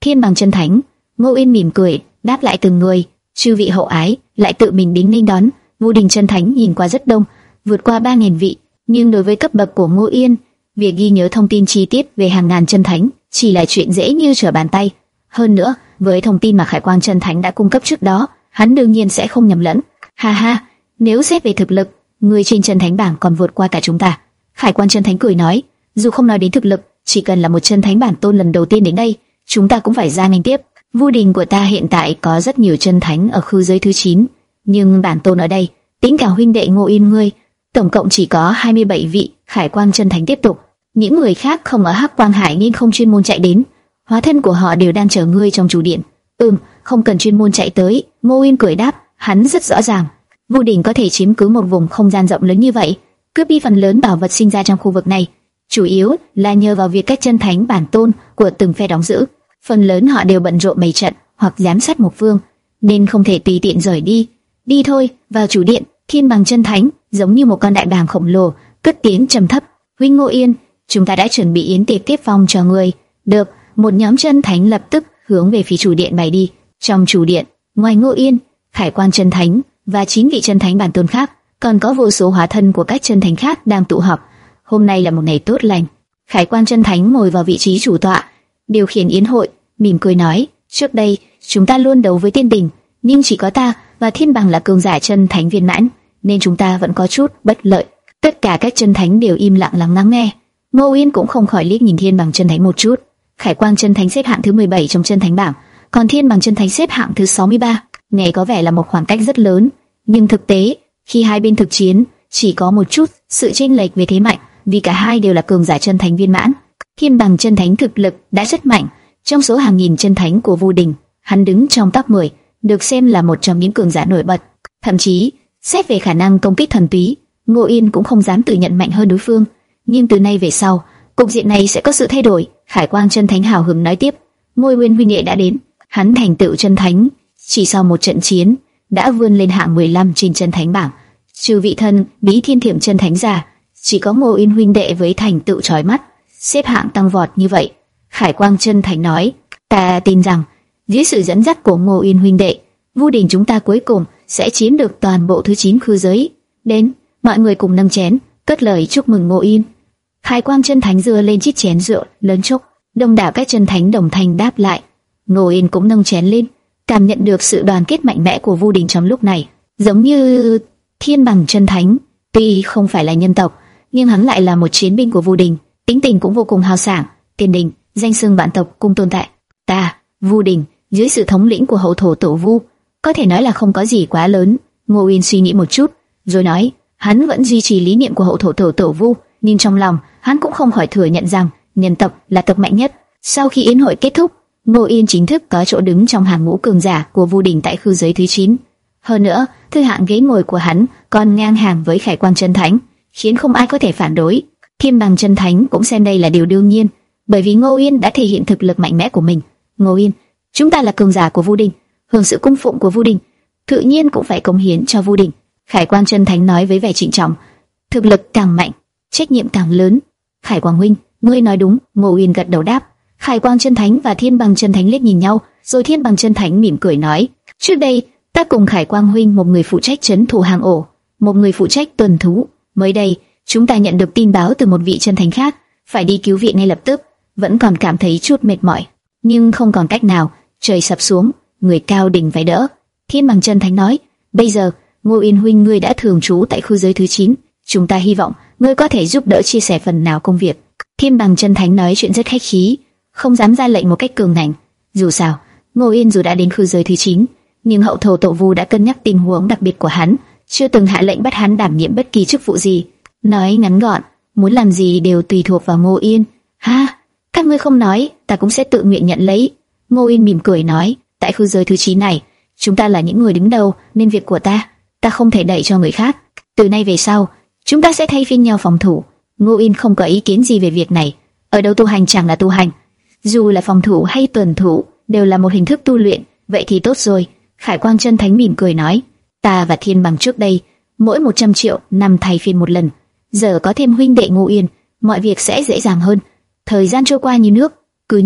Thiên Bằng Chân Thánh. Ngô Yên mỉm cười, đáp lại từng người. Chư vị hậu ái, lại tự mình đến nghênh đón. Vu Đình Chân Thánh nhìn qua rất đông, vượt qua ba nghìn vị, nhưng đối với cấp bậc của Ngô Yên, việc ghi nhớ thông tin chi tiết về hàng ngàn chân thánh chỉ là chuyện dễ như trở bàn tay. Hơn nữa, với thông tin mà Khải Quang Chân Thánh đã cung cấp trước đó, hắn đương nhiên sẽ không nhầm lẫn. Ha ha, nếu xét về thực lực, người trên chân thánh bảng còn vượt qua cả chúng ta. Khải Quang Chân Thánh cười nói, dù không nói đến thực lực, chỉ cần là một chân thánh bản tôn lần đầu tiên đến đây, chúng ta cũng phải ra nghênh tiếp. Vu đình của ta hiện tại có rất nhiều chân thánh ở khu giới thứ chín, nhưng bản tôn ở đây, tính cả huynh đệ Ngô Yên ngươi, tổng cộng chỉ có hai mươi bảy vị. Khải Quang Chân Thánh tiếp tục, những người khác không ở Hắc Quang Hải nên không chuyên môn chạy đến, hóa thân của họ đều đang chờ ngươi trong chủ điện. Ừm, không cần chuyên môn chạy tới. Ngô Yên cười đáp, hắn rất rõ ràng, Vu đình có thể chiếm cứ một vùng không gian rộng lớn như vậy, cướp đi phần lớn bảo vật sinh ra trong khu vực này, chủ yếu là nhờ vào việc các chân thánh bản tôn của từng phe đóng giữ. Phần lớn họ đều bận rộn bày trận hoặc giám sát một phương, nên không thể tùy tiện rời đi. Đi thôi, vào chủ điện. Thiên Bằng Chân Thánh giống như một con đại bàng khổng lồ, cất tiếng trầm thấp, huynh Ngô Yên, chúng ta đã chuẩn bị yến tiệc tiếp phong cho ngươi. Được. Một nhóm chân thánh lập tức hướng về phía chủ điện bay đi. Trong chủ điện, ngoài Ngô Yên, Khải Quang Chân Thánh và chín vị chân thánh bản tôn khác, còn có vô số hóa thân của các chân thánh khác đang tụ họp. Hôm nay là một ngày tốt lành. Khải Quang Chân Thánh ngồi vào vị trí chủ tọa, điều khiển yến hội, mỉm cười nói, trước đây chúng ta luôn đấu với tiên đình, nhưng chỉ có ta và Thiên Bằng là cường giả chân thánh viên mãn, nên chúng ta vẫn có chút bất lợi. Tất cả các chân thánh đều im lặng lắng lắng nghe. Ngô Yên cũng không khỏi liếc nhìn Thiên Bằng Chân Thánh một chút. Khải Quang Chân Thánh xếp hạng thứ mười bảy trong chân thánh bảng, còn Thiên Bằng Chân Thánh xếp hạng thứ sáu mươi ba. Nghe có vẻ là một khoảng cách rất lớn, nhưng thực tế, khi hai bên thực chiến, chỉ có một chút sự chênh lệch về thế mạnh, vì cả hai đều là cường giả chân thánh viên mãn. Thiên Bằng Chân Thánh thực lực đã rất mạnh, trong số hàng nghìn chân thánh của Vu đình, hắn đứng trong top mười, được xem là một trong những cường giả nổi bật. Thậm chí, xét về khả năng công kích thần túy, Ngô Yên cũng không dám tự nhận mạnh hơn đối phương. Nhưng từ nay về sau, cục diện này sẽ có sự thay đổi. Khải Quang Chân Thánh hào hứng nói tiếp, Ngôi Nguyên huynh đệ đã đến, hắn thành tựu chân thánh, chỉ sau một trận chiến đã vươn lên hạng mười lăm trên chân thánh bảng. Trừ vị thân Bí Thiên Thiểm chân thánh giả, chỉ có Ngô Yên huynh đệ với thành tựu chói mắt, xếp hạng tăng vọt như vậy. Khải Quang Chân Thánh nói, ta tin rằng dưới sự dẫn dắt của Ngô Yên huynh đệ, Vu đình chúng ta cuối cùng sẽ chiếm được toàn bộ thứ chín khư giới. Đến, mọi người cùng nâng chén, cất lời chúc mừng Ngô Yên. Khải Quang Chân Thánh giơ lên chiếc chén rượu lớn chốc, đông đảo các chân thánh đồng thanh đáp lại. Ngô Yên cũng nâng chén lên, cảm nhận được sự đoàn kết mạnh mẽ của Vu đình trong lúc này, giống như Thiên Bằng Chân Thánh, tuy không phải là nhân tộc, nhưng hắn lại là một chiến binh của Vu đình, tính tình cũng vô cùng hào sảng. Tiên đình, danh xưng vạn tộc cung tồn tại. Ta, Vu đình, dưới sự thống lĩnh của hậu thổ tổ Vu, có thể nói là không có gì quá lớn. Ngô Yên suy nghĩ một chút, rồi nói, hắn vẫn duy trì lý niệm của hậu thổ tổ tổ Vu, nhưng trong lòng hắn cũng không khỏi thừa nhận rằng nhân tộc là tộc mạnh nhất. Sau khi yến hội kết thúc, Ngô Yên chính thức có chỗ đứng trong hàng ngũ cường giả của Vu đình tại khư giới thứ chín. Hơn nữa, thứ hạng ghế ngồi của hắn còn ngang hàng với Khải Quang Chân Thánh, khiến không ai có thể phản đối. Thiên Bằng Chân Thánh cũng xem đây là điều đương nhiên, bởi vì Ngô Yên đã thể hiện thực lực mạnh mẽ của mình. Ngô Yên, chúng ta là cường giả của Vu đình, hưởng sự cung phụng của Vu đình, tự nhiên cũng phải cống hiến cho Vu đình. Khải Quang Chân Thánh nói với vẻ trịnh trọng, thực lực càng mạnh, trách nhiệm càng lớn. Khải Quang huynh, ngươi nói đúng. Ngô Yên gật đầu đáp. Khải Quang Chân Thánh và Thiên Bằng Chân Thánh liếc nhìn nhau, rồi Thiên Bằng Chân Thánh mỉm cười nói, trước đây ta cùng Khải Quang huynh, một người phụ trách trấn thủ hang ổ, một người phụ trách tuần thú. Mới đây, chúng ta nhận được tin báo từ một vị chân thánh khác, phải đi cứu viện ngay lập tức, vẫn còn cảm thấy chút mệt mỏi, nhưng không còn cách nào, trời sập xuống, người cao đỉnh phải đỡ. Thiên Bằng Chân Thánh nói, bây giờ Ngô Yên huynh ngươi đã thường trú tại khu giới thứ chín, chúng ta hy vọng ngươi có thể giúp đỡ chia sẻ phần nào công việc. Thiên Bằng Chân Thánh nói chuyện rất khách khí, không dám ra lệnh một cách cường ngạnh. Dù sao, Ngô Yên dù đã đến khu giới thứ chín, nhưng hậu thổ tổ Vu đã cân nhắc tình huống đặc biệt của hắn, chưa từng hạ lệnh bắt hắn đảm nhiệm bất kỳ chức vụ gì. Nói ngắn gọn, muốn làm gì đều tùy thuộc vào Ngô Yên. Ha, các ngươi không nói, ta cũng sẽ tự nguyện nhận lấy. Ngô Yên mỉm cười nói, tại khu giới thứ chín này, chúng ta là những người đứng đầu, nên việc của ta, ta không thể đẩy cho người khác. Từ nay về sau, chúng ta sẽ thay phiên nhau phòng thủ. Ngô Yên không có ý kiến gì về việc này. Ở đâu tu hành chẳng là tu hành, dù là phòng thủ hay tuần thủ, đều là một hình thức tu luyện. Vậy thì tốt rồi. Khải Quang Chân Thánh mỉm cười nói, ta và Thiên Bằng trước đây, mỗi một trăm triệu năm thay phiên một lần. Giờ có thêm huynh đệ Ngô Yên, mọi việc sẽ dễ dàng hơn. Thời gian trôi qua như nước, cứ như vậy,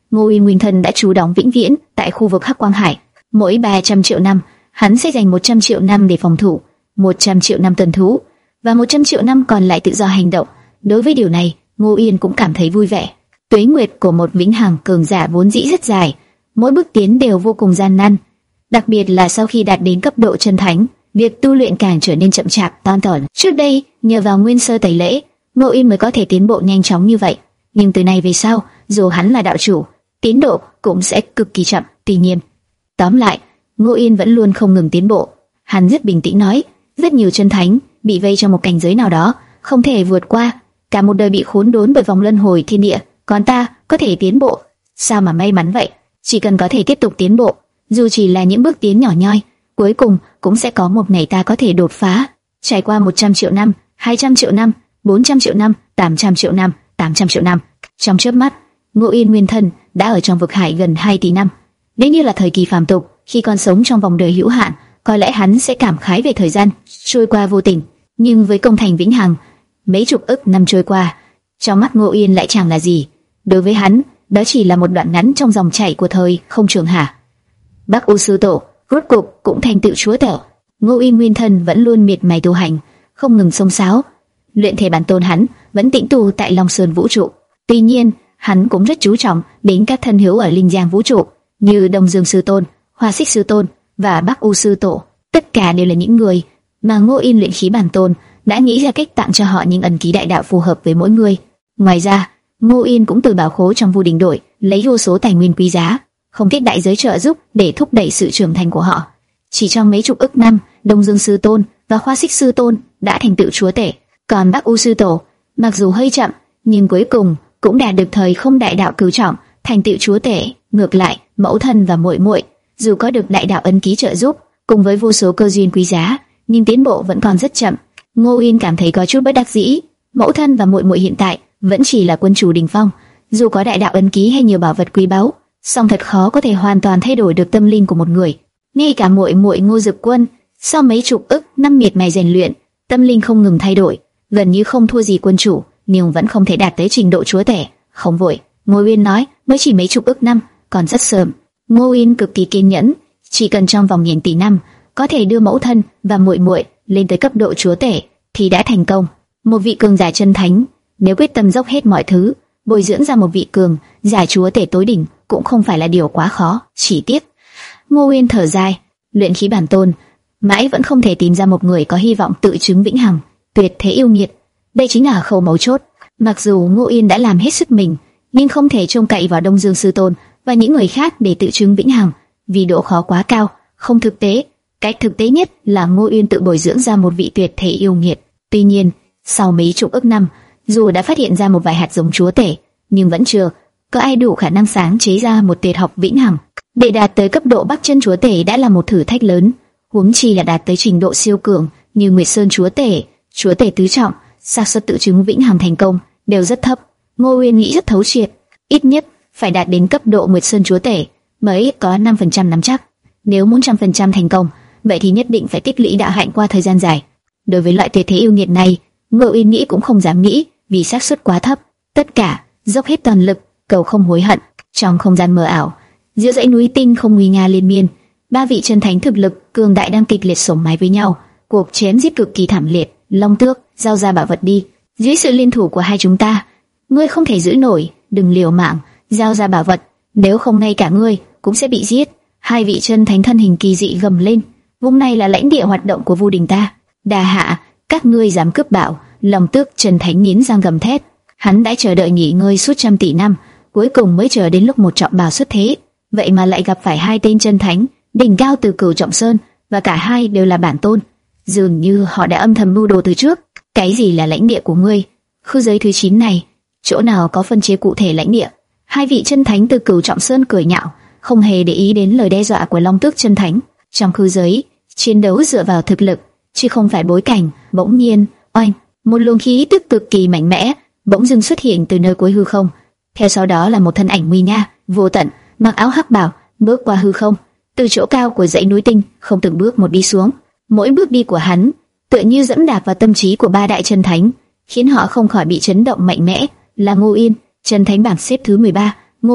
Ngô Yên nguyên thần đã trú đóng vĩnh viễn tại khu vực Hắc Quang Hải. Mỗi ba trăm triệu năm, hắn sẽ dành một trăm triệu năm để phòng thủ, một trăm triệu năm tuần thú, và một trăm triệu năm còn lại tự do hành động. Đối với điều này, Ngô Yên cũng cảm thấy vui vẻ. Tuế nguyệt của một vĩnh hằng cường giả vốn dĩ rất dài, mỗi bước tiến đều vô cùng gian nan, đặc biệt là sau khi đạt đến cấp độ chân thánh, việc tu luyện càng trở nên chậm chạp, toan tởn. Trước đây, nhờ vào nguyên sơ tẩy lễ, Ngô Yên mới có thể tiến bộ nhanh chóng như vậy, nhưng từ nay về sau, dù hắn là đạo chủ, tiến độ cũng sẽ cực kỳ chậm. Tuy nhiên, tóm lại, Ngô Yên vẫn luôn không ngừng tiến bộ. Hắn rất bình tĩnh nói, rất nhiều chân thánh bị vây trong một cảnh giới nào đó, không thể vượt qua, cả một đời bị khốn đốn bởi vòng luân hồi thiên địa, còn ta có thể tiến bộ, sao mà may mắn vậy? Chỉ cần có thể tiếp tục tiến bộ, dù chỉ là những bước tiến nhỏ nhoi, cuối cùng cũng sẽ có một ngày ta có thể đột phá. Trải qua một trăm triệu năm, hai trăm triệu năm, bốn trăm triệu năm, tám trăm triệu năm, tám trăm triệu năm, trong chớp mắt, Ngô Yên nguyên thân đã ở trong vực hải gần hai tỷ năm. Nếu như là thời kỳ phàm tục, khi còn sống trong vòng đời hữu hạn, có lẽ hắn sẽ cảm khái về thời gian trôi qua vô tình, nhưng với công thành vĩnh hằng, mấy chục ức năm trôi qua, trong mắt Ngô Yên lại chẳng là gì. Đối với hắn, đó chỉ là một đoạn ngắn trong dòng chảy của thời không trường hạ. Bắc U sư tổ rốt cục cũng thành tựu chúa tể. Ngô Yên nguyên thân vẫn luôn miệt mài tu hành, không ngừng xông xáo. Luyện thể bản tôn hắn vẫn tĩnh tu tại Long Sơn vũ trụ. Tuy nhiên, hắn cũng rất chú trọng đến các thân hữu ở Linh Giang vũ trụ, như Đông Dương sư tôn, Hoa Xích sư tôn và Bắc U sư tổ. Tất cả đều là những người mà Ngô Yên luyện khí bản tôn đã nghĩ ra cách tặng cho họ những ấn ký đại đạo phù hợp với mỗi người. Ngoài ra, Ngô Yên cũng từ bảo khố trong Vu Đình Đội lấy vô số tài nguyên quý giá, không tiếc đại giới trợ giúp để thúc đẩy sự trưởng thành của họ. Chỉ trong mấy chục ức năm, Đông Dương sư tôn và Hoa Xích sư tôn đã thành tựu chúa tể, còn Bắc U sư tổ, mặc dù hơi chậm, nhưng cuối cùng cũng đạt được thời không đại đạo cửu trọng, thành tựu chúa tể. Ngược lại, mẫu thân và muội muội, dù có được đại đạo ấn ký trợ giúp, cùng với vô số cơ duyên quý giá, nhưng tiến bộ vẫn còn rất chậm. Ngô Yên cảm thấy có chút bất đắc dĩ. Mẫu thân và muội muội hiện tại vẫn chỉ là quân chủ đỉnh phong, dù có đại đạo ấn ký hay nhiều bảo vật quý báu, song thật khó có thể hoàn toàn thay đổi được tâm linh của một người. Ngay cả muội muội Ngô Dực Quân, sau mấy chục ức năm miệt mài rèn luyện, tâm linh không ngừng thay đổi, gần như không thua gì quân chủ, nhưng vẫn không thể đạt tới trình độ chúa tể. Không vội, Ngô Yên nói, mới chỉ mấy chục ức năm, còn rất sớm. Ngô Yên cực kỳ kiên nhẫn, chỉ cần trong vòng nghìn tỷ năm có thể đưa mẫu thân và muội muội lên tới cấp độ chúa tể thì đã thành công. Một vị cường giả chân thánh, nếu quyết tâm dốc hết mọi thứ, bồi dưỡng ra một vị cường giả chúa tể tối đỉnh cũng không phải là điều quá khó. Chỉ tiếc, Ngô Yên thở dài, luyện khí bản tôn mãi vẫn không thể tìm ra một người có hy vọng tự chứng vĩnh hằng, tuyệt thế yêu nghiệt. Đây chính là khâu mấu chốt. Mặc dù Ngô Yên đã làm hết sức mình, nhưng không thể trông cậy vào Đông Dương sư tôn và những người khác để tự chứng vĩnh hằng, vì độ khó quá cao, không thực tế. Cách thực tế nhất là Ngô Yên tự bồi dưỡng ra một vị tuyệt thế yêu nghiệt. Tuy nhiên, sau mấy chục ức năm, dù đã phát hiện ra một vài hạt giống chúa tể, nhưng vẫn chưa có ai đủ khả năng sáng chế ra một tuyệt học vĩnh hằng. Để đạt tới cấp độ Bắc Chân chúa tể đã là một thử thách lớn, huống chi là đạt tới trình độ siêu cường như Nguyệt Sơn chúa tể, chúa tể tứ trọng, xác suất tự chứng vĩnh hằng thành công đều rất thấp. Ngô Uyên nghĩ rất thấu triệt, ít nhất phải đạt đến cấp độ Nguyệt Sơn chúa tể mới có năm phần trăm nắm chắc. Nếu muốn trăm phần trăm thành công, vậy thì nhất định phải tích lũy đạo hạnh qua thời gian dài. Đối với loại tuyệt thế yêu nghiệt này, Ngô Uyên nghĩ cũng không dám nghĩ, vì xác suất quá thấp. Tất cả dốc hết toàn lực, cầu không hối hận. Trong không gian mờ ảo, giữa dãy núi tinh không nguy nga liên miên, ba vị chân thánh thực lực cường đại đang kịch liệt sổng mái với nhau. Cuộc chém giết cực kỳ thảm liệt. Long Tước, giao ra bảo vật đi. Dưới sự liên thủ của hai chúng ta, ngươi không thể giữ nổi, đừng liều mạng, giao ra bảo vật, nếu không ngay cả ngươi cũng sẽ bị giết. Hai vị chân thánh thân hình kỳ dị gầm lên. Vùng này là lãnh địa hoạt động của Vu Đình ta. Đà hạ, các ngươi dám cướp bảo? Long Tước chân thánh nghiến răng gầm thét. Hắn đã chờ đợi nghỉ ngơi suốt trăm tỷ năm, cuối cùng mới chờ đến lúc một trọng bào xuất thế. Vậy mà lại gặp phải hai tên chân thánh đỉnh cao từ Cửu Trọng Sơn, và cả hai đều là bản tôn. Dường như họ đã âm thầm mưu đồ từ trước. Cái gì là lãnh địa của ngươi? Khu giới thứ chín này, chỗ nào có phân chia cụ thể lãnh địa? Hai vị chân thánh từ Cửu Trọng Sơn cười nhạo, không hề để ý đến lời đe dọa của Long Tước chân thánh. Trong khu giới, chiến đấu dựa vào thực lực, chứ không phải bối cảnh. Bỗng nhiên, oanh, một luồng khí tức cực kỳ mạnh mẽ bỗng dưng xuất hiện từ nơi cuối hư không. Theo sau đó là một thân ảnh nguy nga, vô tận, mặc áo hắc bào, bước qua hư không, từ chỗ cao của dãy núi tinh, không từng bước một đi xuống. Mỗi bước đi của hắn tựa như dẫm đạp vào tâm trí của ba đại chân thánh, khiến họ không khỏi bị chấn động mạnh mẽ. Là Ngô Yên, chân thánh bảng xếp thứ mười ba. Ngô Yên,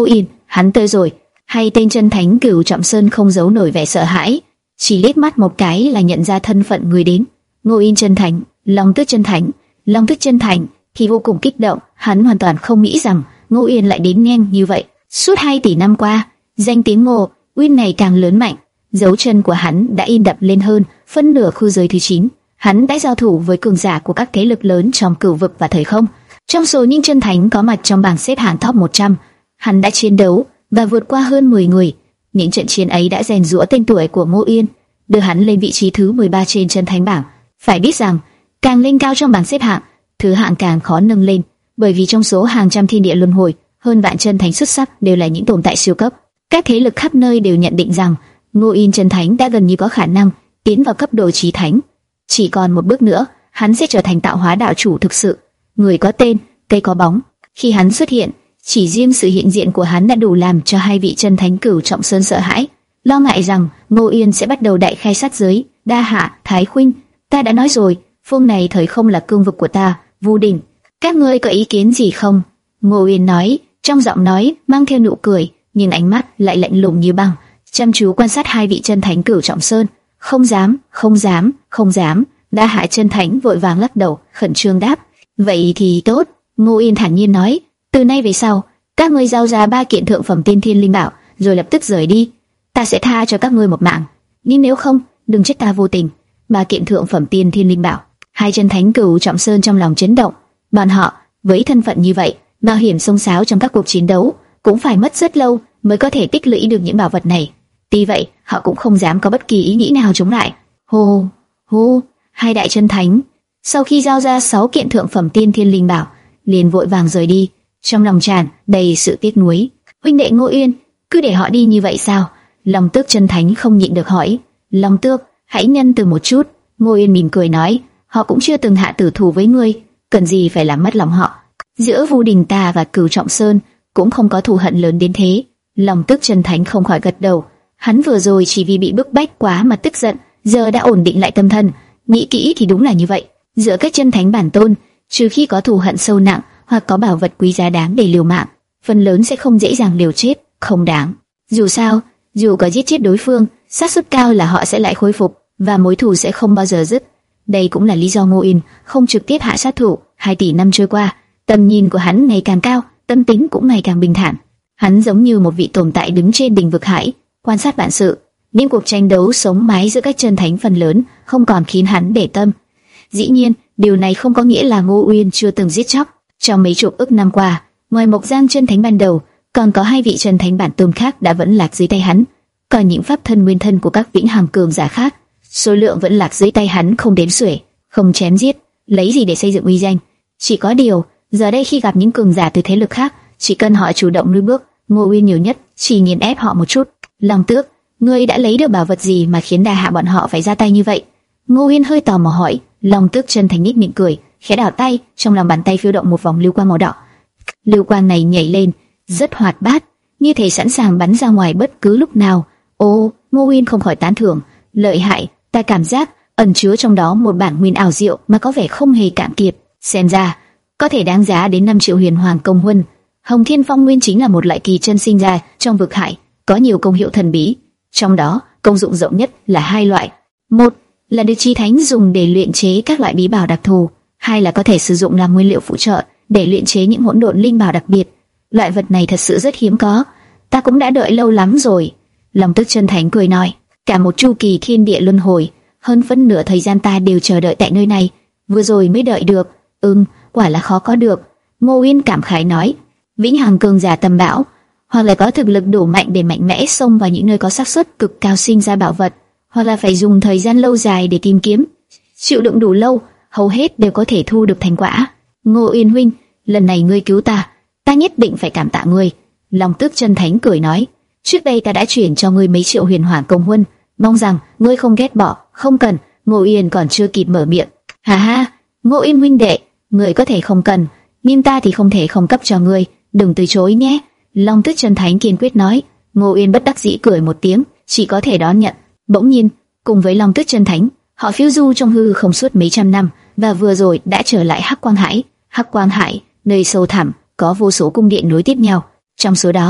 hắn tới rồi. Hay tên chân thánh Cửu Trọng Sơn không giấu nổi vẻ sợ hãi, chỉ liếc mắt một cái là nhận ra thân phận người đến. Ngô Yên chân thánh, Long Tước chân thánh, Long Tước chân thánh thì vô cùng kích động. Hắn hoàn toàn không nghĩ rằng Ngô Yên lại đến nhanh như vậy. Suốt hai tỷ năm qua, danh tiếng Ngô Uyên này càng lớn mạnh, dấu chân của hắn đã in đậm lên hơn phân nửa khu giới thứ chín. Hắn đã giao thủ với cường giả của các thế lực lớn trong cửu vực và thời không. Trong số những chân thánh có mặt trong bảng xếp hạng top một trăm, hắn đã chiến đấu và vượt qua hơn mười người. Những trận chiến ấy đã rèn giũa tên tuổi của Ngô Yên, đưa hắn lên vị trí thứ mười ba trên chân thánh bảng. Phải biết rằng, càng lên cao trong bảng xếp hạng, thứ hạng càng khó nâng lên, bởi vì trong số hàng trăm thiên địa luân hồi, hơn vạn chân thánh xuất sắc đều là những tồn tại siêu cấp. Các thế lực khắp nơi đều nhận định rằng Ngô Yên chân thánh đã gần như có khả năng tiến vào cấp độ chí thánh. Chỉ còn một bước nữa, hắn sẽ trở thành tạo hóa đạo chủ thực sự, người có tên, cây có bóng. Khi hắn xuất hiện, chỉ riêng sự hiện diện của hắn đã đủ làm cho hai vị chân thánh Cửu Trọng Sơn sợ hãi, lo ngại rằng Ngô Yên sẽ bắt đầu đại khai sát giới. Đa Hạ, Thái Khuynh, ta đã nói rồi, phương này thời không là cương vực của ta. Vu Đình, các ngươi có ý kiến gì không? Ngô Yên nói, trong giọng nói mang theo nụ cười, nhưng ánh mắt lại lạnh lùng như băng, chăm chú quan sát hai vị chân thánh Cửu Trọng Sơn. Không dám, không dám, không dám. Đa Hạ chân thánh vội vàng lắc đầu, khẩn trương đáp, vậy thì tốt. Ngô Yên thản nhiên nói, từ nay về sau, các ngươi giao ra ba kiện thượng phẩm tiên thiên linh bảo, rồi lập tức rời đi. Ta sẽ tha cho các ngươi một mạng, nhưng nếu không, đừng trách ta vô tình. Ba kiện thượng phẩm tiên thiên linh bảo. Hai chân thánh Cửu Trọng Sơn trong lòng chấn động. Bọn họ với thân phận như vậy, mạo hiểm xông xáo trong các cuộc chiến đấu, cũng phải mất rất lâu mới có thể tích lũy được những bảo vật này. Tuy vậy, họ cũng không dám có bất kỳ ý nghĩ nào chống lại. Hô, hô, hai đại chân thánh sau khi giao ra sáu kiện thượng phẩm tiên thiên linh bảo, liền vội vàng rời đi, trong lòng tràn đầy sự tiếc nuối. Huynh đệ Ngô Uyên, cứ để họ đi như vậy sao? Long Tước chân thánh không nhịn được hỏi. Long Tước, hãy nhân từ một chút. Ngô Uyên mỉm cười nói, họ cũng chưa từng hạ tử thủ với ngươi, cần gì phải làm mất lòng họ. Giữa Vu Đình ta và Cửu Trọng Sơn cũng không có thù hận lớn đến thế. Long Tước chân thánh không khỏi gật đầu. Hắn vừa rồi chỉ vì bị bức bách quá mà tức giận, giờ đã ổn định lại tâm thần. Nghĩ kỹ thì đúng là như vậy. Giữa các chân thánh bản tôn, trừ khi có thù hận sâu nặng hoặc có bảo vật quý giá đáng để liều mạng, phần lớn sẽ không dễ dàng liều chết, không đáng. Dù sao, dù có giết chết đối phương, xác suất cao là họ sẽ lại khôi phục và mối thù sẽ không bao giờ dứt. Đây cũng là lý do Ngô Yên không trực tiếp hạ sát thủ. Hai tỷ năm trôi qua, tầm nhìn của hắn ngày càng cao, tâm tính cũng ngày càng bình thản. Hắn giống như một vị tồn tại đứng trên đỉnh vực hải, quan sát vạn sự. Những cuộc tranh đấu sống mái giữa các chân thánh phần lớn không còn khiến hắn để tâm. Dĩ nhiên, điều này không có nghĩa là Ngô Uyên chưa từng giết chóc. Trong mấy chục ức năm qua, ngoài Mộc Giang chân thánh ban đầu, còn có hai vị chân thánh bản tôn khác đã vẫn lạc dưới tay hắn. Còn những pháp thân nguyên thân của các vĩnh hằng cường giả khác, số lượng vẫn lạc dưới tay hắn không đếm xuể. Không chém giết, lấy gì để xây dựng uy danh? Chỉ có điều, giờ đây khi gặp những cường giả từ thế lực khác, chỉ cần họ chủ động lùi bước, Ngô Uyên nhiều nhất chỉ nghiền ép họ một chút. Long Tước, ngươi đã lấy được bảo vật gì mà khiến Đa Hạ bọn họ phải ra tay như vậy? Ngô Uyên hơi tò mò hỏi. Long Tước chân thành nhếch miệng cười, khẽ đảo tay, trong lòng bàn tay phiêu động một vòng lưu quang màu đỏ. Lưu quang này nhảy lên, rất hoạt bát, như thể sẵn sàng bắn ra ngoài bất cứ lúc nào. Ô, Ngô Uyên không khỏi tán thưởng, lợi hại, ta cảm giác ẩn chứa trong đó một bản nguyên ảo diệu mà có vẻ không hề cạn kiệt. Xem ra, có thể đáng giá đến năm triệu huyền hoàng công huân. Hồng Thiên Phong Nguyên chính là một loại kỳ chân sinh ra trong vực hải, có nhiều công hiệu thần bí. Trong đó, công dụng rộng nhất là hai loại. Một là được chi thánh dùng để luyện chế các loại bí bảo đặc thù, hai là có thể sử dụng làm nguyên liệu phụ trợ để luyện chế những hỗn độn linh bảo đặc biệt. Loại vật này thật sự rất hiếm có, ta cũng đã đợi lâu lắm rồi. Long Tước chân thánh cười nói, cả một chu kỳ thiên địa luân hồi, hơn phân nửa thời gian ta đều chờ đợi tại nơi này, vừa rồi mới đợi được. Ừm, quả là khó có được. Ngô Uyên cảm khái nói, vĩnh hằng cường giả tầm bão, hoặc là có thực lực đủ mạnh để mạnh mẽ xông vào những nơi có xác suất cực cao sinh ra bảo vật, hoặc là phải dùng thời gian lâu dài để tìm kiếm. Chịu đựng đủ lâu, hầu hết đều có thể thu được thành quả. Ngô Uyên huynh, lần này ngươi cứu ta, ta nhất định phải cảm tạ ngươi. Long Tước chân thánh cười nói, trước đây ta đã chuyển cho ngươi mấy triệu huyền hoàng công huân, mong rằng ngươi không ghét bỏ. Không cần. Ngô Uyên còn chưa kịp mở miệng. Hà ha, Ngô Uyên huynh đệ, ngươi có thể không cần, nhưng ta thì không thể không cấp cho ngươi, đừng từ chối nhé. Long Tước chân thánh kiên quyết nói. Ngô Uyên bất đắc dĩ cười một tiếng, chỉ có thể đón nhận. Bỗng nhiên, cùng với Long Tước chân thánh, họ phiêu du trong hư không suốt mấy trăm năm, và vừa rồi đã trở lại Hắc Quang Hải. Hắc Quang Hải, nơi sâu thẳm có vô số cung điện nối tiếp nhau, trong số đó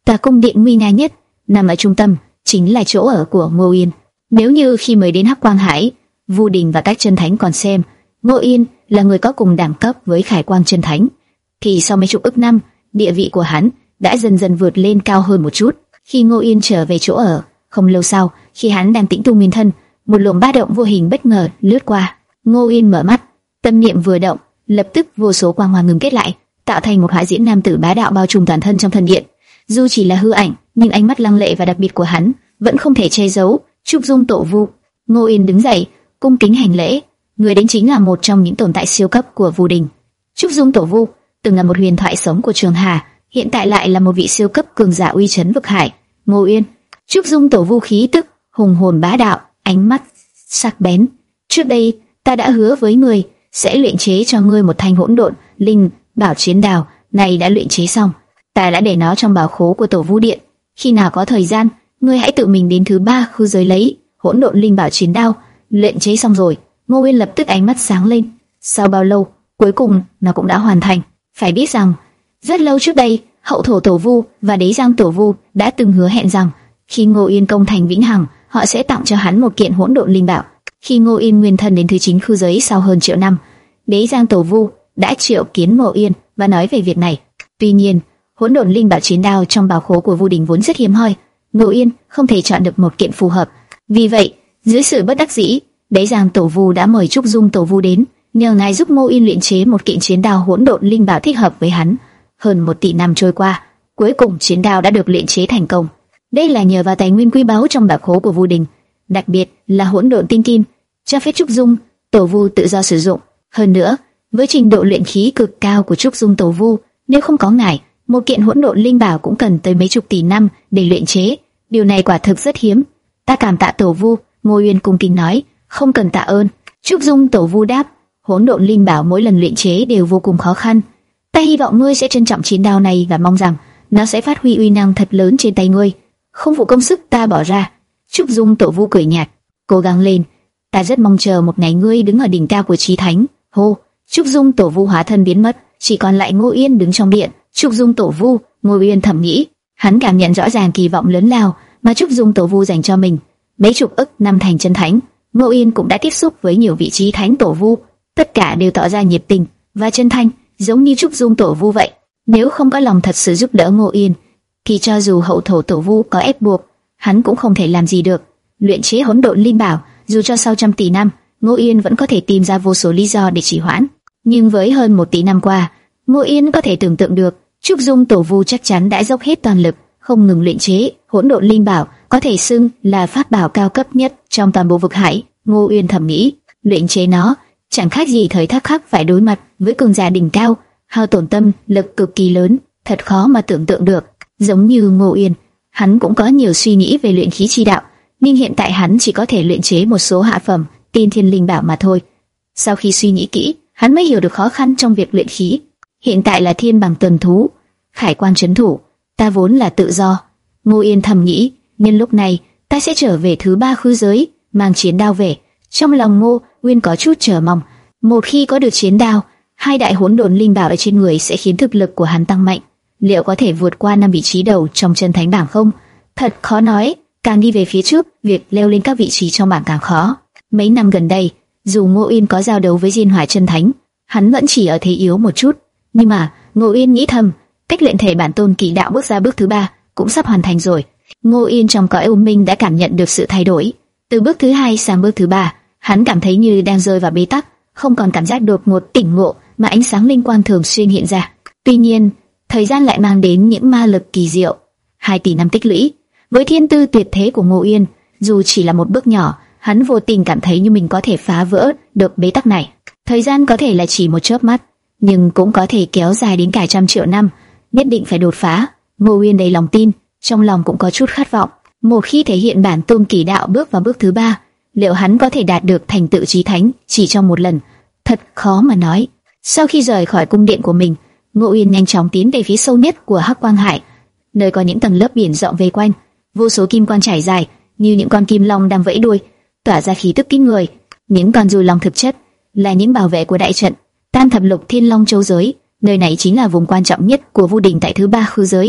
Tòa cung điện nguy nga nhất nằm ở trung tâm, chính là chỗ ở của Ngô Yên. Nếu như khi mới đến Hắc Quang Hải, Vu Đình và các chân thánh còn xem Ngô Yên là người có cùng đẳng cấp với Khải Quang chân thánh, thì sau mấy chục ức năm, địa vị của hắn đã dần dần vượt lên cao hơn một chút. Khi Ngô Yên trở về chỗ ở, không lâu sau, khi hắn đang tĩnh tu nguyên thân, một luồng ba động vô hình bất ngờ lướt qua. Ngô Yên mở mắt, tâm niệm vừa động, lập tức vô số quang hoa ngừng kết lại, tạo thành một hỏa diễm nam tử bá đạo bao trùm toàn thân trong thần điện. Dù chỉ là hư ảnh, nhưng ánh mắt lăng lệ và đặc biệt của hắn vẫn không thể che giấu. Trúc Dung Tổ Vu. Ngô Yên đứng dậy, cung kính hành lễ. Người đến chính là một trong những tồn tại siêu cấp của Vu Đình. Trúc Dung Tổ Vu từng là một huyền thoại sống của Trường Hà, hiện tại lại là một vị siêu cấp cường giả uy chấn vực hải. Ngô Yên. Trúc Dung Tổ Vu khí tức hùng hồn bá đạo, ánh mắt sắc bén. Trước đây ta đã hứa với ngươi sẽ luyện chế cho ngươi một thanh hỗn độn linh bảo chiến đao, này đã luyện chế xong. Ta đã để nó trong bảo khố của Tổ Vu Điện. Khi nào có thời gian, ngươi hãy tự mình đến thứ ba khu giới lấy hỗn độn linh bảo chiến đao. Luyện chế xong rồi, Ngô Yên lập tức ánh mắt sáng lên. Sau bao lâu, cuối cùng nó cũng đã hoàn thành. Phải biết rằng, rất lâu trước đây, Hậu Thổ Tổ Vu và Đế Giang Tổ Vu đã từng hứa hẹn rằng khi Ngô Yên công thành vĩnh hằng, họ sẽ tặng cho hắn một kiện hỗn độn linh bảo. Khi Ngô Yên nguyên thân đến thứ chín khu giới sau hơn triệu năm, Đế Giang Tổ Vu đã triệu kiến Ngô Yên và nói về việc này. Tuy nhiên, hỗn độn linh bảo chiến đao trong bảo khố của Vu Đình vốn rất hiếm hoi, Ngô Yên không thể chọn được một kiện phù hợp. Vì vậy, dưới sự bất đắc dĩ, Đế Giang Tổ Vu đã mời Trúc Dung Tổ Vu đến, nhờ ngài giúp Ngô Yên luyện chế một kiện chiến đao hỗn độn linh bảo thích hợp với hắn. Hơn một tỷ năm trôi qua, cuối cùng chiến đao đã được luyện chế thành công. Đây là nhờ vào tài nguyên quý báu trong bảo khố của Vu Đình, đặc biệt là hỗn độn tinh kim, cho phép Trúc Dung Tổ Vu tự do sử dụng. Hơn nữa, với trình độ luyện khí cực cao của Trúc Dung Tổ Vu, nếu không có ngài, một kiện hỗn độn linh bảo cũng cần tới mấy chục tỷ năm để luyện chế. Điều này quả thực rất hiếm. Ta cảm tạ Tổ Vu. Ngô Uyên cung kính nói. Không cần tạ ơn. Trúc Dung Tổ Vu đáp. Hỗn độn linh bảo mỗi lần luyện chế đều vô cùng khó khăn. Ta hy vọng ngươi sẽ trân trọng chiến đao này và mong rằng nó sẽ phát huy uy năng thật lớn trên tay ngươi, không phụ công sức ta bỏ ra. Trúc Dung Tổ Vu cười nhạt. Cố gắng lên. Ta rất mong chờ một ngày ngươi đứng ở đỉnh cao của chí thánh. Hô. Trúc Dung Tổ Vu hóa thân biến mất, chỉ còn lại Ngô Uyên đứng trong điện. Trúc Dung Tổ Vu. Ngô Uyên thầm nghĩ, hắn cảm nhận rõ ràng kỳ vọng lớn lao mà Trúc Dung Tổ Vu dành cho mình. Mấy chục ức năm thành chân thánh, Ngô Uyên cũng đã tiếp xúc với nhiều vị trí thánh Tổ Vu, tất cả đều tỏ ra nhiệt tình và chân thành, giống như Trúc Dung Tổ Vu vậy. Nếu không có lòng thật sự giúp đỡ Ngô Uyên, thì cho dù Hậu Thổ Tổ Vu có ép buộc, hắn cũng không thể làm gì được. Luyện chế hỗn độn linh bảo, dù cho sau trăm tỷ năm, Ngô Uyên vẫn có thể tìm ra vô số lý do để trì hoãn. Nhưng với hơn một tỷ năm qua, Ngô Uyên có thể tưởng tượng được, Trúc Dung Tổ Vu chắc chắn đã dốc hết toàn lực, không ngừng luyện chế hỗn độn linh bảo, có thể xưng là pháp bảo cao cấp nhất trong toàn bộ vực hải. Ngô Uyên thầm nghĩ, luyện chế nó chẳng khác gì thời khắc khắc phải đối mặt với cường giả đỉnh cao, hao tổn tâm lực cực kỳ lớn, thật khó mà tưởng tượng được. Giống như Ngô Uyên, hắn cũng có nhiều suy nghĩ về luyện khí chi đạo, nhưng hiện tại hắn chỉ có thể luyện chế một số hạ phẩm tiên thiên linh bảo mà thôi. Sau khi suy nghĩ kỹ, hắn mới hiểu được khó khăn trong việc luyện khí. Hiện tại là thiên bằng tuần thú, Khải Quan trấn thủ, ta vốn là tự do. Ngô Yên thầm nghĩ, nhân lúc này ta sẽ trở về thứ ba khư giới, mang chiến đao về. Trong lòng Ngô Uyên có chút chờ mong, một khi có được chiến đao, hai đại hỗn độn linh bảo ở trên người sẽ khiến thực lực của hắn tăng mạnh. Liệu có thể vượt qua năm vị trí đầu trong chân thánh bảng không? Thật khó nói. Càng đi về phía trước, việc leo lên các vị trí trong bảng càng khó. Mấy năm gần đây, dù Ngô Uyên có giao đấu với Diên Hỏa chân thánh, hắn vẫn chỉ ở thế yếu một chút. Nhưng mà Ngô Uyên nghĩ thầm, cách luyện thể bản tôn kỳ đạo bước ra bước thứ ba cũng sắp hoàn thành rồi. Ngô Uyên trong cõi u minh đã cảm nhận được sự thay đổi. Từ bước thứ hai sang bước thứ ba, hắn cảm thấy như đang rơi vào bế tắc, không còn cảm giác đột ngột tỉnh ngộ mà ánh sáng linh quang thường xuyên hiện ra. Tuy nhiên, thời gian lại mang đến những ma lực kỳ diệu. Hai tỷ năm tích lũy, với thiên tư tuyệt thế của Ngô Uyên, dù chỉ là một bước nhỏ, hắn vô tình cảm thấy như mình có thể phá vỡ được bế tắc này. Thời gian có thể là chỉ một chớp mắt, nhưng cũng có thể kéo dài đến cả trăm triệu năm. Nhất định phải đột phá. Ngô Uyên đầy lòng tin, trong lòng cũng có chút khát vọng. Một khi thể hiện bản tôn kỳ đạo bước vào bước thứ ba, liệu hắn có thể đạt được thành tựu chí thánh chỉ trong một lần? Thật khó mà nói. Sau khi rời khỏi cung điện của mình, Ngô Uyên nhanh chóng tiến về phía sâu nhất của Hắc Quang Hải, nơi có những tầng lớp biển rộng vây quanh, vô số kim quang trải dài như những con kim long đang vẫy đuôi, tỏa ra khí tức kinh người. Những con dùi long thực chất là những bảo vệ của đại trận Tam Thập Lục Thiên Long Châu giới. Nơi này chính là vùng quan trọng nhất của Vu Đình tại thứ ba khư giới.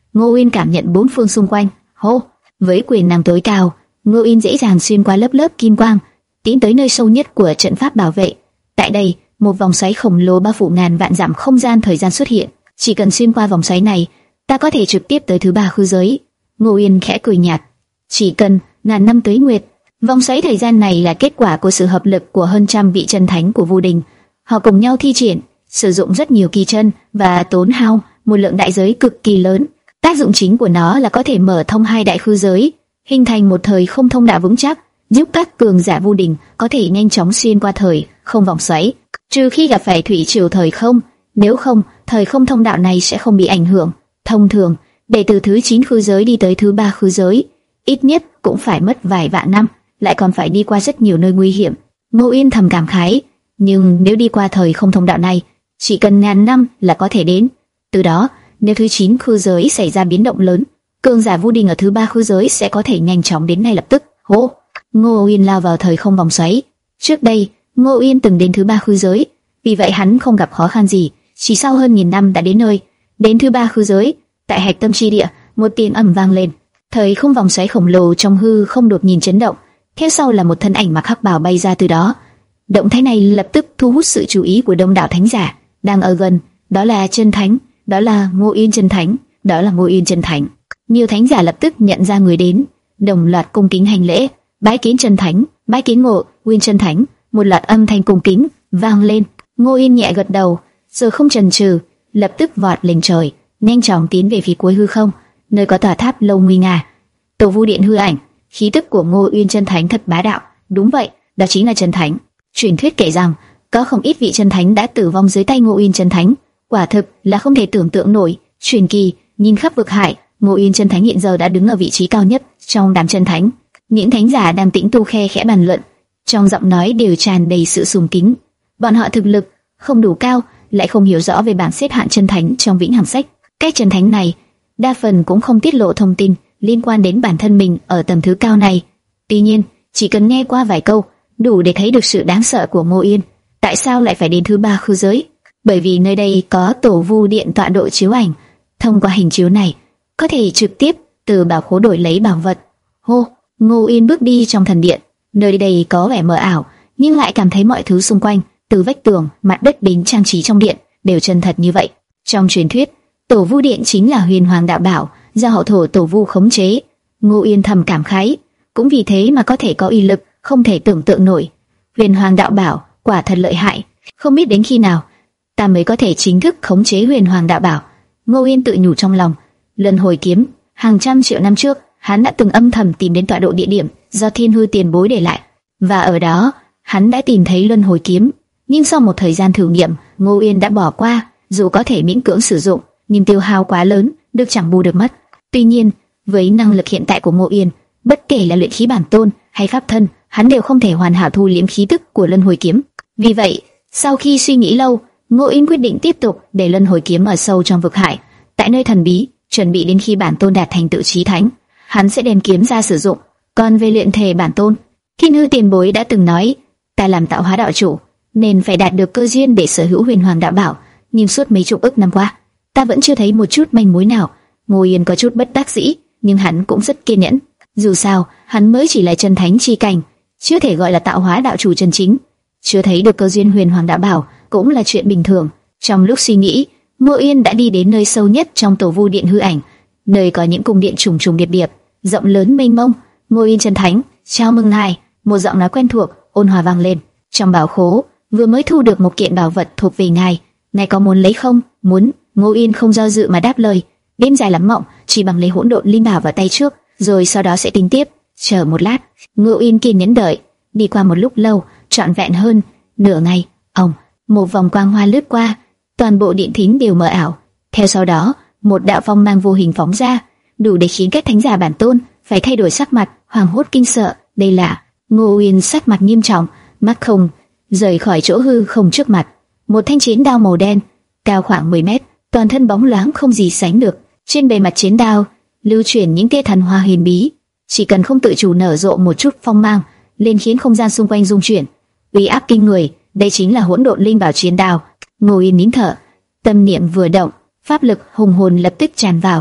Ngô Uyên cảm nhận bốn phương xung quanh. Hô, với quyền năng tối cao, Ngô Uyên dễ dàng xuyên qua lớp lớp kim quang, tiến tới nơi sâu nhất của trận pháp bảo vệ. Tại đây, một vòng xoáy khổng lồ bao phủ ngàn vạn dặm không gian thời gian xuất hiện. Chỉ cần xuyên qua vòng xoáy này, ta có thể trực tiếp tới thứ ba khư giới. Ngô Uyên khẽ cười nhạt. Chỉ cần ngàn năm tuế nguyệt. Vòng xoáy thời gian này là kết quả của sự hợp lực của hơn trăm vị chân thánh của Vu Đình. Họ cùng nhau thi triển, sử dụng rất nhiều kỳ chân và tốn hao một lượng đại giới cực kỳ lớn. Tác dụng chính của nó là có thể mở thông hai đại khư giới, hình thành một thời không thông đạo vững chắc, giúp các cường giả Vu Đình có thể nhanh chóng xuyên qua thời không vòng xoáy, trừ khi gặp phải thủy triều thời không, nếu không, thời không thông đạo này sẽ không bị ảnh hưởng. Thông thường, để từ thứ chín khư giới đi tới thứ ba khư giới, ít nhất cũng phải mất vài vạn năm, lại còn phải đi qua rất nhiều nơi nguy hiểm. Ngô Uyên thầm cảm khái, nhưng nếu đi qua thời không thông đạo này, chỉ cần ngàn năm là có thể đến. Từ đó, nếu thứ chín khư giới xảy ra biến động lớn, cường giả Vu Đình ở thứ ba khư giới sẽ có thể nhanh chóng đến ngay lập tức. Hô, Ngô Uyên lao vào thời không vòng xoáy. Trước đây, Ngô Uyên từng đến thứ ba khư giới, vì vậy hắn không gặp khó khăn gì. Chỉ sau hơn nghìn năm đã đến nơi. Đến thứ ba khư giới, tại hạch tâm chi địa, một tiếng ầm vang lên. Thời không vòng xoáy khổng lồ trong hư không đột nhiên chấn động. Theo sau là một thân ảnh mặc hắc bào bay ra từ đó. Động thái này lập tức thu hút sự chú ý của đông đảo thánh giả đang ở gần. Đó là chân thánh, đó là Ngô Uyên chân thánh, đó là Ngô Uyên chân thánh. Nhiều thánh giả lập tức nhận ra người đến, đồng loạt cung kính hành lễ, bái kiến chân thánh, bái kiến Ngô Uyên chân thánh. Một loạt âm thanh cung kính vang lên. Ngô Uyên nhẹ gật đầu, rồi không chần chừ, lập tức vọt lên trời, nhanh chóng tiến về phía cuối hư không, nơi có tòa tháp lâu nguy nga. Tổ Vu Điện hư ảnh, khí tức của Ngô Uyên chân thánh thật bá đạo. Đúng vậy, đó chính là chân thánh. Truyền thuyết kể rằng có không ít vị chân thánh đã tử vong dưới tay Ngô Uyên chân thánh, quả thực là không thể tưởng tượng nổi. Truyền kỳ, nhìn khắp vực hải, Ngô Uyên chân thánh hiện giờ đã đứng ở vị trí cao nhất trong đám chân thánh. Những thánh giả đang tĩnh tu khe khẽ bàn luận, trong giọng nói đều tràn đầy sự sùng kính. Bọn họ thực lực không đủ cao, lại không hiểu rõ về bảng xếp hạng chân thánh trong Vĩnh Hằng Sách. Các chân thánh này đa phần cũng không tiết lộ thông tin liên quan đến bản thân mình ở tầng thứ cao này. Tuy nhiên, chỉ cần nghe qua vài câu, đủ để thấy được sự đáng sợ của Ngô Uyên. Tại sao lại phải đến thứ ba khư giới? Bởi vì nơi đây có Tổ Vu Điện tọa độ chiếu ảnh. Thông qua hình chiếu này, có thể trực tiếp từ bảo khố đổi lấy bảo vật. Hô, Ngô Uyên bước đi trong thần điện. Nơi đây có vẻ mờ ảo, nhưng lại cảm thấy mọi thứ xung quanh, từ vách tường, mặt đất đến trang trí trong điện, đều chân thật như vậy. Trong truyền thuyết, Tổ Vu Điện chính là Huyền Hoàng Đạo Bảo do hậu thổ Tổ Vu khống chế. Ngô Uyên thầm cảm khái, cũng vì thế mà có thể có uy lực không thể tưởng tượng nổi. Huyền Hoàng Đạo Bảo quả thật lợi hại, không biết đến khi nào ta mới có thể chính thức khống chế Huyền Hoàng Đạo Bảo. Ngô Uyên tự nhủ trong lòng. Luân hồi kiếm, hàng trăm triệu năm trước, hắn đã từng âm thầm tìm đến tọa độ địa điểm do Thiên Hư tiền bối để lại, và ở đó hắn đã tìm thấy luân hồi kiếm. Nhưng sau một thời gian thử nghiệm, Ngô Uyên đã bỏ qua. Dù có thể miễn cưỡng sử dụng, nhưng tiêu hao quá lớn, được chẳng bù được mất. Tuy nhiên, với năng lực hiện tại của Ngô Uyên, bất kể là luyện khí bản tôn hay pháp thân, hắn đều không thể hoàn hảo thu liễm khí tức của luân hồi kiếm. Vì vậy, sau khi suy nghĩ lâu, Ngô Uyên quyết định tiếp tục để luân hồi kiếm ở sâu trong vực hải, tại nơi thần bí, chuẩn bị đến khi bản tôn đạt thành tựu chí thánh, hắn sẽ đem kiếm ra sử dụng. Còn về luyện thể bản tôn, Thiên Hư tiền bối đã từng nói, ta làm tạo hóa đạo chủ, nên phải đạt được cơ duyên để sở hữu Huyền Hoàng Đạo Bảo. Nhưng suốt mấy chục ức năm qua, ta vẫn chưa thấy một chút manh mối nào. Ngô Uyên có chút bất đắc dĩ, nhưng hắn cũng rất kiên nhẫn. Dù sao, hắn mới chỉ là chân thánh chi cảnh, chưa thể gọi là tạo hóa đạo chủ chân chính. Chưa thấy được cơ duyên Huyền Hoàng Đạo Bảo cũng là chuyện bình thường. Trong lúc suy nghĩ, Ngô Uyên đã đi đến nơi sâu nhất trong Tổ Vu Điện hư ảnh, nơi có những cung điện trùng trùng điệp điệp, rộng lớn mênh mông. Ngô Uyên chân thánh, chào mừng ngài. Một giọng nói quen thuộc ôn hòa vang lên. Trong bảo khố vừa mới thu được một kiện bảo vật thuộc về ngài, ngài có muốn lấy không? Muốn. Ngô Uyên không do dự mà đáp lời. Đêm dài lắm mộng, chỉ bằng lấy hỗn độn linh bảo vào tay trước, rồi sau đó sẽ tính tiếp. Chờ một lát. Ngô Uyên kiên nhẫn đợi. Đi qua một lúc lâu, trọn vẹn hơn nửa ngày. Ông, một vòng quang hoa lướt qua, toàn bộ điện thính đều mờ ảo. Theo sau đó, một đạo phong mang vô hình phóng ra, đủ để khiến các thánh giả bản tôn phải thay đổi sắc mặt, hoảng hốt kinh sợ. Đây là Ngô Uyên sắc mặt nghiêm trọng, mắt không rời khỏi chỗ hư không trước mặt. Một thanh chiến đao màu đen, cao khoảng mười mét, toàn thân bóng loáng không gì sánh được. Trên bề mặt chiến đao lưu chuyển những tia thần hoa huyền bí, chỉ cần không tự chủ nở rộ một chút phong mang, lên khiến không gian xung quanh rung chuyển, uy áp kinh người. Đây chính là hỗn độn linh bảo chiến đao. Ngô Uyên nín thở, tâm niệm vừa động, pháp lực hùng hồn lập tức tràn vào,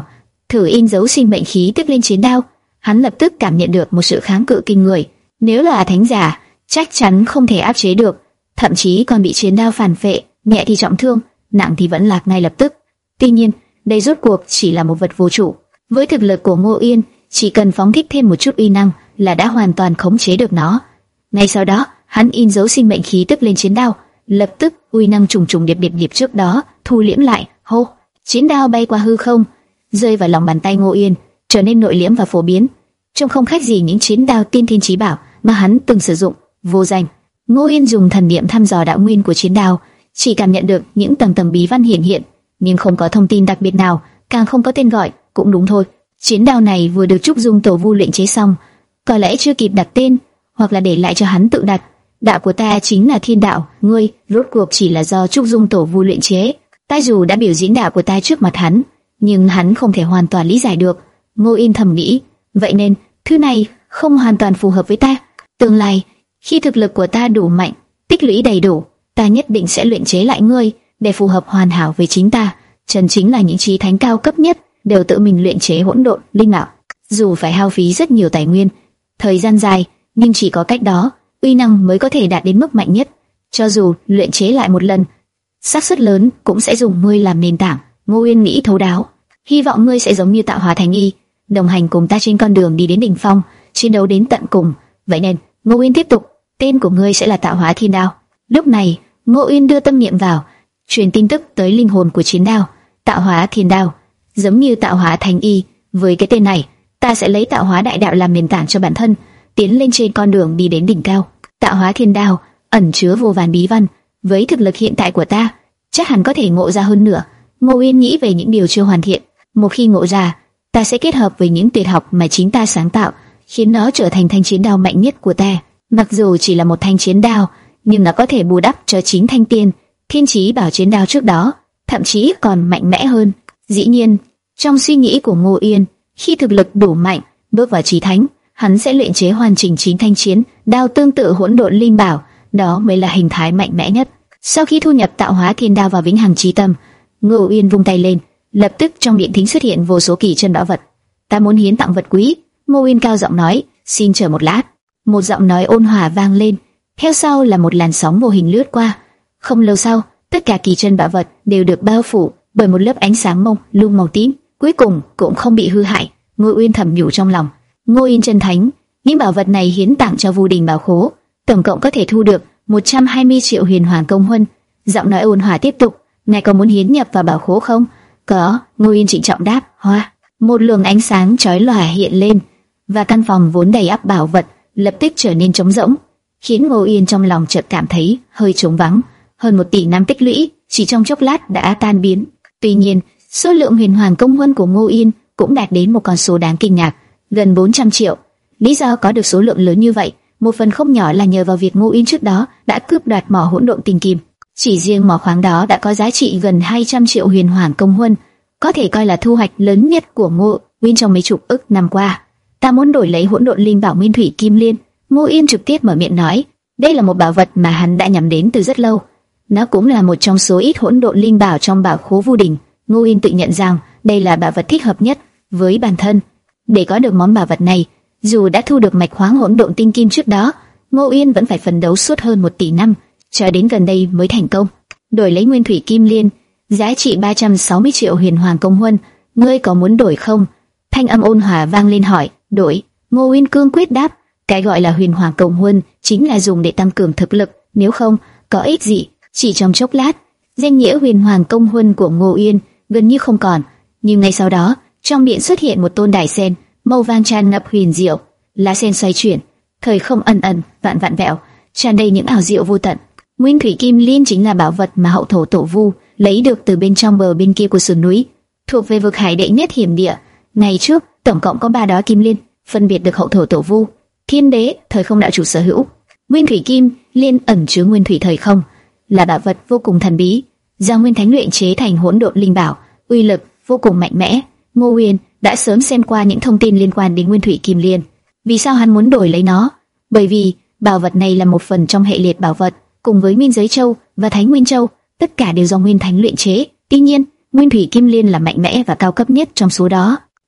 thử in dấu sinh mệnh khí tức lên chiến đao. Hắn lập tức cảm nhận được một sự kháng cự kinh người. Nếu là thánh giả, chắc chắn không thể áp chế được, thậm chí còn bị chiến đao phản phệ, nhẹ thì trọng thương, nặng thì vẫn lạc ngay lập tức. Tuy nhiên, đây rốt cuộc chỉ là một vật vô chủ. Với thực lực của Ngô Yên, chỉ cần phóng thích thêm một chút uy năng là đã hoàn toàn khống chế được nó. Ngay sau đó, hắn in dấu sinh mệnh khí tức lên chiến đao, lập tức uy năng trùng trùng điệp điệp điệp trước đó thu liễm lại. Hô, chiến đao bay qua hư không, rơi vào lòng bàn tay Ngô Yên, trở nên nội liễm và phổ biến, trông không khác gì những chiến đao tiên thiên chí bảo mà hắn từng sử dụng. Vô danh. Ngô Yên dùng thần niệm thăm dò đạo nguyên của chiến đao, chỉ cảm nhận được những tầng tầng bí văn hiển hiện, nhưng không có thông tin đặc biệt nào, càng không có tên gọi. Cũng đúng thôi, chiến đao này vừa được Trúc Dung Tổ Vu luyện chế xong, có lẽ chưa kịp đặt tên, hoặc là để lại cho hắn tự đặt. Đạo của ta chính là thiên đạo, ngươi rốt cuộc chỉ là do Trúc Dung Tổ Vu luyện chế. Ta dù đã biểu diễn đạo của ta trước mặt hắn, nhưng hắn không thể hoàn toàn lý giải được. Ngô Yên thầm nghĩ, vậy nên thứ này không hoàn toàn phù hợp với ta. Tương lai, khi thực lực của ta đủ mạnh, tích lũy đầy đủ, ta nhất định sẽ luyện chế lại ngươi để phù hợp hoàn hảo với chính ta. Chân chính là những chí thánh cao cấp nhất đều tự mình luyện chế hỗn độn linh bảo, dù phải hao phí rất nhiều tài nguyên, thời gian dài, nhưng chỉ có cách đó, uy năng mới có thể đạt đến mức mạnh nhất. Cho dù luyện chế lại một lần, xác suất lớn cũng sẽ dùng ngươi làm nền tảng. Ngô Yên nghĩ thấu đáo, hy vọng ngươi sẽ giống như Tạo Hóa Thành Y, đồng hành cùng ta trên con đường đi đến đỉnh phong, chiến đấu đến tận cùng. Vậy nên, Ngô Yên tiếp tục, tên của ngươi sẽ là Tạo Hóa Thiên Đao. Lúc này, Ngô Yên đưa tâm niệm vào, truyền tin tức tới linh hồn của chiến đao. Tạo Hóa Thiên Đao, giống như Tạo Hóa Thành Y, với cái tên này, ta sẽ lấy Tạo Hóa Đại Đạo làm nền tảng cho bản thân, tiến lên trên con đường đi đến đỉnh cao. Tạo Hóa Thiên Đao ẩn chứa vô vàn bí văn, với thực lực hiện tại của ta, chắc hẳn có thể ngộ ra hơn nữa. Ngô Yên nghĩ về những điều chưa hoàn thiện, một khi ngộ ra, ta sẽ kết hợp với những tuyệt học mà chính ta sáng tạo, khiến nó trở thành thanh chiến đao mạnh nhất của ta. Mặc dù chỉ là một thanh chiến đao, nhưng nó có thể bù đắp cho chính thanh tiên, thiên chí bảo chiến đao trước đó, thậm chí còn mạnh mẽ hơn. Dĩ nhiên, trong suy nghĩ của Ngô Yên, khi thực lực đủ mạnh, bước vào chí thánh, hắn sẽ luyện chế hoàn chỉnh chính thanh chiến đao tương tự hỗn độn linh bảo, đó mới là hình thái mạnh mẽ nhất. Sau khi thu nhập Tạo Hóa Thiên Đao vào vĩnh hằng chí tâm, Ngô Yên vung tay lên, lập tức trong điện thính xuất hiện vô số kỳ chân bảo vật. Ta muốn hiến tặng vật quý. Ngô Yên cao giọng nói, xin chờ một lát. Một giọng nói ôn hòa vang lên, theo sau là một làn sóng vô hình lướt qua. Không lâu sau, tất cả kỳ chân bảo vật đều được bao phủ bởi một lớp ánh sáng mông lung màu tím, cuối cùng cũng không bị hư hại. Ngô Yên thầm nhủ trong lòng, Ngô Yên chân thánh, những bảo vật này hiến tặng cho Vu Đình Bảo Khố, tổng cộng có thể thu được một trăm hai mươi triệu huyền hoàng công huân. Giọng nói ôn hòa tiếp tục, ngài có muốn hiến nhập vào bảo khố không? Có. Ngô Yên trịnh trọng đáp. Hoa. Một luồng ánh sáng chói lòa hiện lên, và căn phòng vốn đầy ắp bảo vật lập tức trở nên trống rỗng, khiến Ngô Yên trong lòng chợt cảm thấy hơi trống vắng. Hơn một tỷ năm tích lũy chỉ trong chốc lát đã tan biến. Tuy nhiên, số lượng huyền hoàng công huân của Ngô Yên cũng đạt đến một con số đáng kinh ngạc, gần bốn trăm triệu. Lý do có được số lượng lớn như vậy, một phần không nhỏ là nhờ vào việc Ngô Yên trước đó đã cướp đoạt mỏ hỗn độn tinh kim. Chỉ riêng mỏ khoáng đó đã có giá trị gần hai trăm triệu huyền hoàng công huân, có thể coi là thu hoạch lớn nhất của Ngô Yên trong mấy chục ức năm qua. Ta muốn đổi lấy hỗn độn linh bảo Nguyên Thủy Kim Liên. Ngô Yên trực tiếp mở miệng nói, đây là một bảo vật mà hắn đã nhắm đến từ rất lâu. Nó cũng là một trong số ít hỗn độn linh bảo trong bảo khố Vu Đình. Ngô Yên tự nhận rằng đây là bảo vật thích hợp nhất với bản thân. Để có được món bảo vật này, dù đã thu được mạch khoáng hỗn độn tinh kim trước đó, Ngô Yên vẫn phải phấn đấu suốt hơn một tỷ năm, cho đến gần đây mới thành công. Đổi lấy Nguyên Thủy Kim Liên, giá trị ba trăm sáu mươi triệu huyền hoàng công huân, ngươi có muốn đổi không? Thanh âm ôn hòa vang lên hỏi. Đổi. Ngô Yên cương quyết đáp. Cái gọi là huyền hoàng công huân chính là dùng để tăng cường thực lực, nếu không có ích gì. Chỉ trong chốc lát, danh nghĩa huyền hoàng công huân của Ngô Yên gần như không còn, nhưng ngay sau đó, trong miệng xuất hiện một tôn đài sen màu vàng tràn ngập huyền diệu, lá sen xoay chuyển, thời không ẩn ẩn, vạn vạn vẹo, tràn đầy những ảo diệu vô tận. Nguyên Thủy Kim Liên chính là bảo vật mà hậu thổ tổ Vu lấy được từ bên trong bờ bên kia của sườn núi, thuộc về vực hải đệ nhất hiểm địa. Ngày trước, tổng cộng có ba đóa kim liên, phân biệt được hậu thổ tổ Vu, Thiên Đế, thời không đạo chủ sở hữu. Nguyên Thủy Kim Liên ẩn chứa nguyên thủy thời không, là bảo vật vô cùng thần bí, do Nguyên Thánh luyện chế thành hỗn độn linh bảo, uy lực vô cùng mạnh mẽ. Ngô Uyên đã sớm xem qua những thông tin liên quan đến Nguyên Thủy Kim Liên. Vì sao hắn muốn đổi lấy nó? Bởi vì bảo vật này là một phần trong hệ liệt bảo vật, cùng với Minh Giới Châu và Thánh Nguyên Châu, tất cả đều do Nguyên Thánh luyện chế. Tuy nhiên, Nguyên Thủy Kim Liên là mạnh mẽ và cao cấp nhất trong số đó.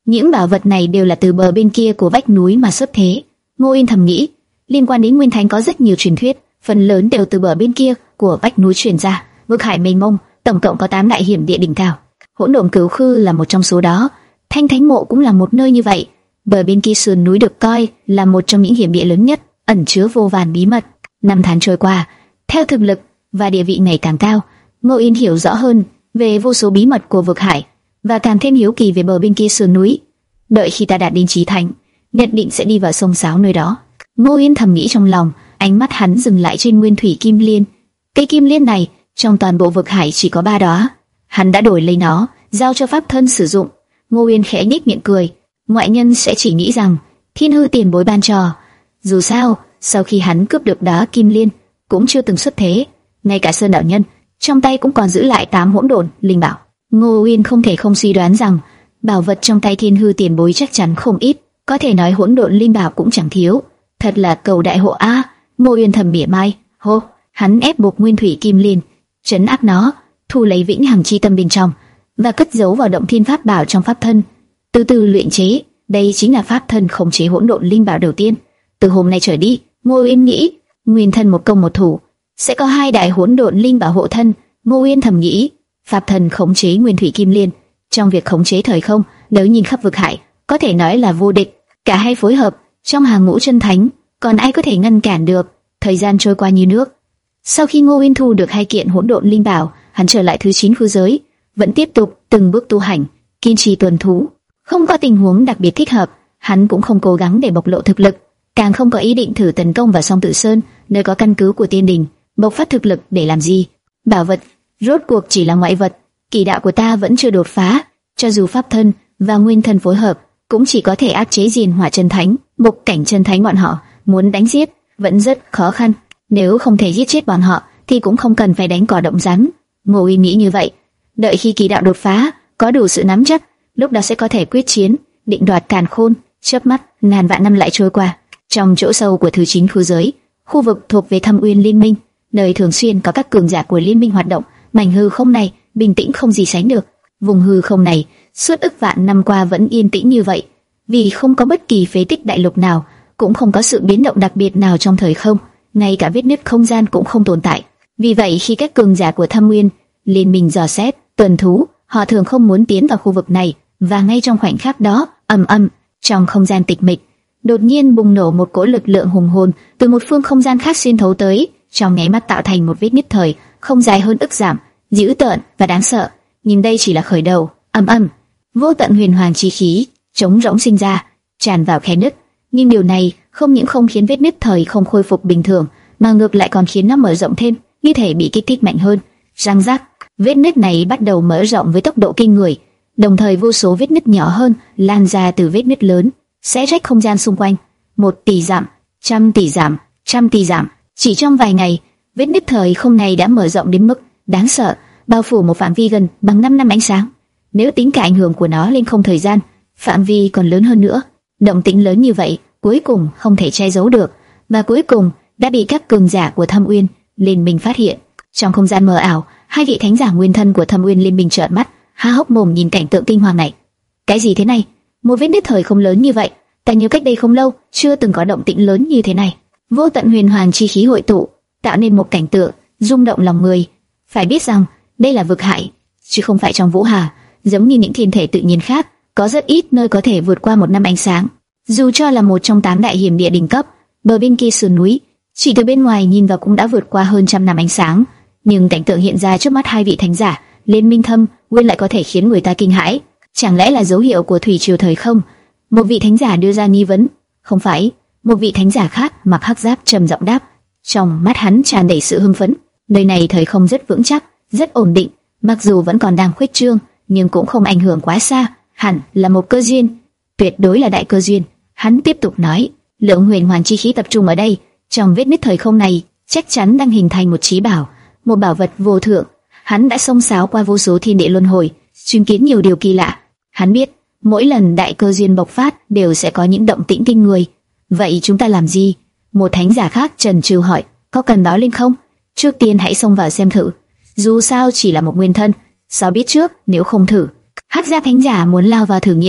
Những bảo vật này đều là từ bờ bên kia của vách núi mà xuất thế. Ngô Yên thầm nghĩ, liên quan đến Nguyên Thánh có rất nhiều truyền thuyết, phần lớn đều từ bờ bên kia của vách núi truyền ra. Vực hải mênh mông, tổng cộng có tám đại hiểm địa đỉnh cao. Hỗn Độn Cửu Khư là một trong số đó, Thanh Thánh Mộ cũng là một nơi như vậy. Bờ bên kia sườn núi được coi là một trong những hiểm địa lớn nhất, ẩn chứa vô vàn bí mật. Năm tháng trôi qua, theo thực lực và địa vị ngày càng cao, Ngô Yên hiểu rõ hơn về vô số bí mật của vực hải và càng thêm hiếu kỳ về bờ bên kia sườn núi. Đợi khi ta đạt đến chí thánh, nhất định sẽ đi vào sông sáo nơi đó. Ngô Yên thầm nghĩ trong lòng, ánh mắt hắn dừng lại trên nguyên thủy kim liên. Cây kim liên này trong toàn bộ vực hải chỉ có ba đóa, hắn đã đổi lấy nó, giao cho pháp thân sử dụng. Ngô Yên khẽ nhếch miệng cười, ngoại nhân sẽ chỉ nghĩ rằng Thiên Hư tiền bối ban cho. Dù sao, sau khi hắn cướp được đá kim liên, cũng chưa từng xuất thế. Ngay cả Sơn đạo nhân trong tay cũng còn giữ lại tám hỗn độn linh bảo. Ngô Uyên không thể không suy đoán rằng bảo vật trong tay Thiên Hư tiền bối chắc chắn không ít, có thể nói hỗn độn linh bảo cũng chẳng thiếu. Thật là cầu đại hộ a. Ngô Uyên thầm mỉa mai. Hô, hắn ép buộc nguyên thủy kim liên, trấn áp nó, thu lấy vĩnh hằng chi tâm bên trong và cất giấu vào động thiên pháp bảo trong pháp thân, từ từ luyện chế. Đây chính là pháp thân khống chế hỗn độn linh bảo đầu tiên. Từ hôm nay trở đi, Ngô Uyên nghĩ, nguyên thân một công một thủ, sẽ có hai đại hỗn độn linh bảo hộ thân. Ngô Uyên thầm nghĩ, pháp thân khống chế nguyên thủy kim liên, trong việc khống chế thời không, nếu nhìn khắp vực hải, có thể nói là vô địch. Cả hai phối hợp trong hàng ngũ chân thánh, còn ai có thể ngăn cản được? Thời gian trôi qua như nước. Sau khi Ngô Uyên thu được hai kiện hỗn độn linh bảo, hắn trở lại thứ chín khư giới, vẫn tiếp tục từng bước tu hành, kiên trì tuần thú. Không có tình huống đặc biệt thích hợp, hắn cũng không cố gắng để bộc lộ thực lực, càng không có ý định thử tấn công vào Song Tử Sơn, nơi có căn cứ của Tiên Đình. Bộc phát thực lực để làm gì? Bảo vật rốt cuộc chỉ là ngoại vật, kỳ đạo của ta vẫn chưa đột phá, cho dù pháp thân và nguyên thân phối hợp, cũng chỉ có thể áp chế Diền Hỏa chân thánh, Mục Cảnh chân thánh bọn họ. Muốn đánh giết vẫn rất khó khăn, nếu không thể giết chết bọn họ thì cũng không cần phải đánh cỏ động rắn. Ngô Uyên nghĩ như vậy, đợi khi kỳ đạo đột phá, có đủ sự nắm chắc, lúc đó sẽ có thể quyết chiến, định đoạt càn khôn. Chớp mắt, ngàn vạn năm lại trôi qua. Trong chỗ sâu của thứ chín khu giới, khu vực thuộc về Thâm Uyên Liên Minh, nơi thường xuyên có các cường giả của liên minh hoạt động, mảnh hư không này bình tĩnh không gì sánh được. Vùng hư không này suốt ức vạn năm qua vẫn yên tĩnh như vậy, vì không có bất kỳ phế tích đại lục nào, cũng không có sự biến động đặc biệt nào trong thời không, ngay cả vết nứt không gian cũng không tồn tại. Vì vậy khi các cường giả của Thâm Uyên Liên Minh dò xét, tuần thú, họ thường không muốn tiến vào khu vực này. Và ngay trong khoảnh khắc đó, ầm ầm, trong không gian tịch mịch, đột nhiên bùng nổ một cỗ lực lượng hùng hồn từ một phương không gian khác xuyên thấu tới, trong nháy mắt tạo thành một vết nứt thời không dài hơn ức giảm, dữ tợn và đáng sợ. Nhưng đây chỉ là khởi đầu. Ầm ầm, vô tận huyền hoàng chi khí trống rỗng sinh ra, tràn vào khe nứt. Nhưng điều này không những không khiến vết nứt thời không khôi phục bình thường, mà ngược lại còn khiến nó mở rộng thêm, như thể bị kích thích mạnh hơn. Răng rắc, vết nứt này bắt đầu mở rộng với tốc độ kinh người, đồng thời vô số vết nứt nhỏ hơn lan ra từ vết nứt lớn, xé rách không gian xung quanh. Một tỷ dặm, trăm tỷ dặm, trăm tỷ dặm. Chỉ trong vài ngày, vết nứt thời không này đã mở rộng đến mức đáng sợ, bao phủ một phạm vi gần bằng năm năm ánh sáng. Nếu tính cả ảnh hưởng của nó lên không thời gian, phạm vi còn lớn hơn nữa. Động tĩnh lớn như vậy, cuối cùng không thể che giấu được, và cuối cùng đã bị các cường giả của Thâm Uyên Liên Minh phát hiện. Trong không gian mờ ảo, hai vị thánh giả nguyên thân của Thâm Uyên Liên Minh trợn mắt, há hốc mồm nhìn cảnh tượng kinh hoàng này. Cái gì thế này? Một vết nứt thời không lớn như vậy, ta nhớ cách đây không lâu chưa từng có động tĩnh lớn như thế này. Vô tận huyền hoàng chi khí hội tụ, tạo nên một cảnh tượng rung động lòng người. Phải biết rằng đây là vực hải, chứ không phải trong vũ hà. Giống như những thiên thể tự nhiên khác, có rất ít nơi có thể vượt qua một năm ánh sáng. Dù cho là một trong tám đại hiểm địa đỉnh cấp, bờ bên kia sườn núi, chỉ từ bên ngoài nhìn vào cũng đã vượt qua hơn trăm năm ánh sáng. Nhưng cảnh tượng hiện ra trước mắt hai vị thánh giả Liên Minh Thâm Uyên lại có thể khiến người ta kinh hãi. Chẳng lẽ là dấu hiệu của thủy triều thời không? Một vị thánh giả đưa ra nghi vấn. Không phải. Một vị thánh giả khác mặc hắc giáp trầm giọng đáp. Trong mắt hắn tràn đầy sự hưng phấn. Nơi này thời không rất vững chắc, rất ổn định, mặc dù vẫn còn đang khuếch trương, nhưng cũng không ảnh hưởng quá xa. Hẳn là một cơ duyên, tuyệt đối là đại cơ duyên. Hắn tiếp tục nói, lượng huyền hoàng chi khí tập trung ở đây, trong vết nứt thời không này, chắc chắn đang hình thành một chí bảo, một bảo vật vô thượng. Hắn đã xông xáo qua vô số thiên địa luân hồi, chứng kiến nhiều điều kỳ lạ. Hắn biết, mỗi lần đại cơ duyên bộc phát đều sẽ có những động tĩnh kinh người. Vậy chúng ta làm gì? Một thánh giả khác chần chừ hỏi, có cần báo lên không? Trước tiên hãy xông vào xem thử. Dù sao chỉ là một nguyên thân, sao biết trước nếu không thử? Hắc Gia thánh giả muốn lao vào thử nghiệm,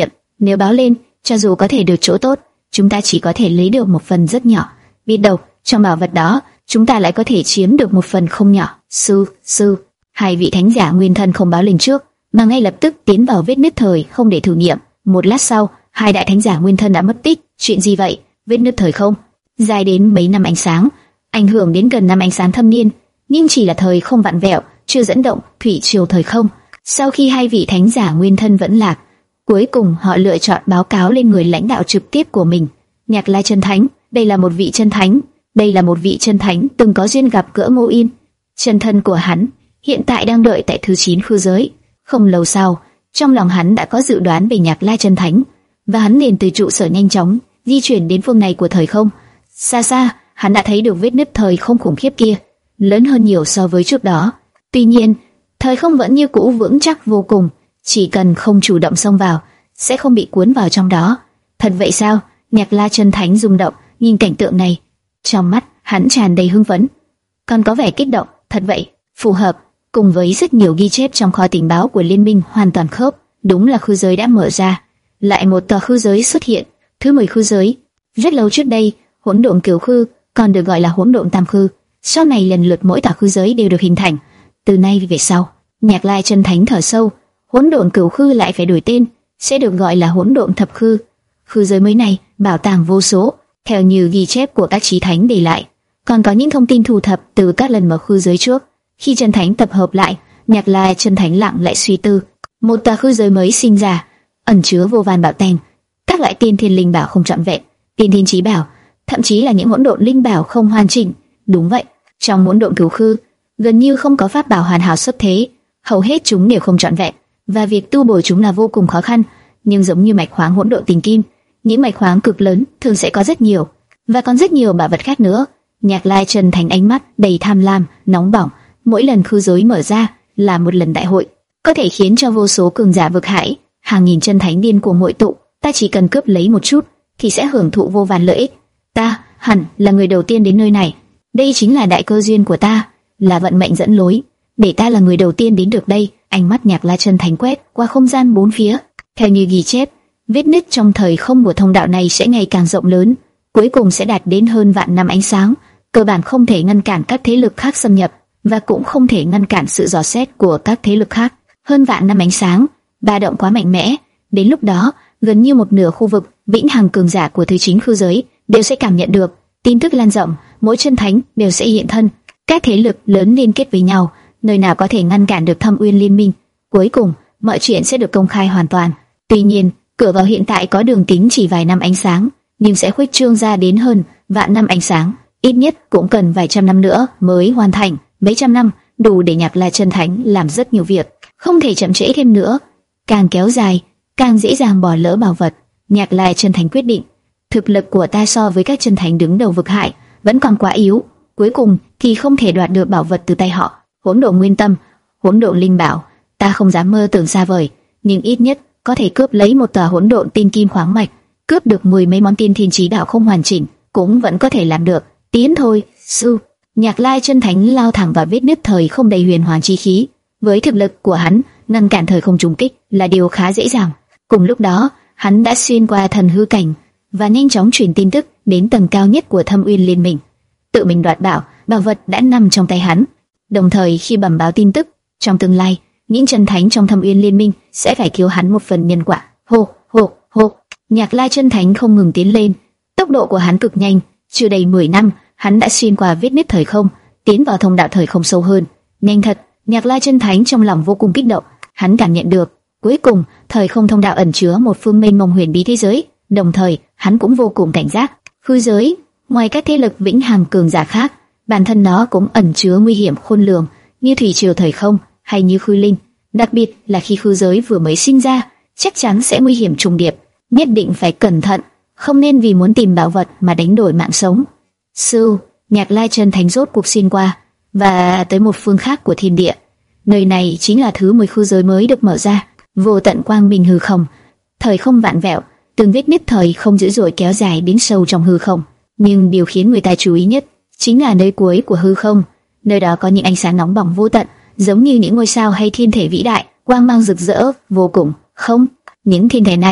Nếu báo lên, cho dù có thể được chỗ tốt, chúng ta chỉ có thể lấy được một phần rất nhỏ. Biết đâu, trong bảo vật đó, chúng ta lại có thể chiếm được một phần không nhỏ. Sư, sư, hai vị thánh giả nguyên thân không báo lên trước, mà ngay lập tức tiến vào vết nứt thời không để thử nghiệm. Một lát sau, hai đại thánh giả nguyên thân đã mất tích. Chuyện gì vậy? Vết nứt thời không dài đến mấy năm ánh sáng, ảnh hưởng đến gần năm ánh sáng thâm niên, nhưng chỉ là thời không vặn vẹo, chưa dẫn động thủy triều thời không. Sau khi hai vị thánh giả nguyên thân vẫn lạc, cuối cùng họ lựa chọn báo cáo lên người lãnh đạo trực tiếp của mình, Nhạc Lai chân thánh. Đây là một vị chân thánh, đây là một vị chân thánh từng có duyên gặp gỡ Ngô Yên. Chân thân của hắn hiện tại đang đợi tại thứ chín khư giới. Không lâu sau, trong lòng hắn đã có dự đoán về Nhạc Lai chân thánh, và hắn liền từ trụ sở nhanh chóng di chuyển đến phương này của thời không. Xa xa, hắn đã thấy được vết nứt thời không khủng khiếp kia, lớn hơn nhiều so với trước đó. Tuy nhiên, thời không vẫn như cũ vững chắc vô cùng, chỉ cần không chủ động xông vào, sẽ không bị cuốn vào trong đó. Thật vậy sao? Nhạc La chân thánh rung động, nhìn cảnh tượng này, trong mắt hắn tràn đầy hưng phấn, còn có vẻ kích động. Thật vậy, phù hợp cùng với rất nhiều ghi chép trong kho tình báo của liên minh, hoàn toàn khớp. Đúng là khư giới đã mở ra, lại một tòa khư giới xuất hiện, thứ mười khư giới. Rất lâu trước đây, hỗn độn cửu khư, còn được gọi là hỗn độn tam khư, sau này lần lượt mỗi tòa khư giới đều được hình thành. Từ nay về sau, Nhạc Lai chân thánh thở sâu, hỗn độn cửu khư lại phải đổi tên, sẽ được gọi là hỗn độn thập khư. Khư giới mới này bảo tàng vô số, theo như ghi chép của các chí thánh để lại, còn có những thông tin thu thập từ các lần mở khư giới trước. Khi chân thánh tập hợp lại, Nhạc Lai chân thánh lặng lại suy tư. Một tòa khư giới mới sinh ra, ẩn chứa vô vàn bảo tàng, các loại tiên thiên linh bảo không trọn vẹn, tiên thiên chí bảo, thậm chí là những hỗn độn linh bảo không hoàn chỉnh. Đúng vậy, trong hỗn độn cửu khư, gần như không có pháp bảo hoàn hảo xuất thế, hầu hết chúng đều không trọn vẹn, và việc tu bổ chúng là vô cùng khó khăn. Nhưng giống như mạch khoáng hỗn độn tình kim, những mạch khoáng cực lớn thường sẽ có rất nhiều, và còn rất nhiều bảo vật khác nữa. Nhạc Lai chân thánh ánh mắt đầy tham lam, nóng bỏng. Mỗi lần khư giới mở ra là một lần đại hội, có thể khiến cho vô số cường giả vực hải, hàng nghìn chân thánh điên cuồng hội tụ. Ta chỉ cần cướp lấy một chút thì sẽ hưởng thụ vô vàn lợi ích. Ta hẳn là người đầu tiên đến nơi này, đây chính là đại cơ duyên của ta, là vận mệnh dẫn lối, để ta là người đầu tiên đến được đây. Ánh mắt Nhạc La chân thánh quét qua không gian bốn phía. Theo như ghi chép, vết nứt trong thời không của thông đạo này sẽ ngày càng rộng lớn, cuối cùng sẽ đạt đến hơn vạn năm ánh sáng, cơ bản không thể ngăn cản các thế lực khác xâm nhập, và cũng không thể ngăn cản sự dò xét của các thế lực khác. Hơn vạn năm ánh sáng, ba động quá mạnh mẽ, đến lúc đó, gần như một nửa khu vực vĩnh hằng cường giả của thứ chín khư giới đều sẽ cảm nhận được. Tin tức lan rộng, mỗi chân thánh đều sẽ hiện thân, các thế lực lớn liên kết với nhau, nơi nào có thể ngăn cản được Thâm Uyên liên minh. Cuối cùng, mọi chuyện sẽ được công khai hoàn toàn. Tuy nhiên, cửa vào hiện tại có đường kính chỉ vài năm ánh sáng, nhưng sẽ khuếch trương ra đến hơn vạn năm ánh sáng, ít nhất cũng cần vài trăm năm nữa mới hoàn thành. Mấy trăm năm đủ để Nhạc La chân thánh làm rất nhiều việc, không thể chậm trễ thêm nữa. Càng kéo dài, càng dễ dàng bỏ lỡ bảo vật. Nhạc La chân thánh quyết định, thực lực của ta so với các chân thánh đứng đầu vực hải vẫn còn quá yếu, cuối cùng thì không thể đoạt được bảo vật từ tay họ. Hỗn độn nguyên tâm, hỗn độn linh bảo, ta không dám mơ tưởng xa vời, nhưng ít nhất có thể cướp lấy một tòa hỗn độn tinh kim khoáng mạch, cướp được mười mấy món tiên thiên chí đạo không hoàn chỉnh, cũng vẫn có thể làm được. Tiến thôi, sư. Nhạc Lai chân thánh lao thẳng vào vết nứt thời không đầy huyền hoàng chi khí. Với thực lực của hắn, ngăn cản thời không trùng kích là điều khá dễ dàng. Cùng lúc đó, hắn đã xuyên qua thần hư cảnh và nhanh chóng truyền tin tức đến tầng cao nhất của Thâm Uyên liên minh. Tự mình đoạt bảo, bảo vật đã nằm trong tay hắn. Đồng thời khi bẩm báo tin tức, trong tương lai, những chân thánh trong Thâm Uyên liên minh sẽ phải cứu hắn một phần nhân quả. Hô, hô, hô. Nhạc Lai chân thánh không ngừng tiến lên, tốc độ của hắn cực nhanh, chưa đầy mười năm, hắn đã xuyên qua vết nứt thời không, tiến vào thông đạo thời không sâu hơn. Nhanh thật, Nhạc Lai chân thánh trong lòng vô cùng kích động, hắn cảm nhận được, cuối cùng, thời không thông đạo ẩn chứa một phương mênh mông huyền bí thế giới, đồng thời, hắn cũng vô cùng cảnh giác. Khư giới, ngoài các thế lực vĩnh hằng cường giả khác, bản thân nó cũng ẩn chứa nguy hiểm khôn lường, như thủy triều thời không hay như khư linh, đặc biệt là khi khư giới vừa mới sinh ra, chắc chắn sẽ nguy hiểm trùng điệp, nhất định phải cẩn thận, không nên vì muốn tìm bảo vật mà đánh đổi mạng sống. Sư, Nhạc Lai chân thánh rốt cuộc xuyên qua và tới một phương khác của thiên địa. Nơi này chính là thứ mười khư giới mới được mở ra, vô tận quang minh hư không, thời không vạn vẹo, từng vết nứt thời không dữ dội kéo dài đến sâu trong hư không. Nhưng điều khiến người ta chú ý nhất chính là nơi cuối của hư không, nơi đó có những ánh sáng nóng bỏng vô tận, giống như những ngôi sao hay thiên thể vĩ đại, quang mang rực rỡ vô cùng. Không, những thiên thể này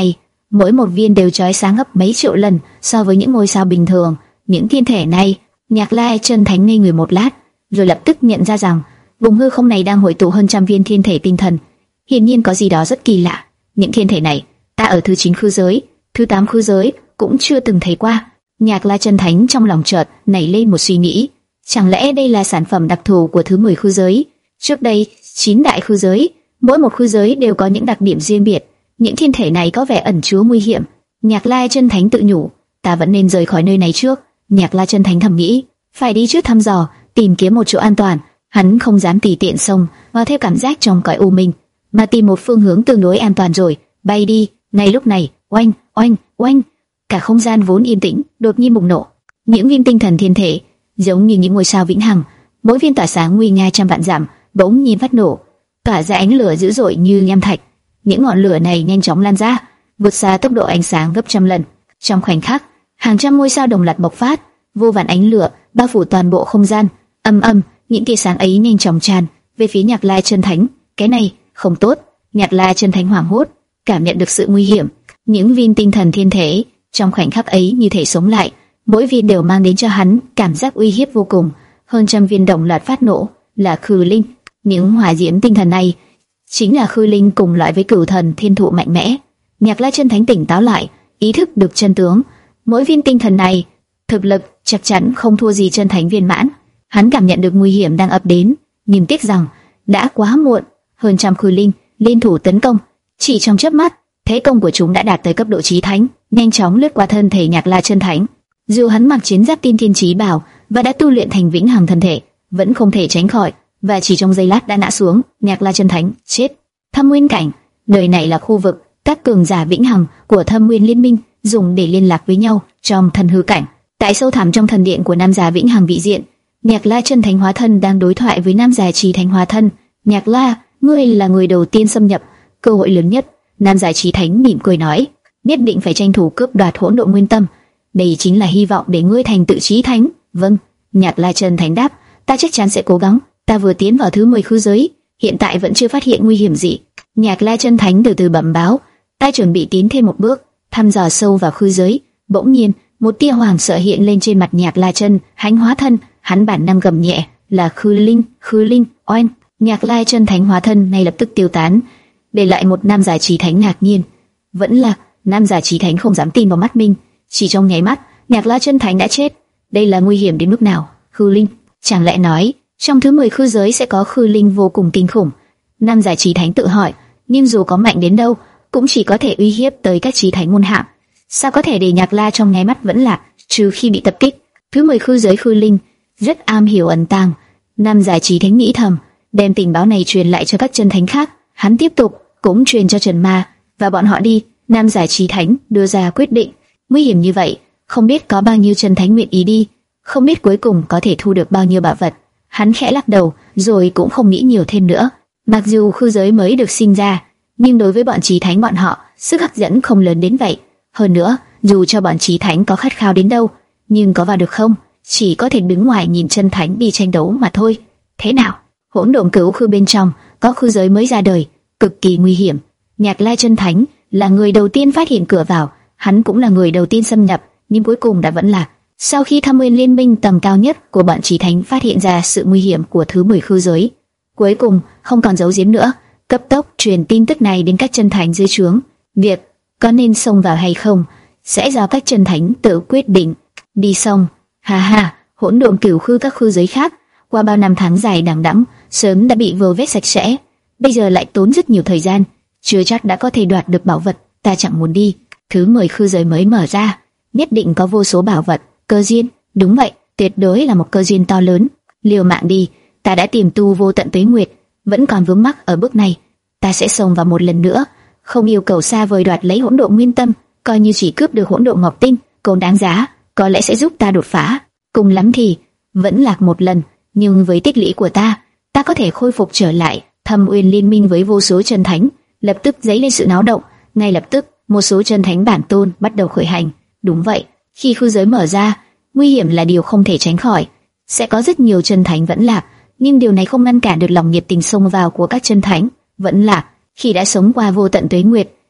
mỗi một viên đều chói sáng gấp mấy triệu lần so với những ngôi sao bình thường. Những thiên thể này, Nhạc Lai chân thánh ngây người một lát, rồi lập tức nhận ra rằng vùng hư không này đang hội tụ hơn trăm viên thiên thể tinh thần. Hiển nhiên có gì đó rất kỳ lạ. Những thiên thể này, ta ở thứ chín khư giới, thứ tám khư giới cũng chưa từng thấy qua. Nhạc La chân thánh trong lòng chợt nảy lên một suy nghĩ, chẳng lẽ đây là sản phẩm đặc thù của thứ mười khư giới? Trước đây, chín đại khư giới, mỗi một khư giới đều có những đặc điểm riêng biệt. Những thiên thể này có vẻ ẩn chứa nguy hiểm. Nhạc La chân thánh tự nhủ, ta vẫn nên rời khỏi nơi này trước. Nhạc La chân thánh thầm nghĩ, phải đi trước thăm dò, tìm kiếm một chỗ an toàn. Hắn không dám tùy tiện xông vào theo cảm giác trong cõi u minh, mà tìm một phương hướng tương đối an toàn rồi bay đi. Ngay lúc này, oanh, oanh, oanh, cả không gian vốn yên tĩnh đột nhiên bùng nổ. Những viên tinh thần thiên thể giống như những ngôi sao vĩnh hằng, mỗi viên tỏa sáng nguy nga trăm vạn dặm, bỗng nhiên phát nổ, tỏa ra ánh lửa dữ dội như nham thạch. Những ngọn lửa này nhanh chóng lan ra, vượt xa tốc độ ánh sáng gấp trăm lần. Trong khoảnh khắc, hàng trăm ngôi sao đồng loạt bộc phát, vô vàn ánh lửa bao phủ toàn bộ không gian. Âm âm, những tia sáng ấy nhanh chóng tràn về phía Nhạc La chân thánh. Cái này không tốt. Nhạc La chân thánh hoảng hốt, cảm nhận được sự nguy hiểm. Những viên tinh thần thiên thể trong khoảnh khắc ấy như thể sống lại, mỗi viên đều mang đến cho hắn cảm giác uy hiếp vô cùng. Hơn trăm viên đồng loạt phát nổ, là khư linh. Những hỏa diễm tinh thần này chính là khư linh cùng loại với cửu thần thiên thụ mạnh mẽ. Nhạc La chân thánh tỉnh táo lại, ý thức được chân tướng. Mỗi viên tinh thần này thực lực chắc chắn không thua gì chân thánh viên mãn. Hắn cảm nhận được nguy hiểm đang ập đến, nhưng tiếc rằng đã quá muộn. Hơn trăm khư linh liên thủ tấn công, chỉ trong chớp mắt, thế công của chúng đã đạt tới cấp độ chí thánh, nhanh chóng lướt qua thân thể Nhạc La chân thánh. Dù hắn mặc chiến giáp tiên thiên chí bảo và đã tu luyện thành vĩnh hằng thân thể, vẫn không thể tránh khỏi, và chỉ trong giây lát đã ngã xuống. Nhạc La chân thánh chết. Thâm Nguyên cảnh, nơi này là khu vực các cường giả vĩnh hằng của Thâm Nguyên liên minh dùng để liên lạc với nhau trong thần hư cảnh. Tại sâu thẳm trong thần điện của nam giả vĩnh hằng vị diện, Nhạc La chân thánh hóa thân đang đối thoại với nam giả chí thánh hóa thân. Nhạc La, ngươi là người đầu tiên xâm nhập, cơ hội lớn nhất. Nam giả chí thánh mỉm cười nói, nhất định phải tranh thủ cướp đoạt hỗn độn nguyên tâm, đây chính là hy vọng để ngươi thành tự chí thánh. Vâng. Nhạc La chân thánh đáp, ta chắc chắn sẽ cố gắng. Ta vừa tiến vào thứ mười khư giới, hiện tại vẫn chưa phát hiện nguy hiểm gì. Nhạc La chân thánh từ từ bẩm báo, ta chuẩn bị tiến thêm một bước, thăm dò sâu vào khư giới. Bỗng nhiên, một tia hoàng sợ hiện lên trên mặt Nhạc La chân thánh hóa thân. Hắn bản năng gầm nhẹ, là khư linh, khư linh, oanh. Nhạc La chân thánh hóa thân này lập tức tiêu tán, để lại một nam giả chí thánh ngạc nhiên. Vẫn là nam giả chí thánh không dám tin vào mắt mình. Chỉ trong nháy mắt, Nhạc La chân thánh đã chết. Đây là nguy hiểm đến mức nào? Khư linh, chẳng lẽ nói trong thứ mười khư giới sẽ có khư linh vô cùng kinh khủng? Nam giả chí thánh tự hỏi. Nhưng dù có mạnh đến đâu, cũng chỉ có thể uy hiếp tới các chí thánh môn hạng. Sao có thể để Nhạc La trong nháy mắt vẫn lạc, trừ khi bị tập kích? Thứ mười khư giới khư linh rất am hiểu ẩn tàng. Nam giả chí thánh nghĩ thầm, đem tình báo này truyền lại cho các chân thánh khác. Hắn tiếp tục cũng truyền cho Trần Ma và bọn họ đi. Nam giả chí thánh đưa ra quyết định, nguy hiểm như vậy, không biết có bao nhiêu chân thánh nguyện ý đi, không biết cuối cùng có thể thu được bao nhiêu bảo vật. Hắn khẽ lắc đầu, rồi cũng không nghĩ nhiều thêm nữa. Mặc dù khư giới mới được sinh ra, nhưng đối với bọn chí thánh bọn họ, sức hấp dẫn không lớn đến vậy. Hơn nữa, dù cho bọn chí thánh có khát khao đến đâu, nhưng có vào được không, chỉ có thể đứng ngoài nhìn chân thánh đi tranh đấu mà thôi. Thế nào? Hỗn độn cửu khư bên trong có khư giới mới ra đời, cực kỳ nguy hiểm. Nhạc La chân thánh là người đầu tiên phát hiện cửa vào, hắn cũng là người đầu tiên xâm nhập, nhưng cuối cùng đã vẫn lạc. Sau khi Thâm Nguyên liên minh tầm cao nhất của bọn chí thánh phát hiện ra sự nguy hiểm của thứ mười khư giới, cuối cùng không còn giấu giếm nữa, cấp tốc truyền tin tức này đến các chân thánh dưới trướng. Việc có nên xông vào hay không sẽ do các chân thánh tự quyết định. Đi xong, ha ha, hỗn độn cửu khư các khư giới khác qua bao năm tháng dài đằng đẵng sớm đã bị vơ vét sạch sẽ, bây giờ lại tốn rất nhiều thời gian, chưa chắc đã có thể đoạt được bảo vật. Ta chẳng muốn đi. Thứ mười khư giới mới mở ra, nhất định có vô số bảo vật, cơ duyên. Đúng vậy, tuyệt đối là một cơ duyên to lớn. Liều mạng đi, ta đã tìm tu vô tận tuế nguyệt, vẫn còn vướng mắc ở bước này. Ta sẽ xông vào một lần nữa, không yêu cầu xa vời đoạt lấy hỗn độn nguyên tâm, coi như chỉ cướp được hỗn độn ngọc tinh, cũng đáng giá, có lẽ sẽ giúp ta đột phá. Cùng lắm thì vẫn lạc một lần, nhưng với tích lũy của ta, ta có thể khôi phục trở lại. Thâm Uyên liên minh với vô số chân thánh lập tức dấy lên sự náo động. Ngay lập tức, một số chân thánh bản tôn bắt đầu khởi hành. Đúng vậy, khi khư giới mở ra, nguy hiểm là điều không thể tránh khỏi. Sẽ có rất nhiều chân thánh vẫn lạc, nhưng điều này không ngăn cản được lòng nhiệt tình xông vào của các chân thánh vẫn lạc. Khi đã sống qua vô tận tuế nguyệt,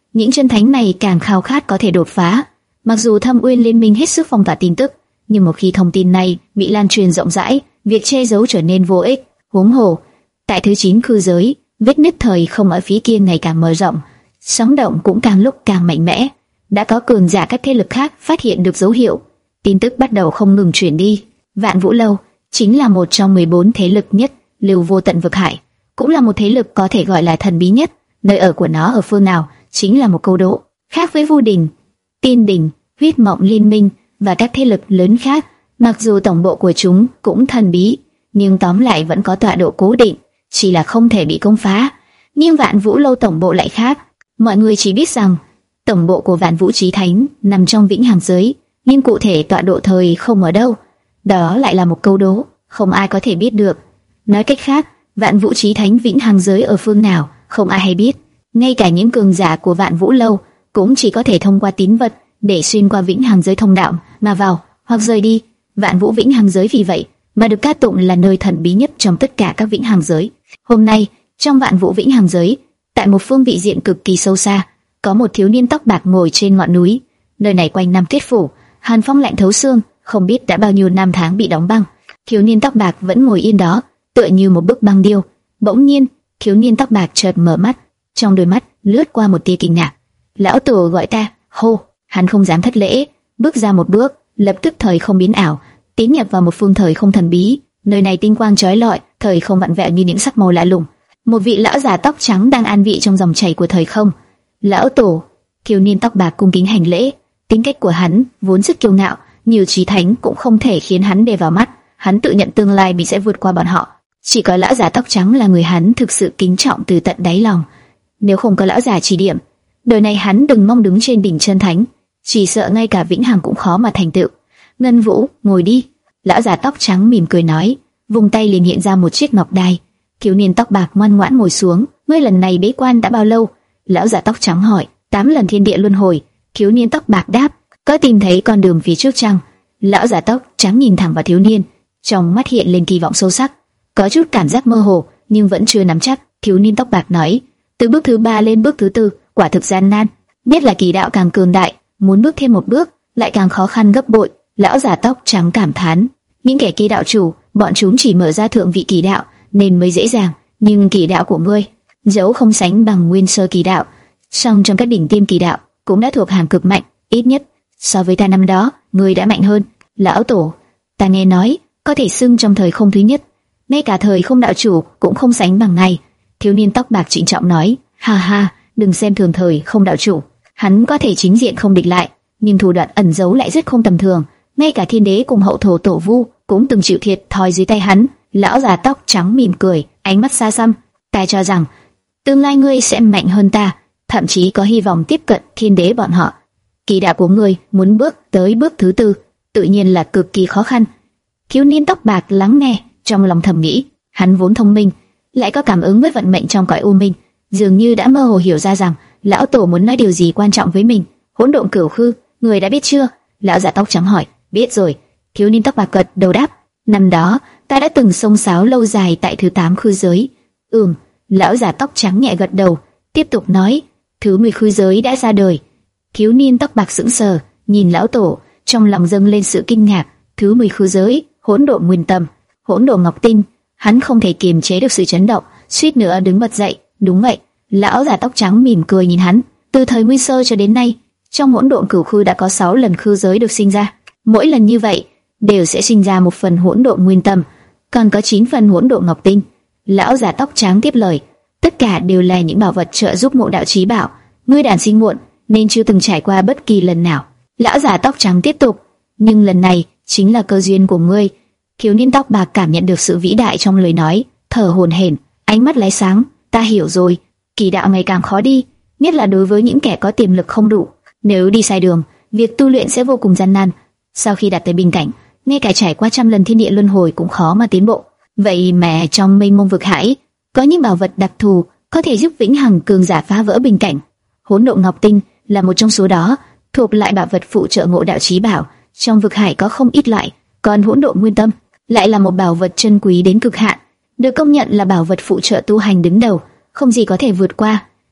những chân thánh này càng khao khát có thể đột phá. Mặc dù Thâm Uyên Liên Minh hết sức phong tỏa tin tức, nhưng một khi thông tin này bị lan truyền rộng rãi, việc che giấu trở nên vô ích. Huống hồ, tại thứ chín khư giới, vết nứt thời không ở phía kia ngày càng mở rộng, sóng động cũng càng lúc càng mạnh mẽ. Đã có cường giả các thế lực khác phát hiện được dấu hiệu, tin tức bắt đầu không ngừng truyền đi. Vạn Vũ Lâu chính là một trong mười bốn thế lực nhất lưu vô tận vực hải, cũng là một thế lực có thể gọi là thần bí nhất. Nơi ở của nó ở phương nào chính là một câu đố. Khác với Vu Đình, Tiên Đình, Huyết Mộng Liên Minh và các thế lực lớn khác, mặc dù tổng bộ của chúng cũng thần bí, nhưng tóm lại vẫn có tọa độ cố định, chỉ là không thể bị công phá. Nhưng Vạn Vũ Lâu tổng bộ lại khác. Mọi người chỉ biết rằng tổng bộ của Vạn Vũ Chí Thánh nằm trong Vĩnh Hằng giới, nhưng cụ thể tọa độ thời không ở đâu, đó lại là một câu đố, không ai có thể biết được. Nói cách khác, Vạn Vũ Chí Thánh Vĩnh Hằng giới ở phương nào, không ai hay biết. Ngay cả những cường giả của Vạn Vũ Lâu cũng chỉ có thể thông qua tín vật để xuyên qua Vĩnh Hằng giới thông đạo mà vào hoặc rời đi. Vạn Vũ Vĩnh Hằng giới vì vậy mà được ca tụng là nơi thần bí nhất trong tất cả các Vĩnh Hằng giới. Hôm nay, trong Vạn Vũ Vĩnh Hằng giới, tại một phương vị diện cực kỳ sâu xa, có một thiếu niên tóc bạc ngồi trên ngọn núi. Nơi này quanh năm tuyết phủ, hàn phong lạnh thấu xương, không biết đã bao nhiêu năm tháng bị đóng băng. Thiếu niên tóc bạc vẫn ngồi yên đó, tựa như một bức băng điêu. Bỗng nhiên, thiếu niên tóc bạc chợt mở mắt, trong đôi mắt lướt qua một tia kinh ngạc. Lão Tổ gọi ta. Hô! Hắn không dám thất lễ, bước ra một bước, lập tức thời không biến ảo, tiến nhập vào một phương thời không thần bí. Nơi này tinh quang chói lọi, thời không vặn vẹo như những sắc màu lạ lùng. Một vị lão già tóc trắng đang an vị trong dòng chảy của thời không. Lão Tổ! Thiếu niên tóc bạc cung kính hành lễ. Tính cách của hắn vốn rất kiêu ngạo, nhiều chí thánh cũng không thể khiến hắn để vào mắt. Hắn tự nhận tương lai mình sẽ vượt qua bọn họ. Chỉ có lão già tóc trắng là người hắn thực sự kính trọng từ tận đáy lòng. Nếu không có lão già chỉ điểm, đời này hắn đừng mong đứng trên đỉnh chân thánh, chỉ sợ ngay cả vĩnh hằng cũng khó mà thành tựu. Ngân Vũ, ngồi đi. Lão già tóc trắng mỉm cười nói, vùng tay liền hiện ra một chiếc ngọc đài. Thiếu niên tóc bạc ngoan ngoãn ngồi xuống. Ngươi lần này bế quan đã bao lâu? Lão già tóc trắng hỏi. Tám lần thiên địa luân hồi. Thiếu niên tóc bạc đáp. Có tìm thấy con đường phía trước chăng? Lão già tóc trắng nhìn thẳng vào thiếu niên, trong mắt hiện lên kỳ vọng sâu sắc. Có chút cảm giác mơ hồ, nhưng vẫn chưa nắm chắc. Thiếu niên tóc bạc nói, từ bước thứ ba lên bước thứ tư, quả thực gian nan. Biết là kỳ đạo càng cường đại, muốn bước thêm một bước lại càng khó khăn gấp bội. Lão già tóc trắng cảm thán, những kẻ kỳ đạo chủ, bọn chúng chỉ mở ra thượng vị kỳ đạo nên mới dễ dàng, nhưng kỳ đạo của ngươi, dẫu không sánh bằng nguyên sơ kỳ đạo, song trong các đỉnh tiêm kỳ đạo cũng đã thuộc hàng cực mạnh, ít nhất so với ta năm đó, ngươi đã mạnh hơn. Lão Tổ, ta nghe nói có thể xưng trong thời không thứ nhất, ngay cả thời không đạo chủ cũng không sánh bằng này. Thiếu niên tóc bạc trịnh trọng nói, ha ha, đừng xem thường thời không đạo chủ, hắn có thể chính diện không địch lại, nhưng thủ đoạn ẩn giấu lại rất không tầm thường. Ngay cả thiên đế cùng hậu thổ tổ vu cũng từng chịu thiệt thòi dưới tay hắn. Lão già tóc trắng mỉm cười, ánh mắt xa xăm. Ta cho rằng tương lai ngươi sẽ mạnh hơn ta, thậm chí có hy vọng tiếp cận thiên đế bọn họ. Kỳ đạo của ngươi muốn bước tới bước thứ tư, tự nhiên là cực kỳ khó khăn. Thiếu niên tóc bạc lắng nghe, trong lòng thầm nghĩ, hắn vốn thông minh, lại có cảm ứng với vận mệnh trong cõi u minh, dường như đã mơ hồ hiểu ra rằng lão tổ muốn nói điều gì quan trọng với mình. Hỗn độn cửu khư, người đã biết chưa? Lão già tóc trắng hỏi. Biết rồi. Thiếu niên tóc bạc gật đầu đáp. Năm đó ta đã từng xông xáo lâu dài tại thứ tám khư giới. Ừm. Lão già tóc trắng nhẹ gật đầu, tiếp tục nói, thứ mười khư giới đã ra đời. Thiếu niên tóc bạc sững sờ, nhìn lão tổ, trong lòng dâng lên sự kinh ngạc. Thứ mười khư giới, hỗn độn nguyên tâm, hỗn độn ngọc tinh. Hắn không thể kiềm chế được sự chấn động, suýt nữa đứng bật dậy. Đúng vậy. Lão già tóc trắng mỉm cười nhìn hắn. Từ thời nguyên sơ cho đến nay, trong hỗn độn cửu khư đã có sáu lần khư giới được sinh ra. Mỗi lần như vậy đều sẽ sinh ra một phần hỗn độn nguyên tâm, còn có chín phần hỗn độn ngọc tinh. Lão già tóc trắng tiếp lời, tất cả đều là những bảo vật trợ giúp ngộ đạo chí bảo. Ngươi đản sinh muộn nên chưa từng trải qua bất kỳ lần nào. Lão già tóc trắng tiếp tục, nhưng lần này chính là cơ duyên của ngươi. Thiếu niên tóc bạc cảm nhận được sự vĩ đại trong lời nói, thở hổn hển, ánh mắt lóe sáng. Ta hiểu rồi, kỳ đạo ngày càng khó đi, nhất là đối với những kẻ có tiềm lực không đủ. Nếu đi sai đường, việc tu luyện sẽ vô cùng gian nan. Sau khi đạt tới bình cảnh, ngay cả trải qua trăm lần thiên địa luân hồi cũng khó mà tiến bộ. Vậy mà trong mênh mông vực hải, có những bảo vật đặc thù có thể giúp vĩnh hằng cường giả phá vỡ bình cảnh. Hỗn độn ngọc tinh là một trong số đó, thuộc lại bảo vật phụ trợ ngộ đạo chí bảo. Trong vực hải có không ít loại, còn hỗn độn nguyên tâm lại là một bảo vật chân quý đến cực hạn, được công nhận là bảo vật phụ trợ tu hành đứng đầu, không gì có thể vượt qua.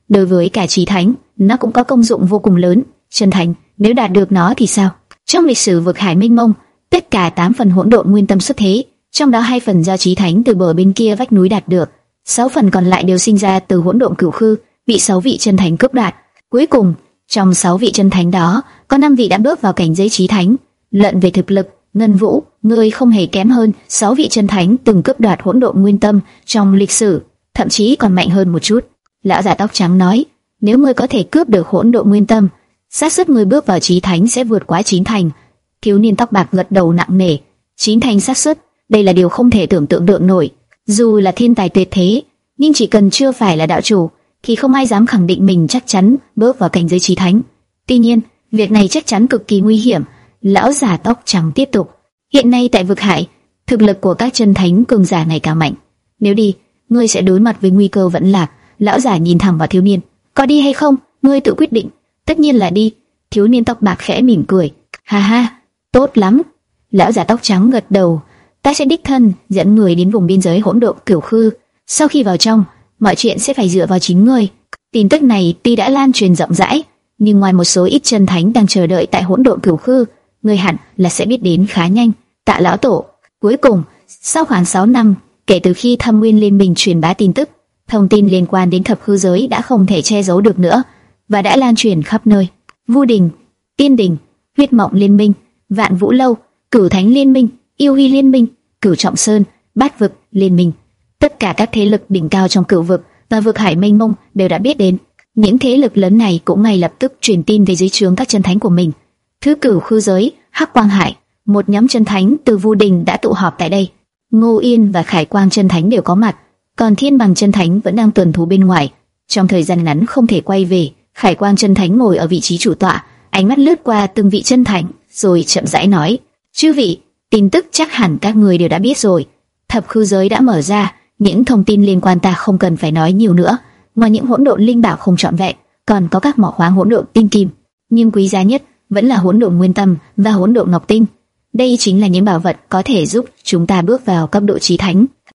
Đối với cả Chí Thánh, nó cũng có công dụng vô cùng lớn. Chân Thánh, nếu đạt được nó thì sao? Trong lịch sử vực hải mênh mông, tất cả tám phần hỗn độn nguyên tâm xuất thế, trong đó hai phần do Chí Thánh từ bờ bên kia vách núi đạt được, sáu phần còn lại đều sinh ra từ hỗn độn cửu khư, bị sáu vị chân thánh cướp đoạt. Cuối cùng, trong sáu vị chân thánh đó, có năm vị đã bước vào cảnh giới Chí Thánh. Luận về thực lực, Ngân Vũ, ngươi không hề kém hơn sáu vị chân thánh từng cướp đoạt hỗn độn nguyên tâm trong lịch sử, thậm chí còn mạnh hơn một chút. Lão già tóc trắng nói, nếu ngươi có thể cướp được hỗn độn nguyên tâm, xác suất ngươi bước vào Chí Thánh sẽ vượt quá chín thành. Thiếu niên tóc bạc gật đầu nặng nề. Chín thành xác suất, đây là điều không thể tưởng tượng được nổi. Dù là thiên tài tuyệt thế, nhưng chỉ cần chưa phải là đạo chủ, thì không ai dám khẳng định mình chắc chắn bước vào cảnh giới Chí Thánh. Tuy nhiên, việc này chắc chắn cực kỳ nguy hiểm. Lão già tóc trắng tiếp tục, hiện nay tại vực hải, thực lực của các chân thánh cường giả này càng mạnh. Nếu đi, ngươi sẽ đối mặt với nguy cơ vẫn lạc. Lão già nhìn thẳng vào thiếu niên, có đi hay không, ngươi tự quyết định. Tất nhiên là đi. Thiếu niên tóc bạc khẽ mỉm cười, ha ha, tốt lắm. Lão già tóc trắng gật đầu, ta sẽ đích thân dẫn người đến vùng biên giới hỗn độn cửu khư. Sau khi vào trong, mọi chuyện sẽ phải dựa vào chính ngươi. Tin tức này tuy đã lan truyền rộng rãi, nhưng ngoài một số ít chân thánh đang chờ đợi tại hỗn độn cửu khư, ngươi hẳn là sẽ biết đến khá nhanh. Tạ lão tổ. Cuối cùng, sau khoảng sáu năm kể từ khi Thâm Nguyên Liên Minh truyền bá tin tức, thông tin liên quan đến thập hư giới đã không thể che giấu được nữa và đã lan truyền khắp nơi. Vu Đình, Tiên Đình, Huyết Mộng Liên Minh, Vạn Vũ Lâu, Cửu Thánh Liên Minh, Yêu Huy Liên Minh, Cửu Trọng Sơn, Bát Vực Liên Minh, tất cả các thế lực đỉnh cao trong cửu vực và vực hải mênh mông đều đã biết đến. Những thế lực lớn này cũng ngay lập tức truyền tin về dưới trướng các chân thánh của mình. Thứ Cửu Khư Giới, Hắc Quang Hải, một nhóm chân thánh từ Vu Đình đã tụ họp tại đây. Ngô Yên và Khải Quang chân thánh đều có mặt, còn Thiên Bằng chân thánh vẫn đang tuần thú bên ngoài. Trong thời gian ngắn không thể quay về, Khải Quang chân thánh ngồi ở vị trí chủ tọa, ánh mắt lướt qua từng vị chân thánh, rồi chậm rãi nói: "Chư vị, tin tức chắc hẳn các người đều đã biết rồi. Thập Khư Giới đã mở ra, những thông tin liên quan ta không cần phải nói nhiều nữa. Ngoài những hỗn độn linh bảo không trọn vẹn, còn có các mỏ khoáng hỗn độn tinh kim, nhưng quý giá nhất vẫn là hỗn độn nguyên tâm và hỗn độn ngọc tinh. Đây chính là những bảo vật có thể giúp chúng ta bước vào cấp độ Chí Thánh."